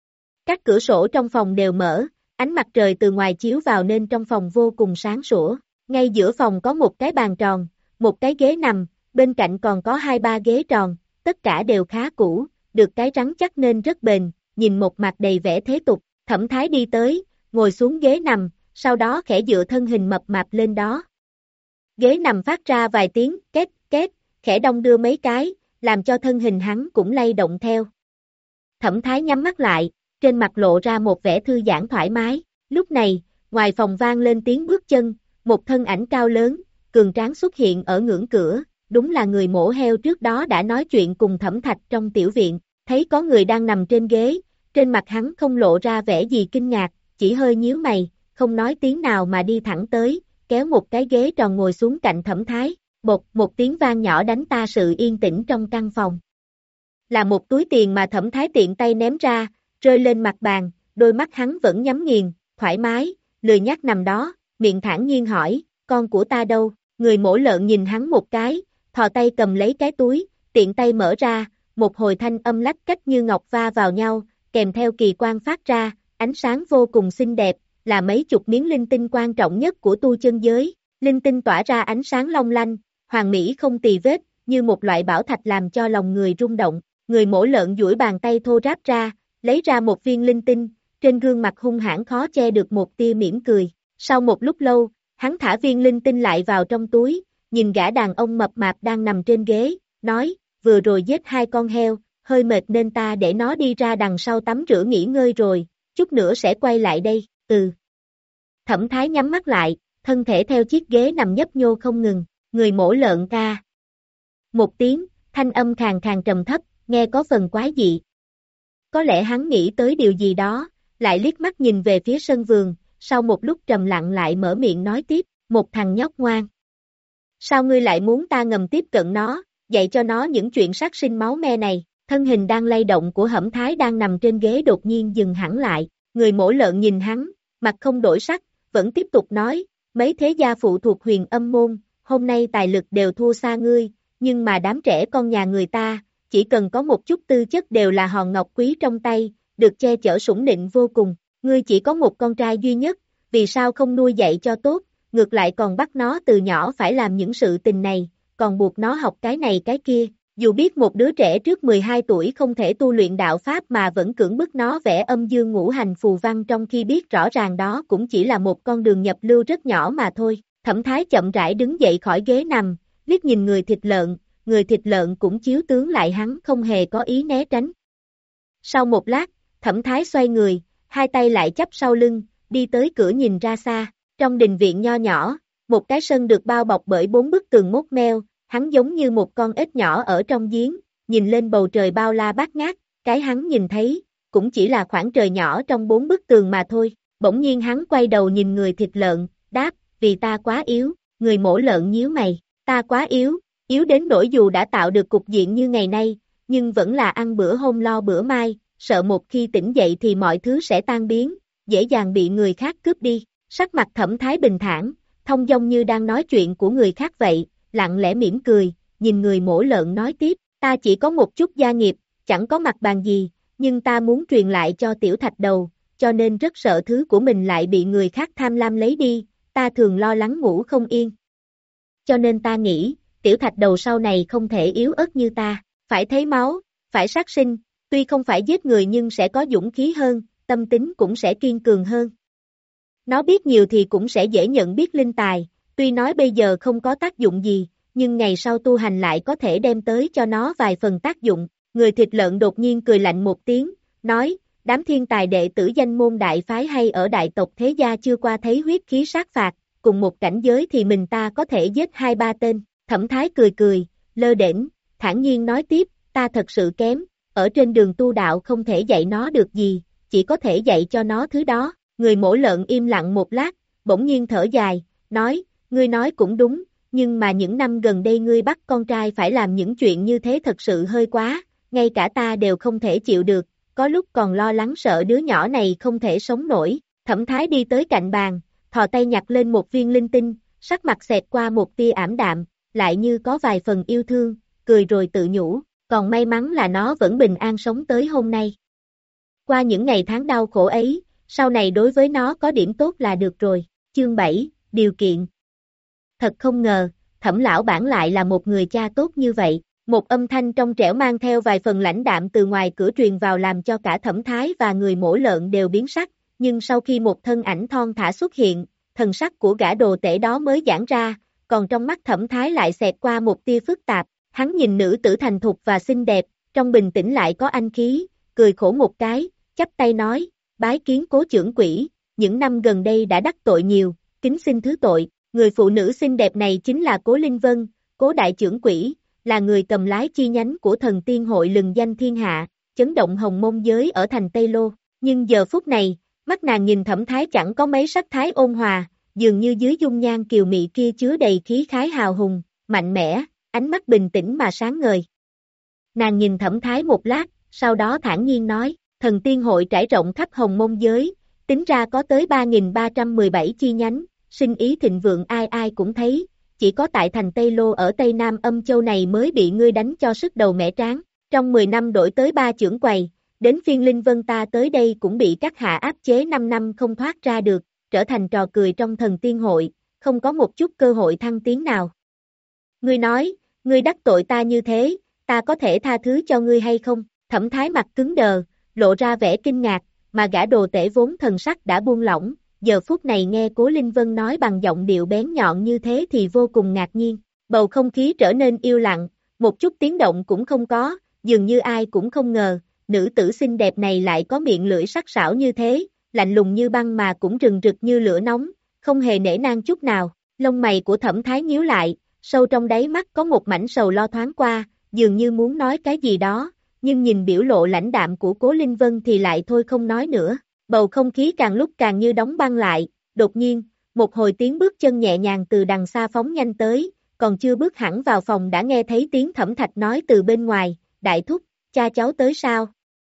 Các cửa sổ trong phòng đều mở, ánh mặt trời từ ngoài chiếu vào nên trong phòng vô cùng sáng sủa. Ngay giữa phòng có một cái bàn tròn, một cái ghế nằm, bên cạnh còn có hai ba ghế tròn, tất cả đều khá cũ, được cái rắn chắc nên rất bền, nhìn một mặt đầy vẻ thế tục. Thẩm Thái đi tới, ngồi xuống ghế nằm, sau đó khẽ dựa thân hình mập mạp lên đó. Ghế nằm phát ra vài tiếng két két, khẽ đong đưa mấy cái, làm cho thân hình hắn cũng lay động theo. Thẩm Thái nhắm mắt lại, trên mặt lộ ra một vẻ thư giãn thoải mái. Lúc này, ngoài phòng vang lên tiếng bước chân, một thân ảnh cao lớn, cường tráng xuất hiện ở ngưỡng cửa, đúng là người mổ heo trước đó đã nói chuyện cùng Thẩm Thạch trong tiểu viện. Thấy có người đang nằm trên ghế, trên mặt hắn không lộ ra vẻ gì kinh ngạc, chỉ hơi nhíu mày, không nói tiếng nào mà đi thẳng tới, kéo một cái ghế tròn ngồi xuống cạnh Thẩm Thái. Bột, một tiếng vang nhỏ đánh ta sự yên tĩnh trong căn phòng. Là một túi tiền mà Thẩm Thái tiện tay ném ra, rơi lên mặt bàn, đôi mắt hắn vẫn nhắm nghiền, thoải mái, lười nhác nằm đó, miệng thản nhiên hỏi, con của ta đâu? Người mổ lợn nhìn hắn một cái, thò tay cầm lấy cái túi, tiện tay mở ra, một hồi thanh âm lách cách như ngọc va vào nhau, kèm theo kỳ quang phát ra, ánh sáng vô cùng xinh đẹp, là mấy chục miếng linh tinh quan trọng nhất của tu chân giới. Linh tinh tỏa ra ánh sáng long lanh, hoàn mỹ không tì vết, như một loại bảo thạch làm cho lòng người rung động. Người mổ lợn duỗi bàn tay thô ráp ra, lấy ra một viên linh tinh, trên gương mặt hung hãn khó che được một tia mỉm cười. Sau một lúc lâu, hắn thả viên linh tinh lại vào trong túi, nhìn gã đàn ông mập mạp đang nằm trên ghế, nói, vừa rồi giết hai con heo, hơi mệt nên ta để nó đi ra đằng sau tắm rửa nghỉ ngơi rồi, chút nữa sẽ quay lại đây, ừ. Thẩm Thái nhắm mắt lại, thân thể theo chiếc ghế nằm nhấp nhô không ngừng, người mổ lợn ca. Một tiếng, thanh âm khàn khàn trầm thấp, nghe có phần quái dị. Có lẽ hắn nghĩ tới điều gì đó, lại liếc mắt nhìn về phía sân vườn, sau một lúc trầm lặng lại mở miệng nói tiếp, một thằng nhóc ngoan. Sao ngươi lại muốn ta ngầm tiếp cận nó, dạy cho nó những chuyện sát sinh máu me này? Thân hình đang lay động của Hẩm Thái đang nằm trên ghế đột nhiên dừng hẳn lại, người mổ lợn nhìn hắn, mặt không đổi sắc, vẫn tiếp tục nói, mấy thế gia phụ thuộc Huyền Âm môn, hôm nay tài lực đều thua xa ngươi, nhưng mà đám trẻ con nhà người ta, chỉ cần có một chút tư chất đều là hòn ngọc quý trong tay, được che chở sủng nịnh vô cùng, ngươi chỉ có một con trai duy nhất, vì sao không nuôi dạy cho tốt, ngược lại còn bắt nó từ nhỏ phải làm những sự tình này, còn buộc nó học cái này cái kia. Dù biết một đứa trẻ trước mười hai tuổi không thể tu luyện đạo Pháp mà vẫn cưỡng bức nó vẽ âm dương ngũ hành phù văn trong khi biết rõ ràng đó cũng chỉ là một con đường nhập lưu rất nhỏ mà thôi. Thẩm Thái chậm rãi đứng dậy khỏi ghế nằm, liếc nhìn người thịt lợn, người thịt lợn cũng chiếu tướng lại hắn không hề có ý né tránh. Sau một lát, Thẩm Thái xoay người, hai tay lại chắp sau lưng, đi tới cửa nhìn ra xa, trong đình viện nho nhỏ, một cái sân được bao bọc bởi bốn bức tường mốt meo. Hắn giống như một con ếch nhỏ ở trong giếng, nhìn lên bầu trời bao la bát ngát, cái hắn nhìn thấy, cũng chỉ là khoảng trời nhỏ trong bốn bức tường mà thôi. Bỗng nhiên hắn quay đầu nhìn người thịt lợn, đáp, vì ta quá yếu, người mổ lợn nhíu mày, ta quá yếu, yếu đến nỗi dù đã tạo được cục diện như ngày nay, nhưng vẫn là ăn bữa hôm lo bữa mai, sợ một khi tỉnh dậy thì mọi thứ sẽ tan biến, dễ dàng bị người khác cướp đi. Sắc mặt Thẩm Thái bình thản, thông dong như đang nói chuyện của người khác vậy. Lặng lẽ mỉm cười, nhìn người mổ lợn nói tiếp, ta chỉ có một chút gia nghiệp, chẳng có mặt bàn gì, nhưng ta muốn truyền lại cho tiểu thạch đầu, cho nên rất sợ thứ của mình lại bị người khác tham lam lấy đi, ta thường lo lắng ngủ không yên. Cho nên ta nghĩ, tiểu thạch đầu sau này không thể yếu ớt như ta, phải thấy máu, phải sát sinh, tuy không phải giết người nhưng sẽ có dũng khí hơn, tâm tính cũng sẽ kiên cường hơn. Nó biết nhiều thì cũng sẽ dễ nhận biết linh tài. Tuy nói bây giờ không có tác dụng gì, nhưng ngày sau tu hành lại có thể đem tới cho nó vài phần tác dụng. Người thịt lợn đột nhiên cười lạnh một tiếng, nói, đám thiên tài đệ tử danh môn đại phái hay ở đại tộc thế gia chưa qua thấy huyết khí sát phạt, cùng một cảnh giới thì mình ta có thể giết hai ba tên. Thẩm Thái cười cười, lơ đễnh, thản nhiên nói tiếp, ta thật sự kém, ở trên đường tu đạo không thể dạy nó được gì, chỉ có thể dạy cho nó thứ đó. Người mổ lợn im lặng một lát, bỗng nhiên thở dài, nói, ngươi nói cũng đúng, nhưng mà những năm gần đây ngươi bắt con trai phải làm những chuyện như thế thật sự hơi quá, ngay cả ta đều không thể chịu được, có lúc còn lo lắng sợ đứa nhỏ này không thể sống nổi. Thẩm Thái đi tới cạnh bàn, thò tay nhặt lên một viên linh tinh, sắc mặt xẹt qua một tia ảm đạm, lại như có vài phần yêu thương, cười rồi tự nhủ, còn may mắn là nó vẫn bình an sống tới hôm nay. Qua những ngày tháng đau khổ ấy, sau này đối với nó có điểm tốt là được rồi. Chương bảy, điều kiện. Thật không ngờ, Thẩm lão bản lại là một người cha tốt như vậy. Một âm thanh trong trẻo mang theo vài phần lãnh đạm từ ngoài cửa truyền vào làm cho cả Thẩm Thái và người mổ lợn đều biến sắc, nhưng sau khi một thân ảnh thon thả xuất hiện, thần sắc của gã đồ tể đó mới giãn ra, còn trong mắt Thẩm Thái lại xẹt qua một tia phức tạp. Hắn nhìn nữ tử thành thục và xinh đẹp, trong bình tĩnh lại có anh khí, cười khổ một cái, chắp tay nói, bái kiến Cố trưởng quỹ, những năm gần đây đã đắc tội nhiều, kính xin thứ tội. Người phụ nữ xinh đẹp này chính là Cố Linh Vân, Cố đại trưởng quỹ, là người cầm lái chi nhánh của Thần Tiên hội lừng danh thiên hạ, chấn động hồng môn giới ở thành Tây Lô. Nhưng giờ phút này, mắt nàng nhìn Thẩm Thái chẳng có mấy sắc thái ôn hòa, dường như dưới dung nhan kiều mị kia chứa đầy khí khái hào hùng, mạnh mẽ, ánh mắt bình tĩnh mà sáng ngời. Nàng nhìn Thẩm Thái một lát, sau đó thản nhiên nói, Thần Tiên hội trải rộng khắp hồng môn giới, tính ra có tới ba nghìn ba trăm mười bảy chi nhánh, sinh ý thịnh vượng ai ai cũng thấy, chỉ có tại thành Tây Lô ở Tây Nam Âm Châu này mới bị ngươi đánh cho sức đầu mẻ trán. Trong mười năm đổi tới ba trưởng quầy, đến phiên Linh Vân ta tới đây cũng bị các hạ áp chế năm năm không thoát ra được, trở thành trò cười trong thần tiên hội, không có một chút cơ hội thăng tiến nào. Ngươi nói, ngươi đắc tội ta như thế, ta có thể tha thứ cho ngươi hay không? Thẩm Thái mặt cứng đờ, lộ ra vẻ kinh ngạc, mà gã đồ tể vốn thần sắc đã buông lỏng, giờ phút này nghe Cố Linh Vân nói bằng giọng điệu bén nhọn như thế thì vô cùng ngạc nhiên. Bầu không khí trở nên yêu lặng, một chút tiếng động cũng không có, dường như ai cũng không ngờ, nữ tử xinh đẹp này lại có miệng lưỡi sắc sảo như thế, lạnh lùng như băng mà cũng rừng rực như lửa nóng, không hề nể nang chút nào. Lông mày của Thẩm Thái nhíu lại, sâu trong đáy mắt có một mảnh sầu lo thoáng qua, dường như muốn nói cái gì đó, nhưng nhìn biểu lộ lãnh đạm của Cố Linh Vân thì lại thôi không nói nữa. Bầu không khí càng lúc càng như đóng băng lại, đột nhiên, một hồi tiếng bước chân nhẹ nhàng từ đằng xa phóng nhanh tới, còn chưa bước hẳn vào phòng đã nghe thấy tiếng Thẩm Thạch nói từ bên ngoài, đại thúc, cha cháu tới sao?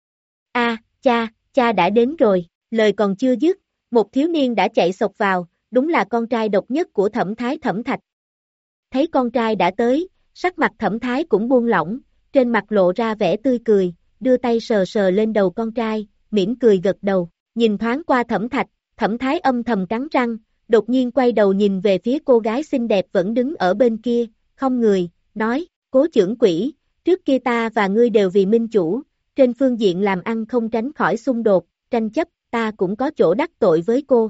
A, cha, cha đã đến rồi, lời còn chưa dứt, một thiếu niên đã chạy xộc vào, đúng là con trai độc nhất của Thẩm Thái Thẩm Thạch. Thấy con trai đã tới, sắc mặt Thẩm Thái cũng buông lỏng, trên mặt lộ ra vẻ tươi cười, đưa tay sờ sờ lên đầu con trai, mỉm cười gật đầu, nhìn thoáng qua Thẩm Thạch, Thẩm Thái âm thầm cắn răng, đột nhiên quay đầu nhìn về phía cô gái xinh đẹp vẫn đứng ở bên kia, không người, nói, Cố trưởng quỹ, trước kia ta và ngươi đều vì minh chủ, trên phương diện làm ăn không tránh khỏi xung đột, tranh chấp, ta cũng có chỗ đắc tội với cô.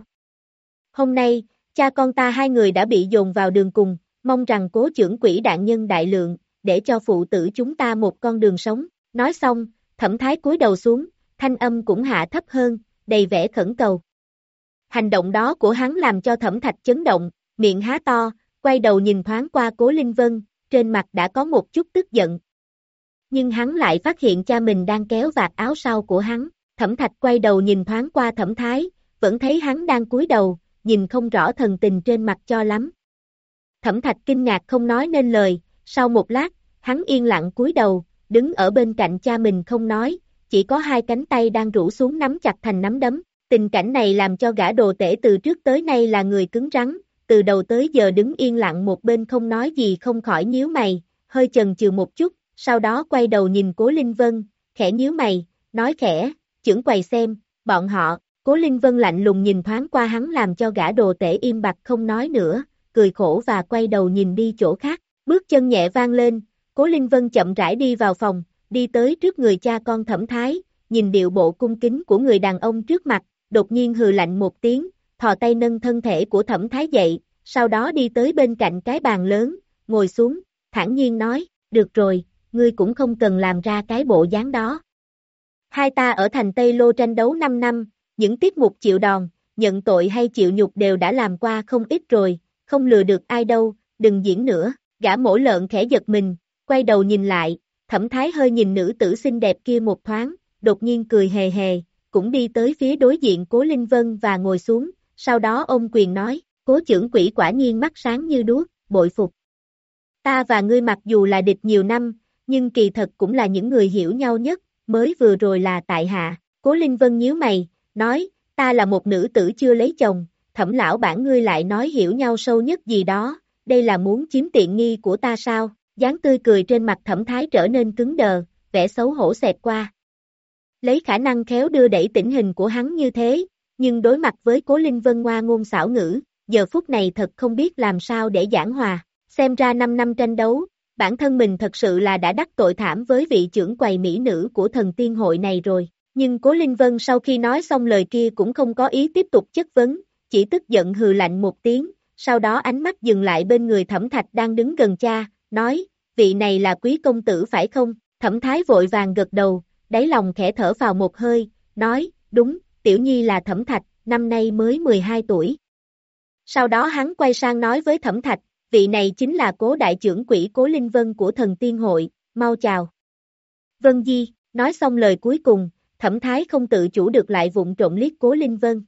Hôm nay, cha con ta hai người đã bị dồn vào đường cùng, mong rằng Cố trưởng quỹ đại nhân đại lượng, để cho phụ tử chúng ta một con đường sống. Nói xong, Thẩm Thái cúi đầu xuống, thanh âm cũng hạ thấp hơn, đầy vẻ khẩn cầu. Hành động đó của hắn làm cho Thẩm Thạch chấn động, miệng há to, quay đầu nhìn thoáng qua Cố Linh Vân, trên mặt đã có một chút tức giận. Nhưng hắn lại phát hiện cha mình đang kéo vạt áo sau của hắn, Thẩm Thạch quay đầu nhìn thoáng qua Thẩm Thái, vẫn thấy hắn đang cúi đầu, nhìn không rõ thần tình trên mặt cho lắm. Thẩm Thạch kinh ngạc không nói nên lời, sau một lát, hắn yên lặng cúi đầu, đứng ở bên cạnh cha mình không nói, chỉ có hai cánh tay đang rũ xuống nắm chặt thành nắm đấm. Tình cảnh này làm cho gã đồ tể từ trước tới nay là người cứng rắn, từ đầu tới giờ đứng yên lặng một bên không nói gì không khỏi nhíu mày, hơi chần chừ một chút, sau đó quay đầu nhìn Cố Linh Vân, khẽ nhíu mày, nói khẽ, chưởng quầy xem, bọn họ. Cố Linh Vân lạnh lùng nhìn thoáng qua hắn làm cho gã đồ tể im bặt không nói nữa, cười khổ và quay đầu nhìn đi chỗ khác, bước chân nhẹ vang lên, Cố Linh Vân chậm rãi đi vào phòng, đi tới trước người cha con Thẩm Thái, nhìn điệu bộ cung kính của người đàn ông trước mặt, đột nhiên hừ lạnh một tiếng, thò tay nâng thân thể của Thẩm Thái dậy, sau đó đi tới bên cạnh cái bàn lớn, ngồi xuống, thản nhiên nói, được rồi, ngươi cũng không cần làm ra cái bộ dáng đó. Hai ta ở thành Tây Lô tranh đấu năm năm, những tiết mục chịu đòn, nhận tội hay chịu nhục đều đã làm qua không ít rồi, không lừa được ai đâu, đừng diễn nữa. Gã mổ lợn khẽ giật mình, quay đầu nhìn lại, Thẩm Thái hơi nhìn nữ tử xinh đẹp kia một thoáng, đột nhiên cười hề hề, cũng đi tới phía đối diện Cố Linh Vân và ngồi xuống, sau đó ôm quyền nói, Cố trưởng quỹ quả nhiên mắt sáng như đuốc, bội phục. Ta và ngươi mặc dù là địch nhiều năm, nhưng kỳ thật cũng là những người hiểu nhau nhất, mới vừa rồi là tại hạ. Cố Linh Vân nhíu mày, nói, ta là một nữ tử chưa lấy chồng, Thẩm lão bản ngươi lại nói hiểu nhau sâu nhất gì đó, đây là muốn chiếm tiện nghi của ta sao? Dáng tươi cười trên mặt Thẩm Thái trở nên cứng đờ, vẻ xấu hổ xẹt qua. Lấy khả năng khéo đưa đẩy tình hình của hắn như thế, nhưng đối mặt với Cố Linh Vân ngoa ngôn xảo ngữ, giờ phút này thật không biết làm sao để giảng hòa. Xem ra năm năm tranh đấu, bản thân mình thật sự là đã đắc tội thảm với vị trưởng quầy mỹ nữ của thần tiên hội này rồi. Nhưng Cố Linh Vân sau khi nói xong lời kia cũng không có ý tiếp tục chất vấn, chỉ tức giận hừ lạnh một tiếng, sau đó ánh mắt dừng lại bên người Thẩm Thạch đang đứng gần cha, nói, vị này là quý công tử phải không? Thẩm Thái vội vàng gật đầu, đáy lòng khẽ thở vào một hơi, nói, đúng, tiểu nhi là Thẩm Thạch, năm nay mới mười hai tuổi. Sau đó hắn quay sang nói với Thẩm Thạch, vị này chính là Cố đại trưởng quỹ Cố Linh Vân của thần tiên hội, mau chào. Vân Di, nói xong lời cuối cùng, Thẩm Thái không tự chủ được lại vụng trộm liếc Cố Linh Vân.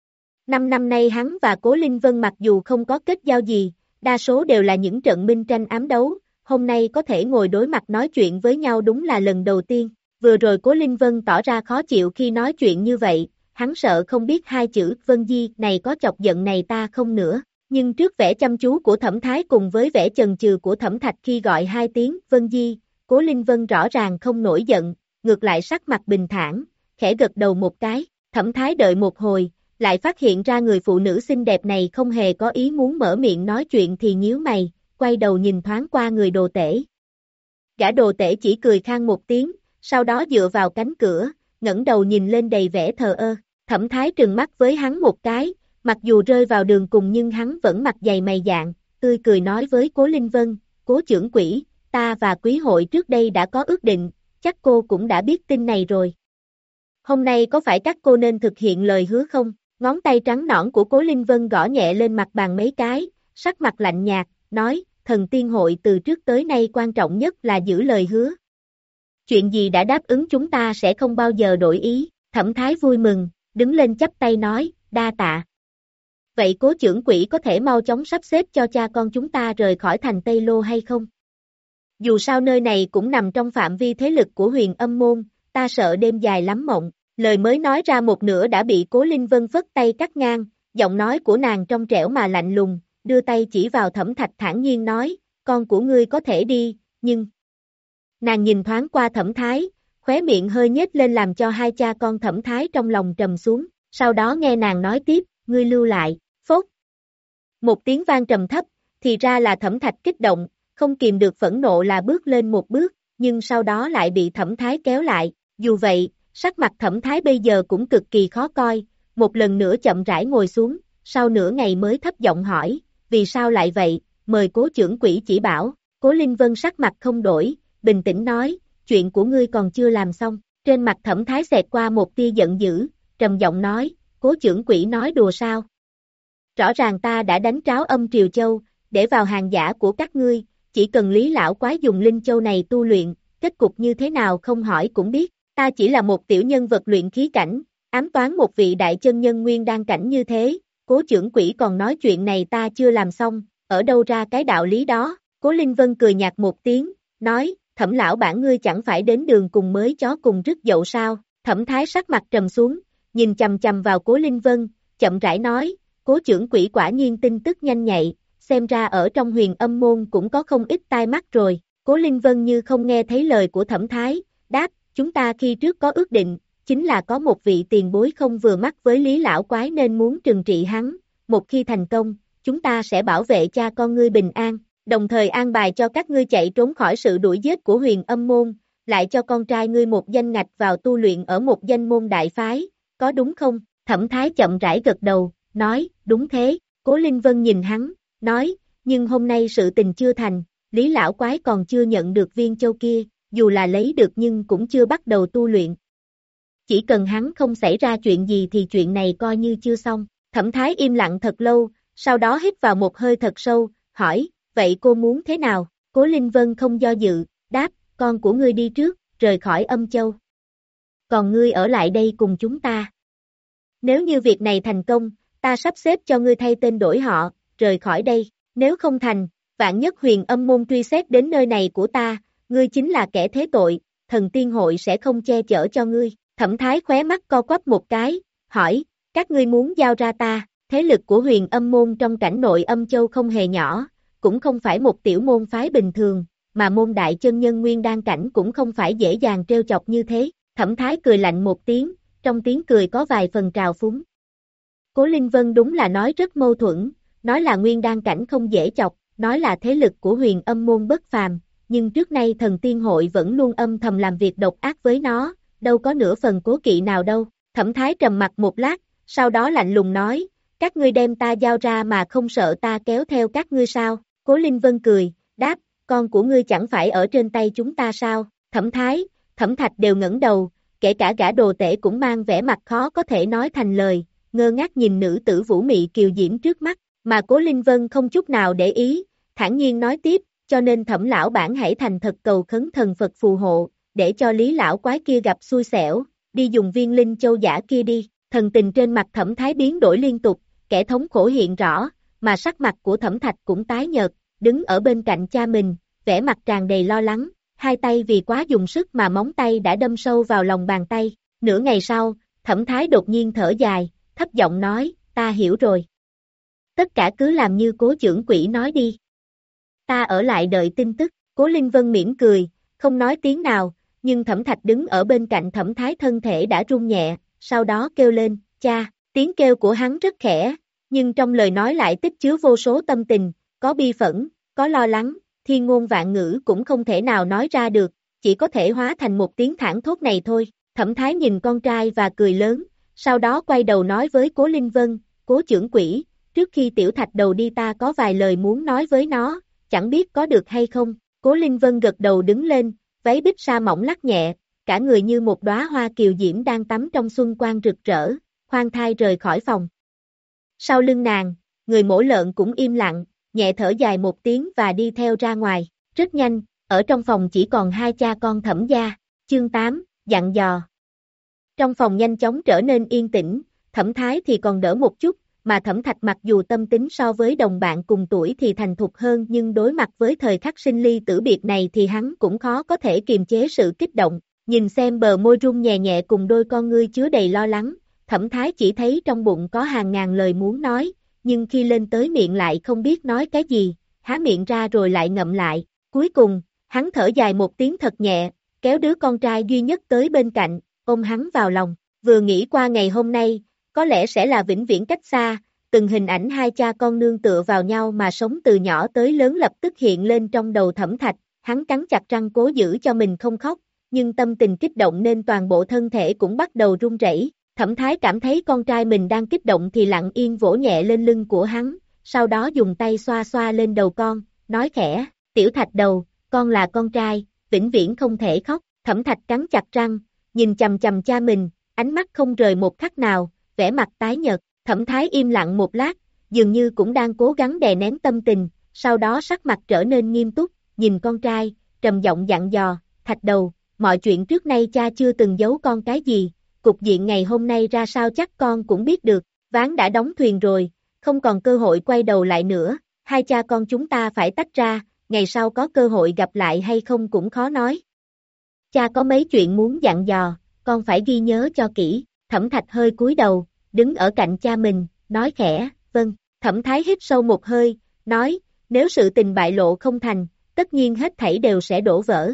Năm năm nay hắn và Cố Linh Vân mặc dù không có kết giao gì, đa số đều là những trận minh tranh ám đấu, hôm nay có thể ngồi đối mặt nói chuyện với nhau đúng là lần đầu tiên. Vừa rồi Cố Linh Vân tỏ ra khó chịu khi nói chuyện như vậy, hắn sợ không biết hai chữ Vân Di này có chọc giận này ta không nữa, nhưng trước vẻ chăm chú của Thẩm Thái cùng với vẻ chần chừ của Thẩm Thạch khi gọi hai tiếng Vân Di, Cố Linh Vân rõ ràng không nổi giận, ngược lại sắc mặt bình thản, khẽ gật đầu một cái, Thẩm Thái đợi một hồi, lại phát hiện ra người phụ nữ xinh đẹp này không hề có ý muốn mở miệng nói chuyện thì nhíu mày, quay đầu nhìn thoáng qua người đồ tể. Gã đồ tể chỉ cười khan một tiếng, sau đó dựa vào cánh cửa, ngẩng đầu nhìn lên đầy vẻ thờ ơ, Thẩm Thái trừng mắt với hắn một cái, mặc dù rơi vào đường cùng nhưng hắn vẫn mặt dày mày dạn, tươi cười nói với Cố Linh Vân, Cố trưởng quỹ, ta và quý hội trước đây đã có ước định, chắc cô cũng đã biết tin này rồi. Hôm nay có phải các cô nên thực hiện lời hứa không? Ngón tay trắng nõn của Cố Linh Vân gõ nhẹ lên mặt bàn mấy cái, sắc mặt lạnh nhạt, nói, thần tiên hội từ trước tới nay quan trọng nhất là giữ lời hứa. Chuyện gì đã đáp ứng chúng ta sẽ không bao giờ đổi ý, Thẩm Thái vui mừng, đứng lên chắp tay nói, đa tạ. Vậy Cố trưởng quỹ có thể mau chóng sắp xếp cho cha con chúng ta rời khỏi thành Tây Lô hay không? Dù sao nơi này cũng nằm trong phạm vi thế lực của Huyền Âm môn, ta sợ đêm dài lắm mộng. Lời mới nói ra một nửa đã bị Cố Linh Vân phất tay cắt ngang, giọng nói của nàng trong trẻo mà lạnh lùng, đưa tay chỉ vào Thẩm Thạch thản nhiên nói, con của ngươi có thể đi, nhưng... Nàng nhìn thoáng qua Thẩm Thái, khóe miệng hơi nhếch lên làm cho hai cha con Thẩm Thái trong lòng trầm xuống, sau đó nghe nàng nói tiếp, ngươi lưu lại, phốt. Một tiếng vang trầm thấp, thì ra là Thẩm Thạch kích động, không kìm được phẫn nộ là bước lên một bước, nhưng sau đó lại bị Thẩm Thái kéo lại, dù vậy, sắc mặt Thẩm Thái bây giờ cũng cực kỳ khó coi, một lần nữa chậm rãi ngồi xuống, sau nửa ngày mới thấp giọng hỏi, vì sao lại vậy, mời Cố trưởng quỹ chỉ bảo, Cố Linh Vân sắc mặt không đổi, bình tĩnh nói, chuyện của ngươi còn chưa làm xong, trên mặt Thẩm Thái xẹt qua một tia giận dữ, trầm giọng nói, Cố trưởng quỹ nói đùa sao? Rõ ràng ta đã đánh tráo âm Triều Châu, để vào hàng giả của các ngươi, chỉ cần Lý lão quái dùng Linh Châu này tu luyện, kết cục như thế nào không hỏi cũng biết, ta chỉ là một tiểu nhân vật luyện khí cảnh, ám toán một vị đại chân nhân nguyên đan cảnh như thế, Cố trưởng quỹ còn nói chuyện này ta chưa làm xong, ở đâu ra cái đạo lý đó, Cố Linh Vân cười nhạt một tiếng, nói, Thẩm lão bản ngươi chẳng phải đến đường cùng mới chó cùng rứt dậu sao, Thẩm Thái sắc mặt trầm xuống, nhìn chầm chầm vào Cố Linh Vân, chậm rãi nói, Cố trưởng quỹ quả nhiên tin tức nhanh nhạy, xem ra ở trong Huyền Âm môn cũng có không ít tai mắt rồi, Cố Linh Vân như không nghe thấy lời của Thẩm Thái, đáp, chúng ta khi trước có ước định, chính là có một vị tiền bối không vừa mắt với Lý lão quái nên muốn trừng trị hắn, một khi thành công, chúng ta sẽ bảo vệ cha con ngươi bình an, đồng thời an bài cho các ngươi chạy trốn khỏi sự đuổi giết của Huyền Âm môn, lại cho con trai ngươi một danh ngạch vào tu luyện ở một danh môn đại phái, có đúng không? Thẩm Thái chậm rãi gật đầu, nói, đúng thế, Cố Linh Vân nhìn hắn, nói, nhưng hôm nay sự tình chưa thành, Lý lão quái còn chưa nhận được viên châu kia, dù là lấy được nhưng cũng chưa bắt đầu tu luyện. Chỉ cần hắn không xảy ra chuyện gì thì chuyện này coi như chưa xong. Thẩm Thái im lặng thật lâu, sau đó hít vào một hơi thật sâu, hỏi, vậy cô muốn thế nào? Cố Linh Vân không do dự, đáp, con của ngươi đi trước, rời khỏi Âm Châu. Còn ngươi ở lại đây cùng chúng ta. Nếu như việc này thành công, ta sắp xếp cho ngươi thay tên đổi họ, rời khỏi đây. Nếu không thành, vạn nhất Huyền Âm môn truy xét đến nơi này của ta, ngươi chính là kẻ thế tội, thần tiên hội sẽ không che chở cho ngươi. Thẩm Thái khóe mắt co quắp một cái, hỏi, các ngươi muốn giao ra ta, thế lực của Huyền Âm môn trong cảnh nội Âm Châu không hề nhỏ, cũng không phải một tiểu môn phái bình thường, mà môn đại chân nhân nguyên đan cảnh cũng không phải dễ dàng trêu chọc như thế. Thẩm Thái cười lạnh một tiếng, trong tiếng cười có vài phần trào phúng. Cố Linh Vân đúng là nói rất mâu thuẫn, nói là nguyên đan cảnh không dễ chọc, nói là thế lực của Huyền Âm môn bất phàm, nhưng trước nay thần tiên hội vẫn luôn âm thầm làm việc độc ác với nó, đâu có nửa phần cố kỵ nào đâu. Thẩm Thái trầm mặt một lát, sau đó lạnh lùng nói, các ngươi đem ta giao ra mà không sợ ta kéo theo các ngươi sao? Cố Linh Vân cười, đáp, con của ngươi chẳng phải ở trên tay chúng ta sao? Thẩm Thái, Thẩm Thạch đều ngẩng đầu, kể cả gã đồ tể cũng mang vẻ mặt khó có thể nói thành lời, ngơ ngác nhìn nữ tử vũ mị kiều diễm trước mắt, mà Cố Linh Vân không chút nào để ý, thản nhiên nói tiếp, cho nên Thẩm lão bản hãy thành thật cầu khấn thần Phật phù hộ, để cho Lý lão quái kia gặp xui xẻo, đi dùng viên linh châu giả kia đi. Thần tình trên mặt Thẩm Thái biến đổi liên tục, kẻ thống khổ hiện rõ, mà sắc mặt của Thẩm Thạch cũng tái nhợt, đứng ở bên cạnh cha mình, vẻ mặt tràn đầy lo lắng, hai tay vì quá dùng sức mà móng tay đã đâm sâu vào lòng bàn tay. Nửa ngày sau, Thẩm Thái đột nhiên thở dài, thấp giọng nói, ta hiểu rồi. Tất cả cứ làm như Cố trưởng quỹ nói đi. Ta ở lại đợi tin tức. Cố Linh Vân mỉm cười, không nói tiếng nào, nhưng Thẩm Thạch đứng ở bên cạnh Thẩm Thái thân thể đã run nhẹ, sau đó kêu lên, cha, tiếng kêu của hắn rất khẽ, nhưng trong lời nói lại tích chứa vô số tâm tình, có bi phẫn, có lo lắng, thiên ngôn vạn ngữ cũng không thể nào nói ra được, chỉ có thể hóa thành một tiếng thảng thốt này thôi. Thẩm Thái nhìn con trai và cười lớn, sau đó quay đầu nói với Cố Linh Vân, Cố trưởng quỹ, trước khi tiểu thạch đầu đi ta có vài lời muốn nói với nó, chẳng biết có được hay không. Cố Linh Vân gật đầu đứng lên, váy bích sa mỏng lắc nhẹ, cả người như một đóa hoa kiều diễm đang tắm trong xuân quang rực rỡ, khoan thai rời khỏi phòng. Sau lưng nàng, người mổ lợn cũng im lặng, nhẹ thở dài một tiếng và đi theo ra ngoài. Rất nhanh, ở trong phòng chỉ còn hai cha con Thẩm gia. Chương tám, dặn dò. Trong phòng nhanh chóng trở nên yên tĩnh, Thẩm Thái thì còn đỡ một chút, mà Thẩm Thạch mặc dù tâm tính so với đồng bạn cùng tuổi thì thành thục hơn nhưng đối mặt với thời khắc sinh ly tử biệt này thì hắn cũng khó có thể kiềm chế sự kích động. Nhìn xem bờ môi run nhẹ nhẹ cùng đôi con ngươi chứa đầy lo lắng, Thẩm Thái chỉ thấy trong bụng có hàng ngàn lời muốn nói, nhưng khi lên tới miệng lại không biết nói cái gì, há miệng ra rồi lại ngậm lại. Cuối cùng, hắn thở dài một tiếng thật nhẹ, kéo đứa con trai duy nhất tới bên cạnh, ôm hắn vào lòng. Vừa nghĩ qua ngày hôm nay, có lẽ sẽ là vĩnh viễn cách xa, từng hình ảnh hai cha con nương tựa vào nhau mà sống từ nhỏ tới lớn lập tức hiện lên trong đầu Thẩm Thạch, hắn cắn chặt răng cố giữ cho mình không khóc, nhưng tâm tình kích động nên toàn bộ thân thể cũng bắt đầu run rẩy. Thẩm Thái cảm thấy con trai mình đang kích động thì lặng yên vỗ nhẹ lên lưng của hắn, sau đó dùng tay xoa xoa lên đầu con, nói khẽ, tiểu Thạch đầu, con là con trai, vĩnh viễn không thể khóc. Thẩm Thạch cắn chặt răng, nhìn chằm chằm cha mình, ánh mắt không rời một khắc nào, vẻ mặt tái nhợt. Thẩm Thái im lặng một lát, dường như cũng đang cố gắng đè nén tâm tình, sau đó sắc mặt trở nên nghiêm túc, nhìn con trai, trầm giọng dặn dò, Thạch đầu, mọi chuyện trước nay cha chưa từng giấu con cái gì, cục diện ngày hôm nay ra sao chắc con cũng biết được, ván đã đóng thuyền rồi, không còn cơ hội quay đầu lại nữa, hai cha con chúng ta phải tách ra, ngày sau có cơ hội gặp lại hay không cũng khó nói. Cha có mấy chuyện muốn dặn dò, con phải ghi nhớ cho kỹ. Thẩm Thạch hơi cúi đầu, đứng ở cạnh cha mình, nói khẽ, vâng. Thẩm Thái hít sâu một hơi, nói, nếu sự tình bại lộ không thành, tất nhiên hết thảy đều sẽ đổ vỡ.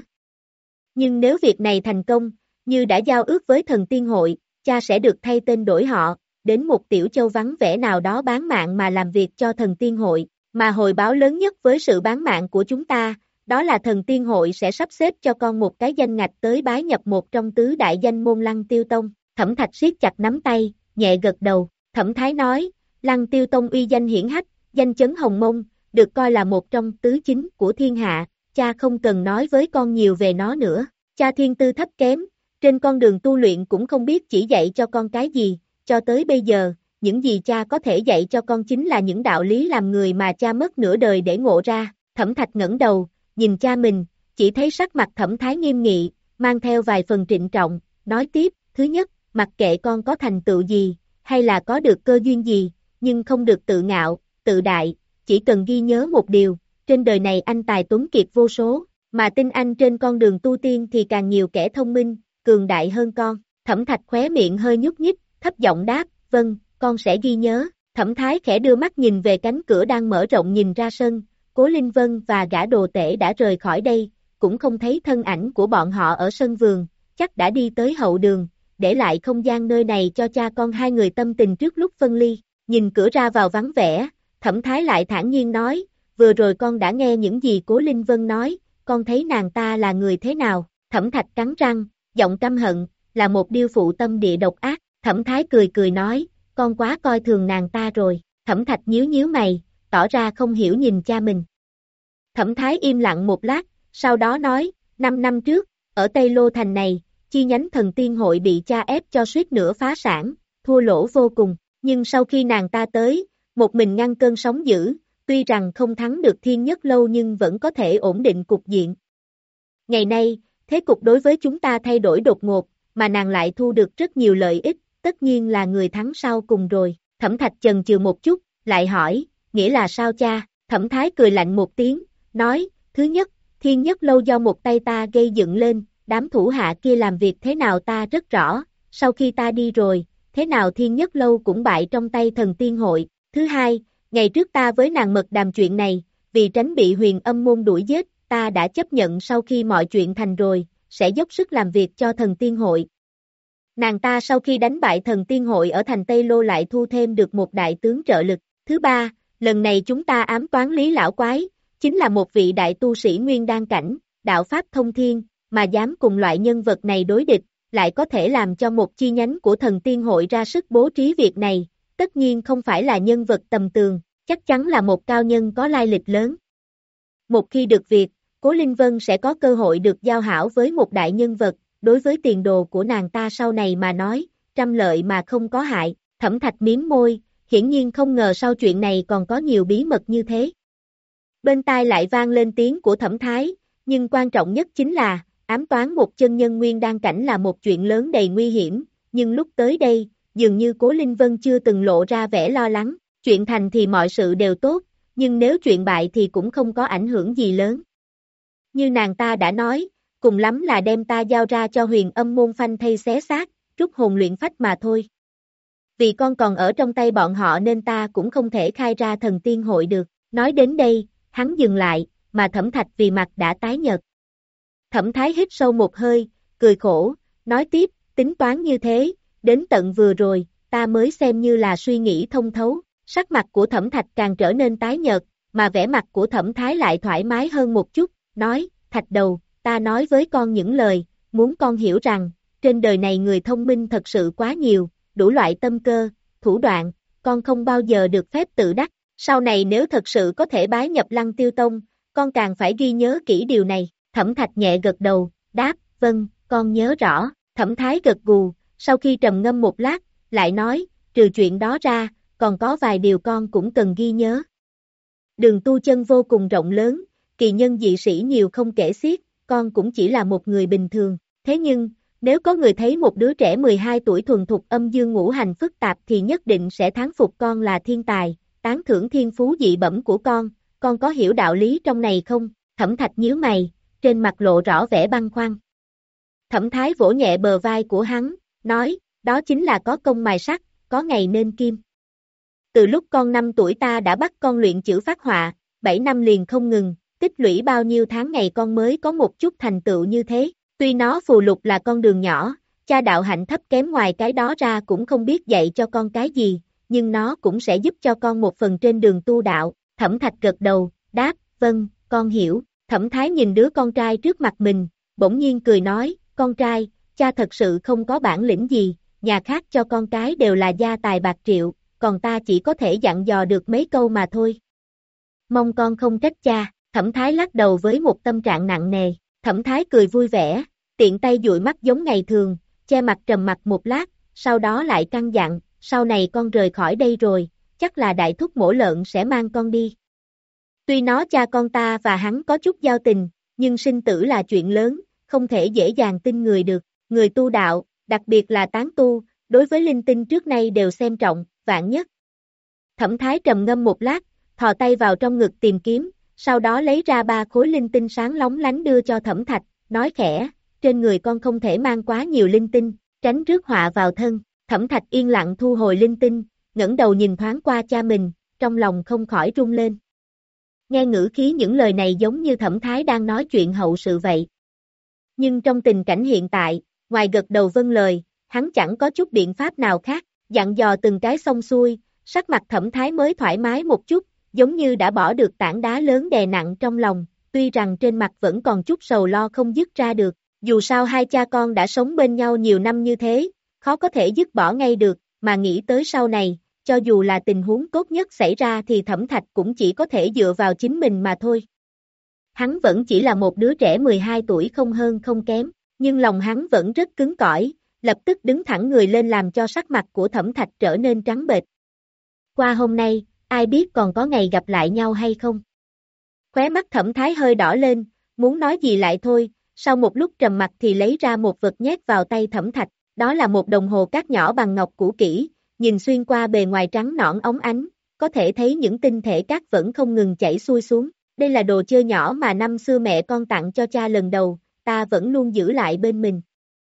Nhưng nếu việc này thành công, như đã giao ước với thần tiên hội, cha sẽ được thay tên đổi họ, đến một tiểu châu vắng vẻ nào đó bán mạng mà làm việc cho thần tiên hội, mà hồi báo lớn nhất với sự bán mạng của chúng ta, đó là thần tiên hội sẽ sắp xếp cho con một cái danh ngạch tới bái nhập một trong tứ đại danh môn Lăng Tiêu Tông. Thẩm Thạch siết chặt nắm tay, nhẹ gật đầu. Thẩm Thái nói, Lăng Tiêu Tông uy danh hiển hách, danh chấn hồng mông, được coi là một trong tứ chính của thiên hạ, cha không cần nói với con nhiều về nó nữa. Cha thiên tư thấp kém, trên con đường tu luyện cũng không biết chỉ dạy cho con cái gì, cho tới bây giờ, những gì cha có thể dạy cho con chính là những đạo lý làm người mà cha mất nửa đời để ngộ ra. Thẩm Thạch ngẩng đầu, nhìn cha mình, chỉ thấy sắc mặt Thẩm Thái nghiêm nghị, mang theo vài phần trịnh trọng, nói tiếp, thứ nhất, mặc kệ con có thành tựu gì, hay là có được cơ duyên gì, nhưng không được tự ngạo, tự đại, chỉ cần ghi nhớ một điều, trên đời này anh tài tuấn kiệt vô số, mà tin anh trên con đường tu tiên thì càng nhiều kẻ thông minh, cường đại hơn con. Thẩm Thạch khóe miệng hơi nhúc nhích, thấp giọng đáp, vâng, con sẽ ghi nhớ. Thẩm Thái khẽ đưa mắt nhìn về cánh cửa đang mở rộng nhìn ra sân, Cố Linh Vân và gã đồ tể đã rời khỏi đây, cũng không thấy thân ảnh của bọn họ ở sân vườn, chắc đã đi tới hậu đường, để lại không gian nơi này cho cha con hai người tâm tình trước lúc phân ly. Nhìn cửa ra vào vắng vẻ, Thẩm Thái lại thản nhiên nói, vừa rồi con đã nghe những gì Cố Linh Vân nói, con thấy nàng ta là người thế nào? Thẩm Thạch cắn răng, giọng căm hận, là một điêu phụ tâm địa độc ác. Thẩm Thái cười cười nói, con quá coi thường nàng ta rồi. Thẩm Thạch nhíu nhíu mày, tỏ ra không hiểu nhìn cha mình. Thẩm Thái im lặng một lát, sau đó nói, năm năm trước, ở Tây Lô Thành này, chi nhánh thần tiên hội bị cha ép cho suýt nữa phá sản, thua lỗ vô cùng, nhưng sau khi nàng ta tới, một mình ngăn cơn sóng dữ, tuy rằng không thắng được Thiên Nhất Lâu nhưng vẫn có thể ổn định cục diện. Ngày nay, thế cục đối với chúng ta thay đổi đột ngột, mà nàng lại thu được rất nhiều lợi ích, tất nhiên là người thắng sau cùng rồi. Thẩm Thạch chần chừ một chút, lại hỏi, nghĩa là sao cha? Thẩm Thái cười lạnh một tiếng, nói, thứ nhất, Thiên Nhất Lâu do một tay ta gây dựng lên, đám thủ hạ kia làm việc thế nào ta rất rõ, sau khi ta đi rồi, thế nào Thiên Nhất Lâu cũng bại trong tay thần tiên hội. Thứ hai, ngày trước ta với nàng mật đàm chuyện này, vì tránh bị Huyền Âm môn đuổi giết, ta đã chấp nhận sau khi mọi chuyện thành rồi, sẽ dốc sức làm việc cho thần tiên hội. Nàng ta sau khi đánh bại thần tiên hội ở thành Tây Lô lại thu thêm được một đại tướng trợ lực. Thứ ba, lần này chúng ta ám toán Lý Lão Quái, chính là một vị đại tu sĩ nguyên đan cảnh, đạo pháp thông thiên, mà dám cùng loại nhân vật này đối địch, lại có thể làm cho một chi nhánh của thần tiên hội ra sức bố trí việc này, tất nhiên không phải là nhân vật tầm thường, chắc chắn là một cao nhân có lai lịch lớn. Một khi được việc, Cố Linh Vân sẽ có cơ hội được giao hảo với một đại nhân vật, đối với tiền đồ của nàng ta sau này mà nói, trăm lợi mà không có hại. Thẩm Thạch miếm môi, hiển nhiên không ngờ sau chuyện này còn có nhiều bí mật như thế. Bên tai lại vang lên tiếng của Thẩm Thái, nhưng quan trọng nhất chính là, ám toán một chân nhân nguyên đan cảnh là một chuyện lớn đầy nguy hiểm, nhưng lúc tới đây, dường như Cố Linh Vân chưa từng lộ ra vẻ lo lắng, chuyện thành thì mọi sự đều tốt, nhưng nếu chuyện bại thì cũng không có ảnh hưởng gì lớn. Như nàng ta đã nói, cùng lắm là đem ta giao ra cho Huyền Âm môn phanh thây xé xác, trút hồn luyện phách mà thôi. Vì con còn ở trong tay bọn họ nên ta cũng không thể khai ra thần tiên hội được. Nói đến đây, hắn dừng lại, mà Thẩm Thạch vì mặt đã tái nhợt. Thẩm Thái hít sâu một hơi, cười khổ, nói tiếp, tính toán như thế, đến tận vừa rồi, ta mới xem như là suy nghĩ thông thấu. Sắc mặt của Thẩm Thạch càng trở nên tái nhợt, mà vẻ mặt của Thẩm Thái lại thoải mái hơn một chút, nói, Thạch đầu, ta nói với con những lời, muốn con hiểu rằng, trên đời này người thông minh thật sự quá nhiều, đủ loại tâm cơ, thủ đoạn, con không bao giờ được phép tự đắc. Sau này nếu thật sự có thể bái nhập Lăng Tiêu Tông, con càng phải ghi nhớ kỹ điều này. Thẩm Thạch nhẹ gật đầu, đáp, vâng, con nhớ rõ. Thẩm Thái gật gù, sau khi trầm ngâm một lát, lại nói, trừ chuyện đó ra, còn có vài điều con cũng cần ghi nhớ. Đường tu chân vô cùng rộng lớn, kỳ nhân dị sĩ nhiều không kể xiết, con cũng chỉ là một người bình thường. Thế nhưng, nếu có người thấy một đứa trẻ mười hai tuổi thuần thục âm dương ngũ hành phức tạp thì nhất định sẽ thán phục con là thiên tài, tán thưởng thiên phú dị bẩm của con, con có hiểu đạo lý trong này không? Thẩm Thạch nhíu mày, trên mặt lộ rõ vẻ băn khoăn. Thẩm Thái vỗ nhẹ bờ vai của hắn, nói, đó chính là có công mài sắt, có ngày nên kim. Từ lúc con năm tuổi ta đã bắt con luyện chữ phác họa, bảy năm liền không ngừng, tích lũy bao nhiêu tháng ngày con mới có một chút thành tựu như thế. Tuy nó phù lục là con đường nhỏ, cha đạo hạnh thấp kém ngoài cái đó ra cũng không biết dạy cho con cái gì, nhưng nó cũng sẽ giúp cho con một phần trên đường tu đạo. Thẩm Thạch gật đầu, đáp, vâng, con hiểu. Thẩm Thái nhìn đứa con trai trước mặt mình, bỗng nhiên cười nói, con trai, cha thật sự không có bản lĩnh gì, nhà khác cho con cái đều là gia tài bạc triệu, còn ta chỉ có thể dặn dò được mấy câu mà thôi. Mong con không trách cha. Thẩm Thái lắc đầu với một tâm trạng nặng nề. Thẩm Thái cười vui vẻ, tiện tay dụi mắt giống ngày thường, che mặt trầm mặt một lát, sau đó lại căn dặn, sau này con rời khỏi đây rồi, chắc là đại thúc Mổ Lợn sẽ mang con đi. Tuy nó cha con ta và hắn có chút giao tình, nhưng sinh tử là chuyện lớn, không thể dễ dàng tin người được. Người tu đạo, đặc biệt là tán tu, đối với linh tinh trước nay đều xem trọng, vạn nhất. Thẩm Thái trầm ngâm một lát, thò tay vào trong ngực tìm kiếm, sau đó lấy ra ba khối linh tinh sáng lóng lánh đưa cho Thẩm Thạch, nói khẽ, trên người con không thể mang quá nhiều linh tinh, tránh rước họa vào thân. Thẩm Thạch yên lặng thu hồi linh tinh, ngẩng đầu nhìn thoáng qua cha mình, trong lòng không khỏi rung lên. Nghe ngữ khí những lời này giống như Thẩm Thái đang nói chuyện hậu sự vậy. Nhưng trong tình cảnh hiện tại, ngoài gật đầu vâng lời, hắn chẳng có chút biện pháp nào khác, dặn dò từng cái xong xuôi, sắc mặt Thẩm Thái mới thoải mái một chút, giống như đã bỏ được tảng đá lớn đè nặng trong lòng, tuy rằng trên mặt vẫn còn chút sầu lo không dứt ra được, dù sao hai cha con đã sống bên nhau nhiều năm như thế, khó có thể dứt bỏ ngay được, mà nghĩ tới sau này, cho dù là tình huống tốt nhất xảy ra thì Thẩm Thạch cũng chỉ có thể dựa vào chính mình mà thôi. Hắn vẫn chỉ là một đứa trẻ mười hai tuổi không hơn không kém, nhưng lòng hắn vẫn rất cứng cỏi, lập tức đứng thẳng người lên làm cho sắc mặt của Thẩm Thạch trở nên trắng bệch. Qua hôm nay, ai biết còn có ngày gặp lại nhau hay không? Khóe mắt Thẩm Thái hơi đỏ lên, muốn nói gì lại thôi, sau một lúc trầm mặc thì lấy ra một vật nhét vào tay Thẩm Thạch, đó là một đồng hồ cát nhỏ bằng ngọc cũ kỹ, nhìn xuyên qua bề ngoài trắng nõn óng ánh, có thể thấy những tinh thể cát vẫn không ngừng chảy xuôi xuống. Đây là đồ chơi nhỏ mà năm xưa mẹ con tặng cho cha lần đầu, ta vẫn luôn giữ lại bên mình.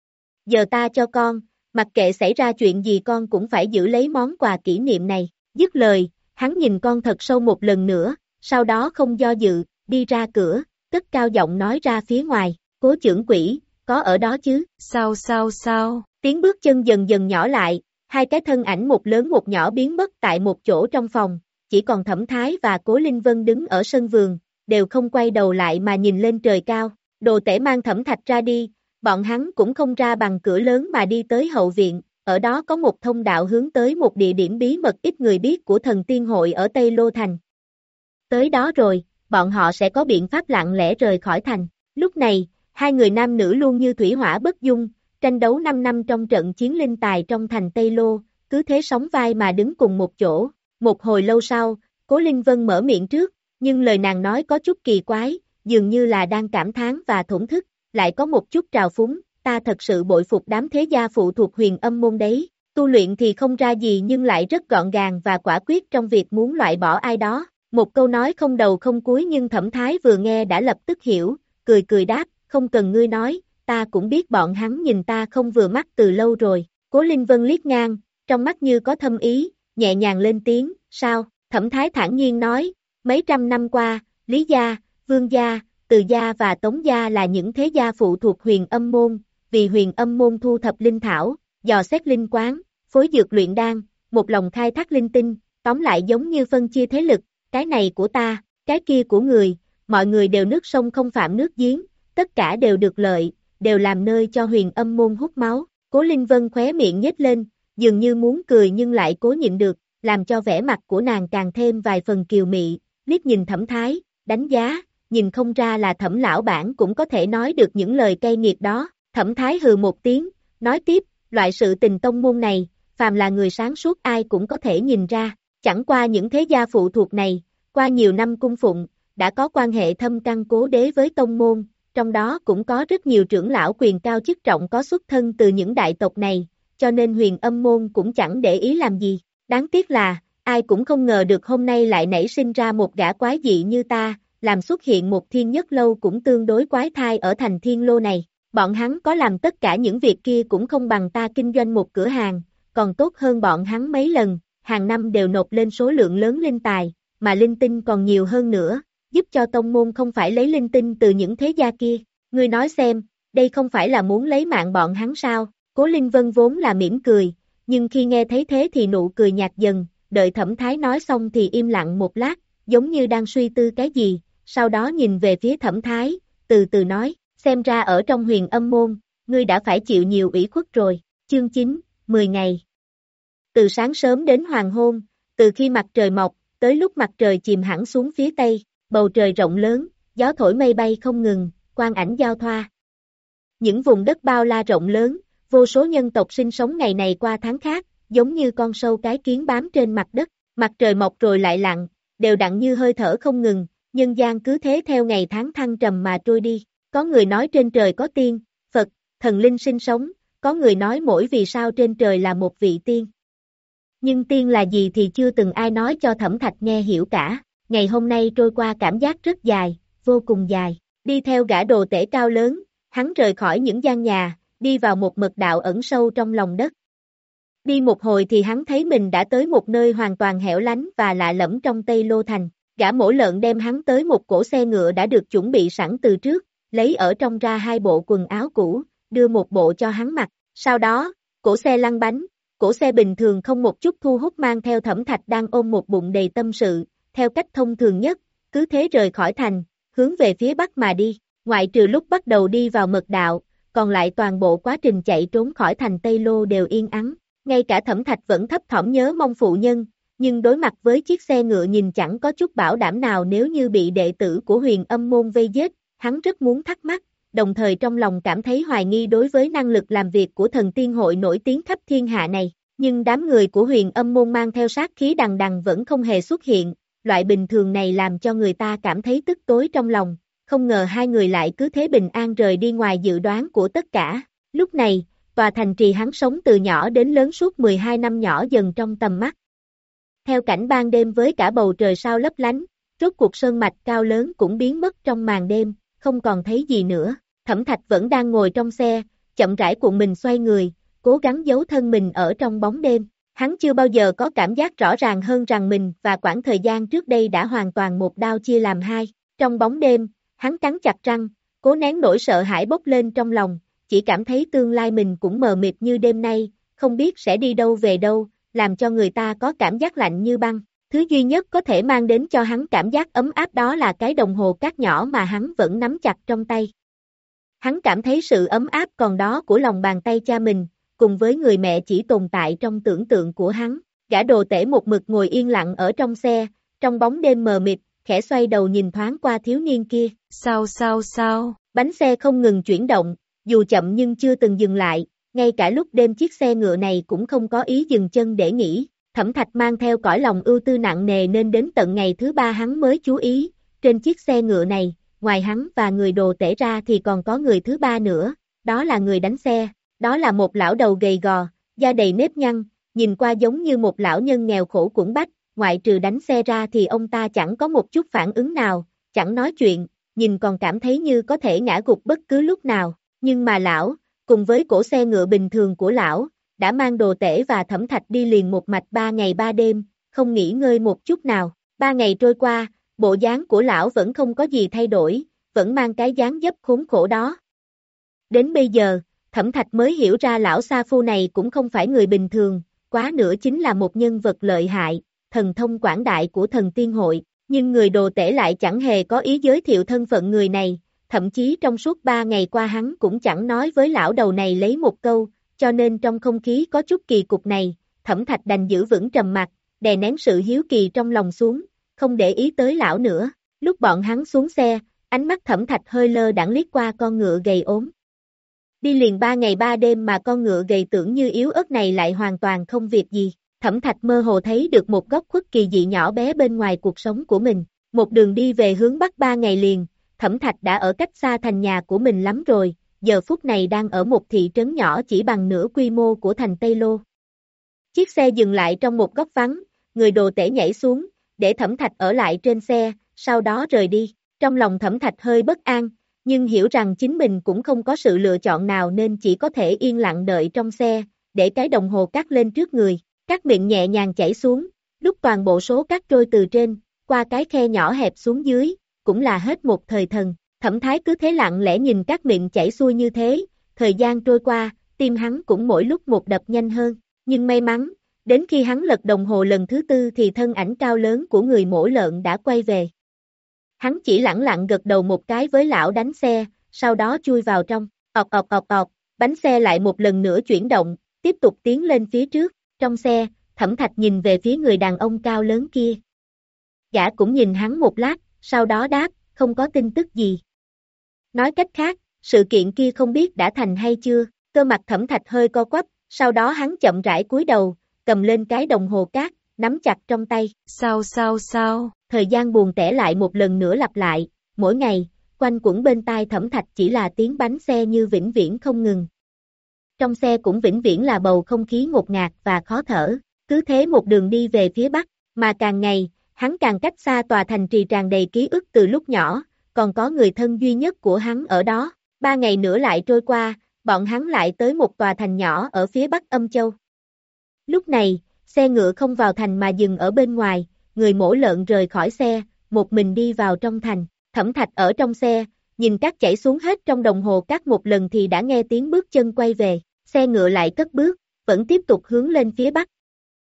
Giờ ta cho con, mặc kệ xảy ra chuyện gì con cũng phải giữ lấy món quà kỷ niệm này. Dứt lời, hắn nhìn con thật sâu một lần nữa, sau đó không do dự, đi ra cửa, cất cao giọng nói ra phía ngoài, Cố trưởng quỹ, có ở đó chứ? Sao sao sao? Tiếng bước chân dần dần nhỏ lại, hai cái thân ảnh một lớn một nhỏ biến mất tại một chỗ trong phòng, chỉ còn Thẩm Thái và Cố Linh Vân đứng ở sân vườn, đều không quay đầu lại mà nhìn lên trời cao. Đồ Tể mang Thẩm Thạch ra đi, bọn hắn cũng không ra bằng cửa lớn mà đi tới hậu viện, ở đó có một thông đạo hướng tới một địa điểm bí mật ít người biết của thần tiên hội ở Tây Lô Thành. Tới đó rồi, bọn họ sẽ có biện pháp lặng lẽ rời khỏi thành. Lúc này, hai người nam nữ luôn như thủy hỏa bất dung, tranh đấu năm năm trong trận chiến linh tài trong thành Tây Lô, cứ thế sóng vai mà đứng cùng một chỗ. Một hồi lâu sau, Cố Linh Vân mở miệng trước, nhưng lời nàng nói có chút kỳ quái, dường như là đang cảm thán và thổn thức, lại có một chút trào phúng, ta thật sự bội phục đám thế gia phụ thuộc Huyền Âm môn đấy, tu luyện thì không ra gì nhưng lại rất gọn gàng và quả quyết trong việc muốn loại bỏ ai đó. Một câu nói không đầu không cuối nhưng Thẩm Thái vừa nghe đã lập tức hiểu, cười cười đáp, không cần ngươi nói, ta cũng biết bọn hắn nhìn ta không vừa mắt từ lâu rồi. Cố Linh Vân liếc ngang, trong mắt như có thâm ý, nhẹ nhàng lên tiếng, sao? Thẩm Thái thản nhiên nói, mấy trăm năm qua, Lý gia, Vương gia, Từ gia và Tống gia là những thế gia phụ thuộc Huyền Âm môn, vì Huyền Âm môn thu thập linh thảo, dò xét linh quán, phối dược luyện đan, một lòng khai thác linh tinh, tóm lại giống như phân chia thế lực, cái này của ta, cái kia của người, mọi người đều nước sông không phạm nước giếng, tất cả đều được lợi, đều làm nơi cho Huyền Âm môn hút máu. Cố Linh Vân khóe miệng nhếch lên, dường như muốn cười nhưng lại cố nhịn được, làm cho vẻ mặt của nàng càng thêm vài phần kiều mị, liếc nhìn Thẩm Thái, đánh giá, nhìn không ra là Thẩm lão bản cũng có thể nói được những lời cay nghiệt đó. Thẩm Thái hừ một tiếng, nói tiếp, loại sự tình tông môn này, phàm là người sáng suốt ai cũng có thể nhìn ra, chẳng qua những thế gia phụ thuộc này, qua nhiều năm cung phụng, đã có quan hệ thâm căn cố đế với tông môn, trong đó cũng có rất nhiều trưởng lão quyền cao chức trọng có xuất thân từ những đại tộc này, cho nên Huyền Âm môn cũng chẳng để ý làm gì. Đáng tiếc là, ai cũng không ngờ được hôm nay lại nảy sinh ra một gã quái dị như ta, làm xuất hiện một thiên nhất lâu cũng tương đối quái thai ở thành Thiên Lô này. Bọn hắn có làm tất cả những việc kia cũng không bằng ta kinh doanh một cửa hàng, còn tốt hơn bọn hắn mấy lần, hàng năm đều nộp lên số lượng lớn linh tài, mà linh tinh còn nhiều hơn nữa, giúp cho tông môn không phải lấy linh tinh từ những thế gia kia. Ngươi nói xem, đây không phải là muốn lấy mạng bọn hắn sao? Cố Linh Vân vốn là mỉm cười, nhưng khi nghe thấy thế thì nụ cười nhạt dần, đợi Thẩm Thái nói xong thì im lặng một lát, giống như đang suy tư cái gì, sau đó nhìn về phía Thẩm Thái, từ từ nói, xem ra ở trong Huyền Âm môn, ngươi đã phải chịu nhiều ủy khuất rồi. Chương chín, mười ngày. Từ sáng sớm đến hoàng hôn, từ khi mặt trời mọc, tới lúc mặt trời chìm hẳn xuống phía tây, bầu trời rộng lớn, gió thổi mây bay không ngừng, quang ảnh giao thoa. Những vùng đất bao la rộng lớn, vô số nhân tộc sinh sống ngày này qua tháng khác, giống như con sâu cái kiến bám trên mặt đất, mặt trời mọc rồi lại lặn, đều đặn như hơi thở không ngừng, nhân gian cứ thế theo ngày tháng thăng trầm mà trôi đi. Có người nói trên trời có tiên, Phật, thần linh sinh sống, có người nói mỗi vì sao trên trời là một vị tiên. Nhưng tiên là gì thì chưa từng ai nói cho Thẩm Thạch nghe hiểu cả. Ngày hôm nay trôi qua cảm giác rất dài, vô cùng dài. Đi theo gã đồ tể cao lớn, hắn rời khỏi những gian nhà, đi vào một mật đạo ẩn sâu trong lòng đất. Đi một hồi thì hắn thấy mình đã tới một nơi hoàn toàn hẻo lánh và lạ lẫm trong Tây Lô Thành. Gã mổ lợn đem hắn tới một cỗ xe ngựa đã được chuẩn bị sẵn từ trước, lấy ở trong ra hai bộ quần áo cũ, đưa một bộ cho hắn mặc. Sau đó, cỗ xe lăn bánh, cỗ xe bình thường không một chút thu hút mang theo Thẩm Thạch đang ôm một bụng đầy tâm sự, theo cách thông thường nhất, cứ thế rời khỏi thành, hướng về phía bắc mà đi. Ngoại trừ lúc bắt đầu đi vào mật đạo, còn lại toàn bộ quá trình chạy trốn khỏi thành Tây Lô đều yên ắng. Ngay cả Thẩm Thạch vẫn thấp thỏm nhớ mong phụ nhân, nhưng đối mặt với chiếc xe ngựa nhìn chẳng có chút bảo đảm nào nếu như bị đệ tử của Huyền Âm môn vây giết, hắn rất muốn thắc mắc, đồng thời trong lòng cảm thấy hoài nghi đối với năng lực làm việc của thần tiên hội nổi tiếng khắp thiên hạ này. Nhưng đám người của Huyền Âm môn mang theo sát khí đằng đằng vẫn không hề xuất hiện, loại bình thường này làm cho người ta cảm thấy tức tối trong lòng, không ngờ hai người lại cứ thế bình an rời đi ngoài dự đoán của tất cả. Lúc này, tòa thành trì hắn sống từ nhỏ đến lớn suốt mười hai năm nhỏ dần trong tầm mắt. Theo cảnh ban đêm với cả bầu trời sao lấp lánh, rốt cuộc sơn mạch cao lớn cũng biến mất trong màn đêm, không còn thấy gì nữa. Thẩm Thạch vẫn đang ngồi trong xe, chậm rãi cuộn mình xoay người, cố gắng giấu thân mình ở trong bóng đêm. Hắn chưa bao giờ có cảm giác rõ ràng hơn rằng mình và quãng thời gian trước đây đã hoàn toàn một đao chia làm hai. Trong bóng đêm, hắn cắn chặt răng, cố nén nỗi sợ hãi bốc lên trong lòng, chỉ cảm thấy tương lai mình cũng mờ mịt như đêm nay, không biết sẽ đi đâu về đâu, làm cho người ta có cảm giác lạnh như băng. Thứ duy nhất có thể mang đến cho hắn cảm giác ấm áp đó là cái đồng hồ cát nhỏ mà hắn vẫn nắm chặt trong tay. Hắn cảm thấy sự ấm áp còn đó của lòng bàn tay cha mình, cùng với người mẹ chỉ tồn tại trong tưởng tượng của hắn. Gã đồ tể một mực ngồi yên lặng ở trong xe, trong bóng đêm mờ mịt, khẽ xoay đầu nhìn thoáng qua thiếu niên kia. Sao sao sao? Bánh xe không ngừng chuyển động, dù chậm nhưng chưa từng dừng lại, ngay cả lúc đêm chiếc xe ngựa này cũng không có ý dừng chân để nghỉ. Thẩm Thạch mang theo cõi lòng ưu tư nặng nề nên đến tận ngày thứ ba hắn mới chú ý, trên chiếc xe ngựa này, ngoài hắn và người đồ tể ra thì còn có người thứ ba nữa, đó là người đánh xe, đó là một lão đầu gầy gò, da đầy nếp nhăn, nhìn qua giống như một lão nhân nghèo khổ cuỗng bách, ngoại trừ đánh xe ra thì ông ta chẳng có một chút phản ứng nào, chẳng nói chuyện, nhìn còn cảm thấy như có thể ngã gục bất cứ lúc nào, nhưng mà lão, cùng với cỗ xe ngựa bình thường của lão, đã mang đồ tể và Thẩm Thạch đi liền một mạch ba ngày ba đêm, không nghỉ ngơi một chút nào. Ba ngày trôi qua, bộ dáng của lão vẫn không có gì thay đổi, vẫn mang cái dáng dấp khốn khổ đó. Đến bây giờ, Thẩm Thạch mới hiểu ra lão sa phu này cũng không phải người bình thường, quá nữa chính là một nhân vật lợi hại, thần thông quảng đại của thần tiên hội, nhưng người đồ tể lại chẳng hề có ý giới thiệu thân phận người này, thậm chí trong suốt ba ngày qua hắn cũng chẳng nói với lão đầu này lấy một câu, cho nên trong không khí có chút kỳ cục này, Thẩm Thạch đành giữ vững trầm mặc, đè nén sự hiếu kỳ trong lòng xuống, không để ý tới lão nữa. Lúc bọn hắn xuống xe, ánh mắt Thẩm Thạch hơi lơ đãng liếc qua con ngựa gầy ốm. Đi liền ba ngày ba đêm mà con ngựa gầy tưởng như yếu ớt này lại hoàn toàn không việc gì. Thẩm Thạch mơ hồ thấy được một góc khuất kỳ dị nhỏ bé bên ngoài cuộc sống của mình. Một đường đi về hướng Bắc ba ngày liền, Thẩm Thạch đã ở cách xa thành nhà của mình lắm rồi, giờ phút này đang ở một thị trấn nhỏ chỉ bằng nửa quy mô của thành Tây Lô. Chiếc xe dừng lại trong một góc vắng, người đồ tể nhảy xuống, để Thẩm Thạch ở lại trên xe, sau đó rời đi. Trong lòng Thẩm Thạch hơi bất an, nhưng hiểu rằng chính mình cũng không có sự lựa chọn nào nên chỉ có thể yên lặng đợi trong xe, để cái đồng hồ cát lên trước người. Cát miệng nhẹ nhàng chảy xuống, lúc toàn bộ số cát trôi từ trên, qua cái khe nhỏ hẹp xuống dưới, cũng là hết một thời thần. Thẩm Thái cứ thế lặng lẽ nhìn cát miệng chảy xuôi như thế, thời gian trôi qua, tim hắn cũng mỗi lúc một đập nhanh hơn, nhưng may mắn, đến khi hắn lật đồng hồ lần thứ tư thì thân ảnh cao lớn của người mổ lợn đã quay về. Hắn chỉ lẳng lặng gật đầu một cái với lão đánh xe, sau đó chui vào trong, ọt ọt ọt ọt, bánh xe lại một lần nữa chuyển động, tiếp tục tiến lên phía trước. Trong xe, Thẩm Thạch nhìn về phía người đàn ông cao lớn kia. Gã cũng nhìn hắn một lát, sau đó đáp, không có tin tức gì. Nói cách khác, sự kiện kia không biết đã thành hay chưa, cơ mặt Thẩm Thạch hơi co quắp, sau đó hắn chậm rãi cúi đầu, cầm lên cái đồng hồ cát, nắm chặt trong tay. Sao sao sao, thời gian buồn tẻ lại một lần nữa lặp lại, mỗi ngày, quanh quẩn bên tai Thẩm Thạch chỉ là tiếng bánh xe như vĩnh viễn không ngừng. Trong xe cũng vĩnh viễn là bầu không khí ngột ngạt và khó thở, cứ thế một đường đi về phía Bắc, mà càng ngày, hắn càng cách xa tòa thành trì tràn đầy ký ức từ lúc nhỏ, còn có người thân duy nhất của hắn ở đó. Ba ngày nữa lại trôi qua, bọn hắn lại tới một tòa thành nhỏ ở phía Bắc Âm Châu. Lúc này, xe ngựa không vào thành mà dừng ở bên ngoài, người mổ lợn rời khỏi xe, một mình đi vào trong thành. Thẩm Thạch ở trong xe, nhìn cát chảy xuống hết trong đồng hồ cát một lần thì đã nghe tiếng bước chân quay về, xe ngựa lại cất bước, vẫn tiếp tục hướng lên phía Bắc.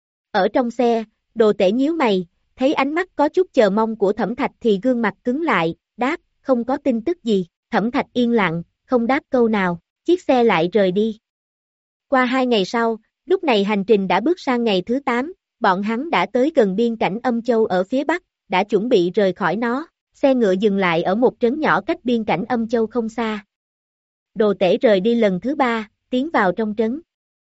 Ở trong xe, đồ tể nhíu mày, thấy ánh mắt có chút chờ mong của Thẩm Thạch thì gương mặt cứng lại, đáp, không có tin tức gì. Thẩm Thạch yên lặng, không đáp câu nào, chiếc xe lại rời đi. Qua hai ngày sau, lúc này hành trình đã bước sang ngày thứ tám, bọn hắn đã tới gần biên cảnh Âm Châu ở phía Bắc, đã chuẩn bị rời khỏi nó. Xe ngựa dừng lại ở một trấn nhỏ cách biên cảnh Âm Châu không xa. Đồ tể rời đi lần thứ ba, tiến vào trong trấn.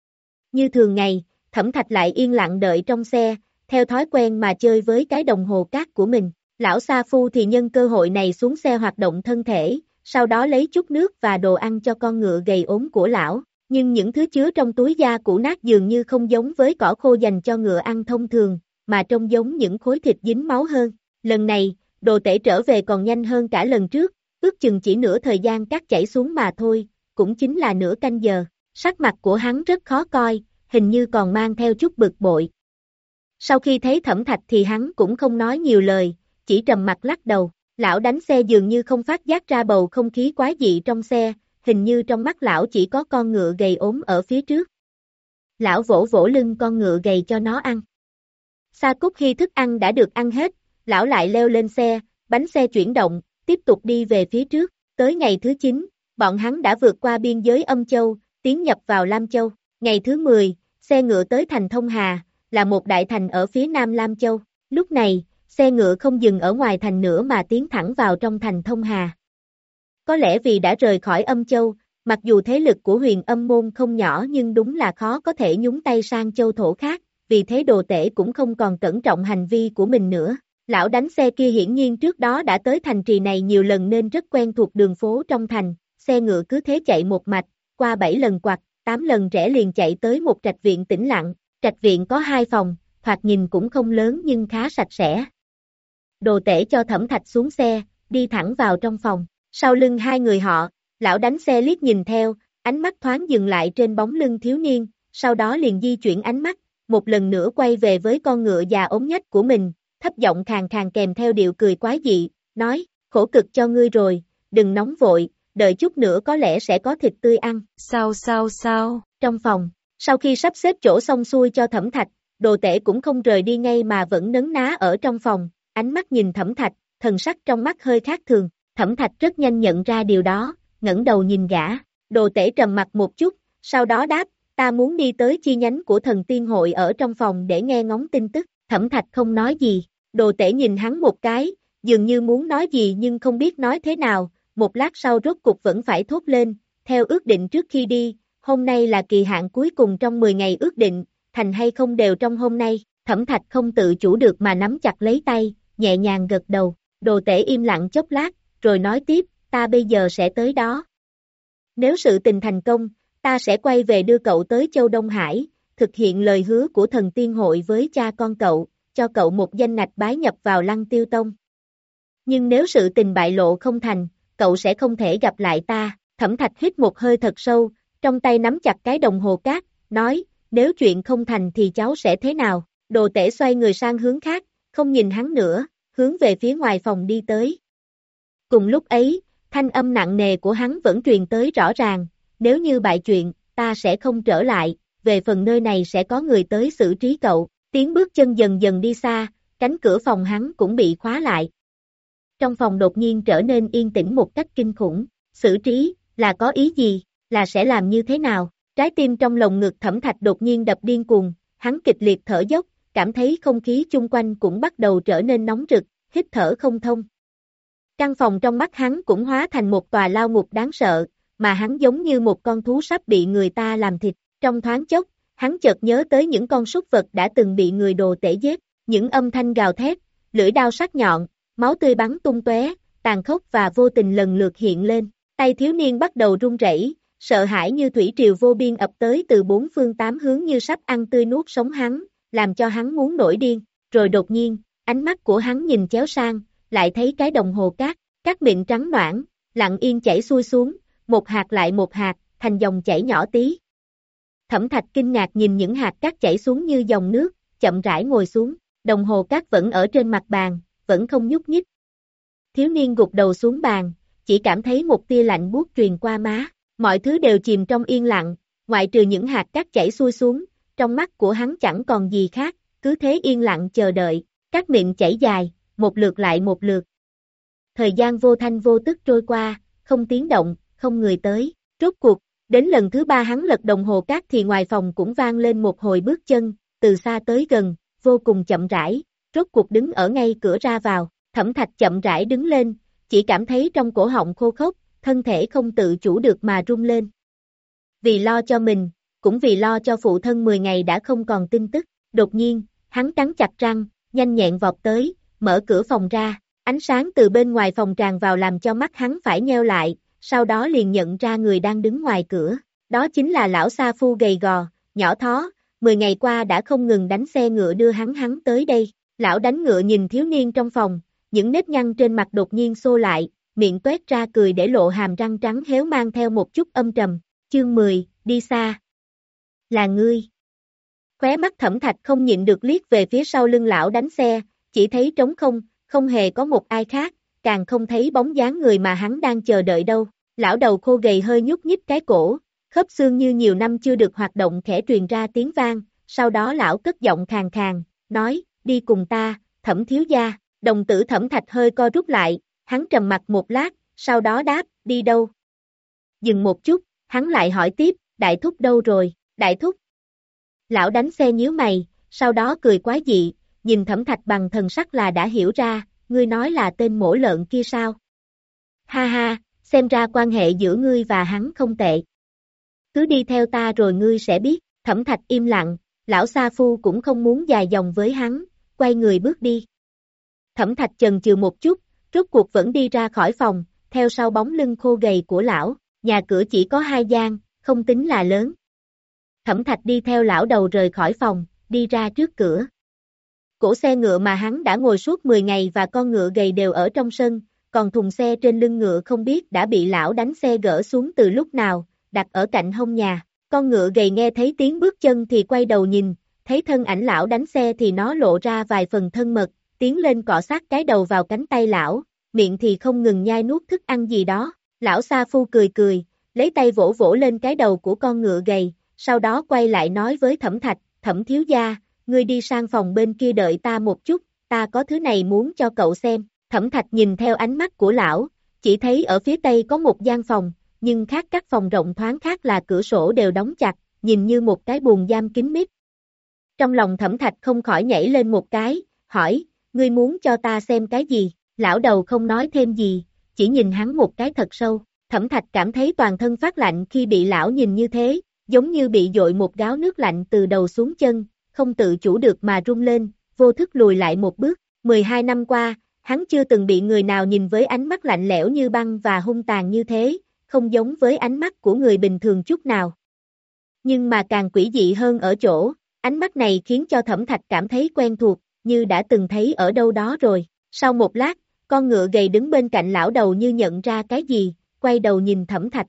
Như thường ngày, Thẩm Thạch lại yên lặng đợi trong xe, theo thói quen mà chơi với cái đồng hồ cát của mình. Lão Sa Phu thì nhân cơ hội này xuống xe hoạt động thân thể, sau đó lấy chút nước và đồ ăn cho con ngựa gầy ốm của lão. Nhưng những thứ chứa trong túi da cũ nát dường như không giống với cỏ khô dành cho ngựa ăn thông thường, mà trông giống những khối thịt dính máu hơn. Lần này, đồ tể trở về còn nhanh hơn cả lần trước, ước chừng chỉ nửa thời gian cát chảy xuống mà thôi, cũng chính là nửa canh giờ. Sắc mặt của hắn rất khó coi, hình như còn mang theo chút bực bội. Sau khi thấy Thẩm Thạch thì hắn cũng không nói nhiều lời, chỉ trầm mặt lắc đầu. Lão đánh xe dường như không phát giác ra bầu không khí quái dị trong xe, hình như trong mắt lão chỉ có con ngựa gầy ốm ở phía trước. Lão vỗ vỗ lưng con ngựa gầy cho nó ăn. Sa Cúc khi thức ăn đã được ăn hết, lão lại leo lên xe, bánh xe chuyển động, tiếp tục đi về phía trước. Tới ngày thứ chín, bọn hắn đã vượt qua biên giới Âm Châu, tiến nhập vào Lam Châu. Ngày thứ mười, xe ngựa tới thành Thông Hà, là một đại thành ở phía nam Lam Châu. Lúc này, xe ngựa không dừng ở ngoài thành nữa mà tiến thẳng vào trong thành Thông Hà. Có lẽ vì đã rời khỏi Âm Châu, mặc dù thế lực của Huyền Âm môn không nhỏ nhưng đúng là khó có thể nhúng tay sang châu thổ khác, vì thế Đồ Tể cũng không còn cẩn trọng hành vi của mình nữa. Lão đánh xe kia hiển nhiên trước đó đã tới thành trì này nhiều lần nên rất quen thuộc đường phố trong thành, xe ngựa cứ thế chạy một mạch, qua bảy lần quặt, tám lần rẽ liền chạy tới một trạch viện tĩnh lặng. Trạch viện có hai phòng, thoạt nhìn cũng không lớn nhưng khá sạch sẽ. Đồ Tể cho Thẩm Thạch xuống xe, đi thẳng vào trong phòng. Sau lưng hai người họ, lão đánh xe liếc nhìn theo, ánh mắt thoáng dừng lại trên bóng lưng thiếu niên, sau đó liền di chuyển ánh mắt, một lần nữa quay về với con ngựa già ốm nhách của mình, thấp giọng khàn khàn kèm theo điệu cười quái dị, nói, khổ cực cho ngươi rồi, đừng nóng vội, đợi chút nữa có lẽ sẽ có thịt tươi ăn. Sao sao sao? Trong phòng, sau khi sắp xếp chỗ xong xuôi cho Thẩm Thạch, Đồ Tể cũng không rời đi ngay mà vẫn nấn ná ở trong phòng, ánh mắt nhìn Thẩm Thạch, thần sắc trong mắt hơi khác thường. Thẩm Thạch rất nhanh nhận ra điều đó, ngẩng đầu nhìn gã. Đồ Tể trầm mặt một chút, sau đó đáp, ta muốn đi tới chi nhánh của Thần Tiên Hội ở trong phòng để nghe ngóng tin tức. Thẩm Thạch không nói gì, Đồ Tể nhìn hắn một cái, dường như muốn nói gì nhưng không biết nói thế nào, một lát sau rốt cục vẫn phải thốt lên, theo ước định trước khi đi, hôm nay là kỳ hạn cuối cùng trong mười ngày ước định, thành hay không đều trong hôm nay. Thẩm Thạch không tự chủ được mà nắm chặt lấy tay, nhẹ nhàng gật đầu. Đồ Tể im lặng chốc lát, rồi nói tiếp, ta bây giờ sẽ tới đó. Nếu sự tình thành công, ta sẽ quay về đưa cậu tới Châu Đông Hải, thực hiện lời hứa của Thần Tiên Hội với cha con cậu, cho cậu một danh ngạch bái nhập vào Lăng Tiêu Tông. Nhưng nếu sự tình bại lộ không thành, cậu sẽ không thể gặp lại ta. Thẩm Thạch hít một hơi thật sâu, trong tay nắm chặt cái đồng hồ cát, nói, nếu chuyện không thành thì cháu sẽ thế nào? Đồ Tể xoay người sang hướng khác, không nhìn hắn nữa, hướng về phía ngoài phòng đi tới. Cùng lúc ấy, thanh âm nặng nề của hắn vẫn truyền tới rõ ràng, nếu như bại chuyện, ta sẽ không trở lại, về phần nơi này sẽ có người tới xử trí cậu. Tiếng bước chân dần dần đi xa, cánh cửa phòng hắn cũng bị khóa lại. Trong phòng đột nhiên trở nên yên tĩnh một cách kinh khủng, xử trí, là có ý gì, là sẽ làm như thế nào? Trái tim trong lồng ngực Thẩm Thạch đột nhiên đập điên cuồng, hắn kịch liệt thở dốc, cảm thấy không khí chung quanh cũng bắt đầu trở nên nóng rực, hít thở không thông. Căn phòng trong mắt hắn cũng hóa thành một tòa lao ngục đáng sợ, mà hắn giống như một con thú sắp bị người ta làm thịt. Trong thoáng chốc, hắn chợt nhớ tới những con súc vật đã từng bị người Đồ Tể giết, những âm thanh gào thét, lưỡi đao sắc nhọn, máu tươi bắn tung tóe, tàn khốc và vô tình lần lượt hiện lên. Tay thiếu niên bắt đầu run rẩy, sợ hãi như thủy triều vô biên ập tới từ bốn phương tám hướng như sắp ăn tươi nuốt sống hắn, làm cho hắn muốn nổi điên. Rồi đột nhiên, ánh mắt của hắn nhìn chéo sang, lại thấy cái đồng hồ cát, cát mịn trắng noãn, lặng yên chảy xuôi xuống, một hạt lại một hạt, thành dòng chảy nhỏ tí. Thẩm Thạch kinh ngạc nhìn những hạt cát chảy xuống như dòng nước, chậm rãi ngồi xuống, đồng hồ cát vẫn ở trên mặt bàn, vẫn không nhúc nhích. Thiếu niên gục đầu xuống bàn, chỉ cảm thấy một tia lạnh buốt truyền qua má, mọi thứ đều chìm trong yên lặng, ngoại trừ những hạt cát chảy xuôi xuống, trong mắt của hắn chẳng còn gì khác, cứ thế yên lặng chờ đợi, cát mịn chảy dài, một lượt lại một lượt. Thời gian vô thanh vô tức trôi qua, không tiếng động, không người tới, rốt cuộc, đến lần thứ ba hắn lật đồng hồ cát thì ngoài phòng cũng vang lên một hồi bước chân, từ xa tới gần, vô cùng chậm rãi, rốt cuộc đứng ở ngay cửa ra vào. Thẩm Thạch chậm rãi đứng lên, chỉ cảm thấy trong cổ họng khô khốc, thân thể không tự chủ được mà rung lên. Vì lo cho mình, cũng vì lo cho phụ thân mười ngày đã không còn tin tức, đột nhiên, hắn cắn chặt răng, nhanh nhẹn vọt tới, mở cửa phòng ra, ánh sáng từ bên ngoài phòng tràn vào làm cho mắt hắn phải nheo lại, sau đó liền nhận ra người đang đứng ngoài cửa, đó chính là lão sa phu gầy gò, nhỏ thó, mười ngày qua đã không ngừng đánh xe ngựa đưa hắn hắn tới đây. Lão đánh ngựa nhìn thiếu niên trong phòng, những nếp nhăn trên mặt đột nhiên xô lại, miệng toét ra cười để lộ hàm răng trắng khéo mang theo một chút âm trầm. Chương mười, đi xa. Là ngươi. Khóe mắt Thẩm Thạch không nhịn được liếc về phía sau lưng lão đánh xe, chỉ thấy trống không, không hề có một ai khác, càng không thấy bóng dáng người mà hắn đang chờ đợi đâu. Lão đầu khô gầy hơi nhúc nhích cái cổ, khớp xương như nhiều năm chưa được hoạt động khẽ truyền ra tiếng vang, sau đó lão cất giọng khàn khàn, nói, đi cùng ta, Thẩm thiếu gia, đồng tử Thẩm Thạch hơi co rút lại, hắn trầm mặt một lát, sau đó đáp, đi đâu? Dừng một chút, hắn lại hỏi tiếp, đại thúc đâu rồi, đại thúc? Lão đánh xe nhíu mày, sau đó cười quái dị, nhìn Thẩm Thạch bằng thần sắc là đã hiểu ra, ngươi nói là tên mổ lợn kia sao? Ha ha, xem ra quan hệ giữa ngươi và hắn không tệ. Cứ đi theo ta rồi ngươi sẽ biết, Thẩm Thạch im lặng, lão Sa Phu cũng không muốn dài dòng với hắn, quay người bước đi. Thẩm Thạch chần chừ một chút, rốt cuộc vẫn đi ra khỏi phòng, theo sau bóng lưng khô gầy của lão, nhà cửa chỉ có hai gian, không tính là lớn. Thẩm Thạch đi theo lão đầu rời khỏi phòng, đi ra trước cửa. Cổ xe ngựa mà hắn đã ngồi suốt mười ngày và con ngựa gầy đều ở trong sân, còn thùng xe trên lưng ngựa không biết đã bị lão đánh xe gỡ xuống từ lúc nào, đặt ở cạnh hông nhà. Con ngựa gầy nghe thấy tiếng bước chân thì quay đầu nhìn, thấy thân ảnh lão đánh xe thì nó lộ ra vài phần thân mật, tiến lên cọ sát cái đầu vào cánh tay lão, miệng thì không ngừng nhai nuốt thức ăn gì đó. Lão Sa Phu cười cười, lấy tay vỗ vỗ lên cái đầu của con ngựa gầy, sau đó quay lại nói với Thẩm Thạch, Thẩm thiếu gia, ngươi đi sang phòng bên kia đợi ta một chút, ta có thứ này muốn cho cậu xem. Thẩm Thạch nhìn theo ánh mắt của lão, chỉ thấy ở phía tây có một gian phòng, nhưng khác các phòng rộng thoáng khác là cửa sổ đều đóng chặt, nhìn như một cái buồng giam kín mít. Trong lòng Thẩm Thạch không khỏi nhảy lên một cái, hỏi, ngươi muốn cho ta xem cái gì? Lão đầu không nói thêm gì, chỉ nhìn hắn một cái thật sâu. Thẩm Thạch cảm thấy toàn thân phát lạnh khi bị lão nhìn như thế, giống như bị dội một gáo nước lạnh từ đầu xuống chân, không tự chủ được mà run lên, vô thức lùi lại một bước. mười hai năm qua, hắn chưa từng bị người nào nhìn với ánh mắt lạnh lẽo như băng và hung tàn như thế, không giống với ánh mắt của người bình thường chút nào. Nhưng mà càng quỷ dị hơn ở chỗ, ánh mắt này khiến cho Thẩm Thạch cảm thấy quen thuộc, như đã từng thấy ở đâu đó rồi. Sau một lát, con ngựa gầy đứng bên cạnh lão đầu như nhận ra cái gì, quay đầu nhìn Thẩm Thạch.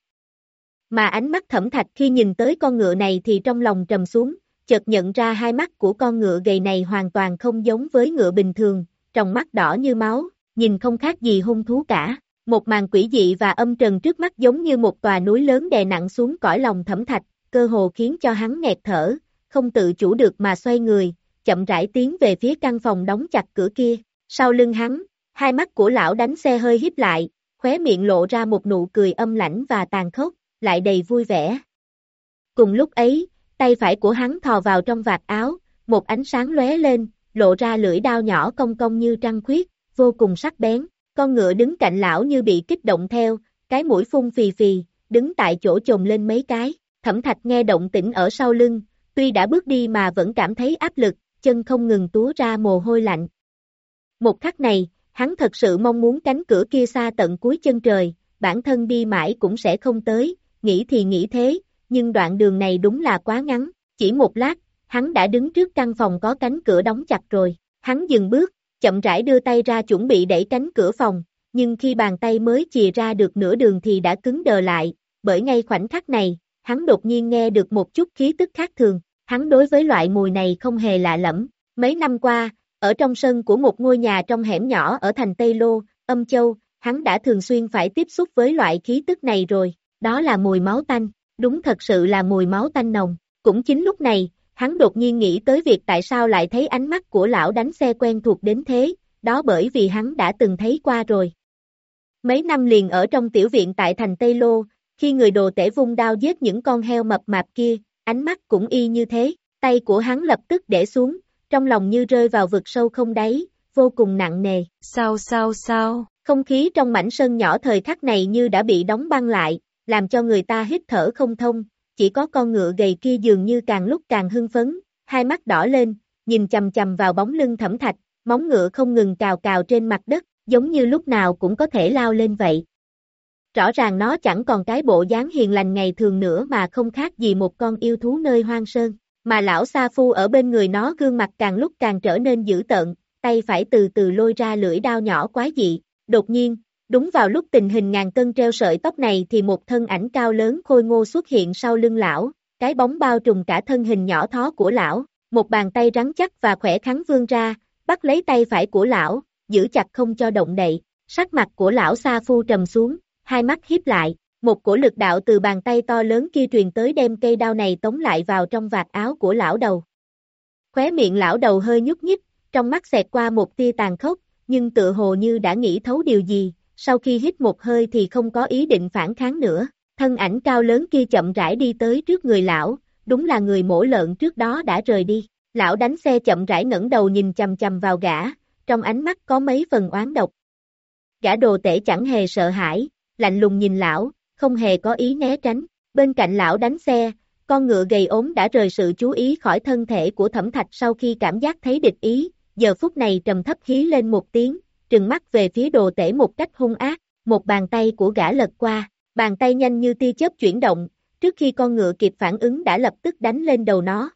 Mà ánh mắt Thẩm Thạch khi nhìn tới con ngựa này thì trong lòng trầm xuống, chợt nhận ra hai mắt của con ngựa gầy này hoàn toàn không giống với ngựa bình thường, tròng mắt đỏ như máu, nhìn không khác gì hung thú cả. Một màn quỷ dị và âm trần trước mắt giống như một tòa núi lớn đè nặng xuống cõi lòng Thẩm Thạch, cơ hồ khiến cho hắn nghẹt thở, không tự chủ được mà xoay người, chậm rãi tiến về phía căn phòng đóng chặt cửa kia. Sau lưng hắn, hai mắt của lão đánh xe hơi híp lại, khóe miệng lộ ra một nụ cười âm lãnh và tàn khốc, lại đầy vui vẻ. Cùng lúc ấy, tay phải của hắn thò vào trong vạt áo, một ánh sáng lóe lên, lộ ra lưỡi đao nhỏ cong cong như trăng khuyết, vô cùng sắc bén. Con ngựa đứng cạnh lão như bị kích động theo, cái mũi phun phì phì, đứng tại chỗ chồm lên mấy cái. Thẩm Thạch nghe động tĩnh ở sau lưng, tuy đã bước đi mà vẫn cảm thấy áp lực, chân không ngừng túa ra mồ hôi lạnh. Một khắc này, hắn thật sự mong muốn cánh cửa kia xa tận cuối chân trời, bản thân đi mãi cũng sẽ không tới, nghĩ thì nghĩ thế, nhưng đoạn đường này đúng là quá ngắn, chỉ một lát, hắn đã đứng trước căn phòng có cánh cửa đóng chặt rồi. Hắn dừng bước, chậm rãi đưa tay ra chuẩn bị đẩy cánh cửa phòng, nhưng khi bàn tay mới chìa ra được nửa đường thì đã cứng đờ lại, bởi ngay khoảnh khắc này, hắn đột nhiên nghe được một chút khí tức khác thường. Hắn đối với loại mùi này không hề lạ lẫm. Mấy năm qua, ở trong sân của một ngôi nhà trong hẻm nhỏ ở thành Tây Lô, Âm Châu, hắn đã thường xuyên phải tiếp xúc với loại khí tức này rồi, đó là mùi máu tanh, đúng thật sự là mùi máu tanh nồng. Cũng chính lúc này, hắn đột nhiên nghĩ tới việc tại sao lại thấy ánh mắt của lão đánh xe quen thuộc đến thế, đó bởi vì hắn đã từng thấy qua rồi. Mấy năm liền ở trong tiểu viện tại thành Tây Lô, khi người đồ tể vung đao giết những con heo mập mạp kia, ánh mắt cũng y như thế, tay của hắn lập tức để xuống, trong lòng như rơi vào vực sâu không đáy, vô cùng nặng nề. Sao sao sao, không khí trong mảnh sân nhỏ thời khắc này như đã bị đóng băng lại, làm cho người ta hít thở không thông, chỉ có con ngựa gầy kia dường như càng lúc càng hưng phấn, hai mắt đỏ lên, nhìn chằm chằm vào bóng lưng Thẩm Thạch, móng ngựa không ngừng cào cào trên mặt đất, giống như lúc nào cũng có thể lao lên vậy. Rõ ràng nó chẳng còn cái bộ dáng hiền lành ngày thường nữa mà không khác gì một con yêu thú nơi hoang sơn, mà lão Sa Phu ở bên người nó gương mặt càng lúc càng trở nên dữ tợn, tay phải từ từ lôi ra lưỡi đao nhỏ quái dị. Đột nhiên, đúng vào lúc tình hình ngàn cân treo sợi tóc này thì một thân ảnh cao lớn khôi ngô xuất hiện sau lưng lão, cái bóng bao trùm cả thân hình nhỏ thó của lão, một bàn tay rắn chắc và khỏe khoắn vươn ra, bắt lấy tay phải của lão, giữ chặt không cho động đậy. Sắc mặt của lão Sa Phu trầm xuống, hai mắt híp lại, Một cổ lực đạo từ bàn tay to lớn kia truyền tới đem cây đao này tống lại vào trong vạt áo của lão đầu. Khóe miệng lão đầu hơi nhúc nhích, trong mắt xẹt qua một tia tàn khốc, nhưng tựa hồ như đã nghĩ thấu điều gì, sau khi hít một hơi thì không có ý định phản kháng nữa. Thân ảnh cao lớn kia chậm rãi đi tới trước người lão, đúng là người mổ lợn trước đó đã rời đi. Lão đánh xe chậm rãi ngẩng đầu nhìn chằm chằm vào gã, trong ánh mắt có mấy phần oán độc. Gã đồ tể chẳng hề sợ hãi, lạnh lùng nhìn lão, không hề có ý né tránh. Bên cạnh lão đánh xe, con ngựa gầy ốm đã rời sự chú ý khỏi thân thể của Thẩm Thạch sau khi cảm giác thấy địch ý, giờ phút này trầm thấp hí lên một tiếng, trừng mắt về phía đồ tể một cách hung ác, một bàn tay của gã lật qua, bàn tay nhanh như tia chớp chuyển động, trước khi con ngựa kịp phản ứng đã lập tức đánh lên đầu nó.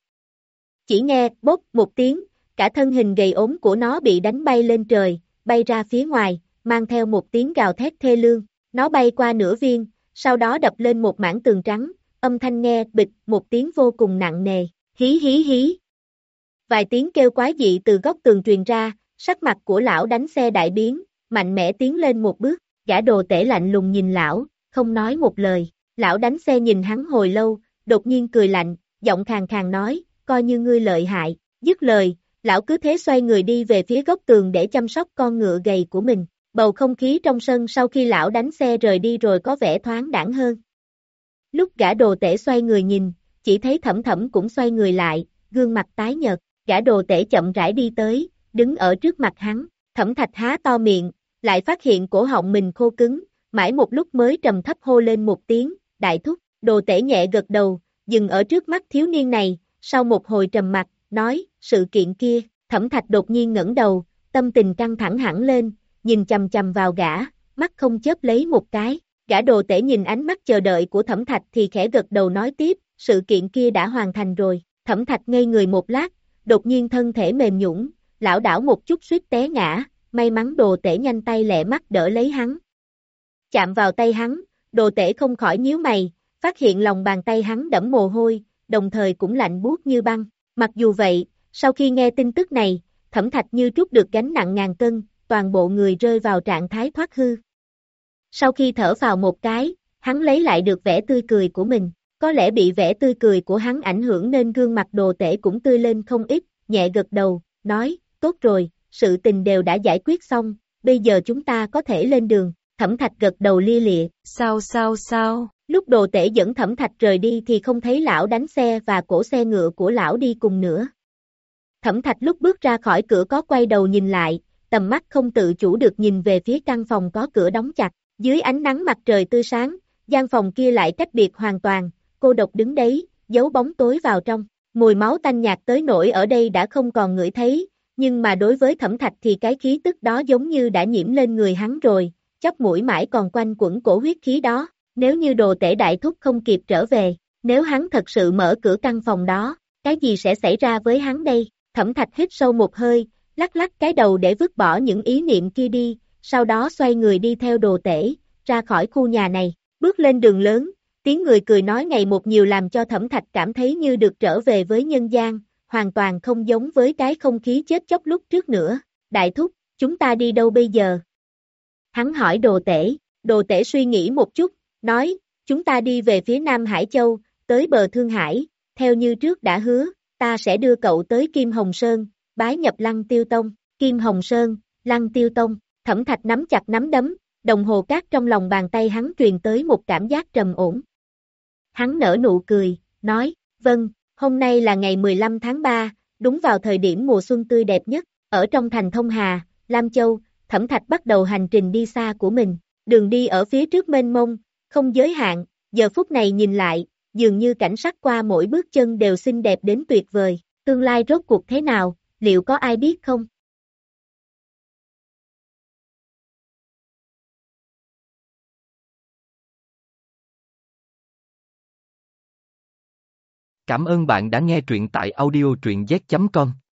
Chỉ nghe, bốp một tiếng, cả thân hình gầy ốm của nó bị đánh bay lên trời, bay ra phía ngoài, mang theo một tiếng gào thét thê lương, nó bay qua nửa viên, sau đó đập lên một mảng tường trắng, âm thanh nghe bịch một tiếng vô cùng nặng nề, hí hí hí. Vài tiếng kêu quái dị từ góc tường truyền ra, sắc mặt của lão đánh xe đại biến, mạnh mẽ tiến lên một bước, gã đồ tể lạnh lùng nhìn lão, không nói một lời, lão đánh xe nhìn hắn hồi lâu, đột nhiên cười lạnh, giọng khàn khàn nói, coi như ngươi lợi hại, dứt lời, lão cứ thế xoay người đi về phía góc tường để chăm sóc con ngựa gầy của mình. Bầu không khí trong sân sau khi lão đánh xe rời đi rồi có vẻ thoáng đãng hơn. Lúc gã đồ tể xoay người nhìn, chỉ thấy Thẩm Thẩm cũng xoay người lại, gương mặt tái nhợt, gã đồ tể chậm rãi đi tới, đứng ở trước mặt hắn, Thẩm Thạch há to miệng, lại phát hiện cổ họng mình khô cứng, mãi một lúc mới trầm thấp hô lên một tiếng, đại thúc, đồ tể nhẹ gật đầu, dừng ở trước mắt thiếu niên này, sau một hồi trầm mặc, nói, sự kiện kia, Thẩm Thạch đột nhiên ngẩng đầu, tâm tình căng thẳng hẳn lên, nhìn chằm chằm vào gã, mắt không chớp lấy một cái, gã đồ tể nhìn ánh mắt chờ đợi của Thẩm Thạch thì khẽ gật đầu nói tiếp, sự kiện kia đã hoàn thành rồi, Thẩm Thạch ngây người một lát, đột nhiên thân thể mềm nhũn, lảo đảo một chút suýt té ngã, may mắn đồ tể nhanh tay lẹ mắt đỡ lấy hắn. Chạm vào tay hắn, đồ tể không khỏi nhíu mày, phát hiện lòng bàn tay hắn đẫm mồ hôi, đồng thời cũng lạnh buốt như băng, mặc dù vậy, sau khi nghe tin tức này, Thẩm Thạch như trút được gánh nặng ngàn cân, toàn bộ người rơi vào trạng thái thoát hư. Sau khi thở vào một cái, hắn lấy lại được vẻ tươi cười của mình, có lẽ bị vẻ tươi cười của hắn ảnh hưởng nên gương mặt đồ tể cũng tươi lên không ít, nhẹ gật đầu, nói, tốt rồi, sự tình đều đã giải quyết xong, bây giờ chúng ta có thể lên đường. Thẩm Thạch gật đầu lia lịa, sao sao sao, lúc đồ tể dẫn Thẩm Thạch rời đi thì không thấy lão đánh xe và cổ xe ngựa của lão đi cùng nữa. Thẩm Thạch lúc bước ra khỏi cửa có quay đầu nhìn lại, tầm mắt không tự chủ được nhìn về phía căn phòng có cửa đóng chặt, dưới ánh nắng mặt trời tươi sáng, gian phòng kia lại cách biệt hoàn toàn, cô độc đứng đấy, giấu bóng tối vào trong, mùi máu tanh nhạt tới nỗi ở đây đã không còn ngửi thấy, nhưng mà đối với Thẩm Thạch thì cái khí tức đó giống như đã nhiễm lên người hắn rồi, chóp mũi mãi còn quanh quẩn cổ huyết khí đó, nếu như đồ tể đại thúc không kịp trở về, nếu hắn thật sự mở cửa căn phòng đó, cái gì sẽ xảy ra với hắn đây? Thẩm Thạch hít sâu một hơi, lắc lắc cái đầu để vứt bỏ những ý niệm kia đi, sau đó xoay người đi theo đồ tể, ra khỏi khu nhà này, bước lên đường lớn, tiếng người cười nói ngày một nhiều làm cho Thẩm Thạch cảm thấy như được trở về với nhân gian, hoàn toàn không giống với cái không khí chết chóc lúc trước nữa. Đại thúc, chúng ta đi đâu bây giờ? Hắn hỏi đồ tể, đồ tể suy nghĩ một chút, nói, chúng ta đi về phía Nam Hải Châu, tới bờ Thương Hải, theo như trước đã hứa, ta sẽ đưa cậu tới Kim Hồng Sơn, bái nhập Lăng Tiêu Tông. Kim Hồng Sơn, Lăng Tiêu Tông, Thẩm Thạch nắm chặt nắm đấm, đồng hồ cát trong lòng bàn tay hắn truyền tới một cảm giác trầm ổn. Hắn nở nụ cười, nói, vâng, hôm nay là ngày mười lăm tháng ba, đúng vào thời điểm mùa xuân tươi đẹp nhất, ở trong thành Thông Hà, Lam Châu, Thẩm Thạch bắt đầu hành trình đi xa của mình, đường đi ở phía trước mênh mông, không giới hạn, giờ phút này nhìn lại, dường như cảnh sắc qua mỗi bước chân đều xinh đẹp đến tuyệt vời, tương lai rốt cuộc thế nào, liệu có ai biết không? Cảm ơn bạn đã nghe truyện tại audio truyện z chấm com.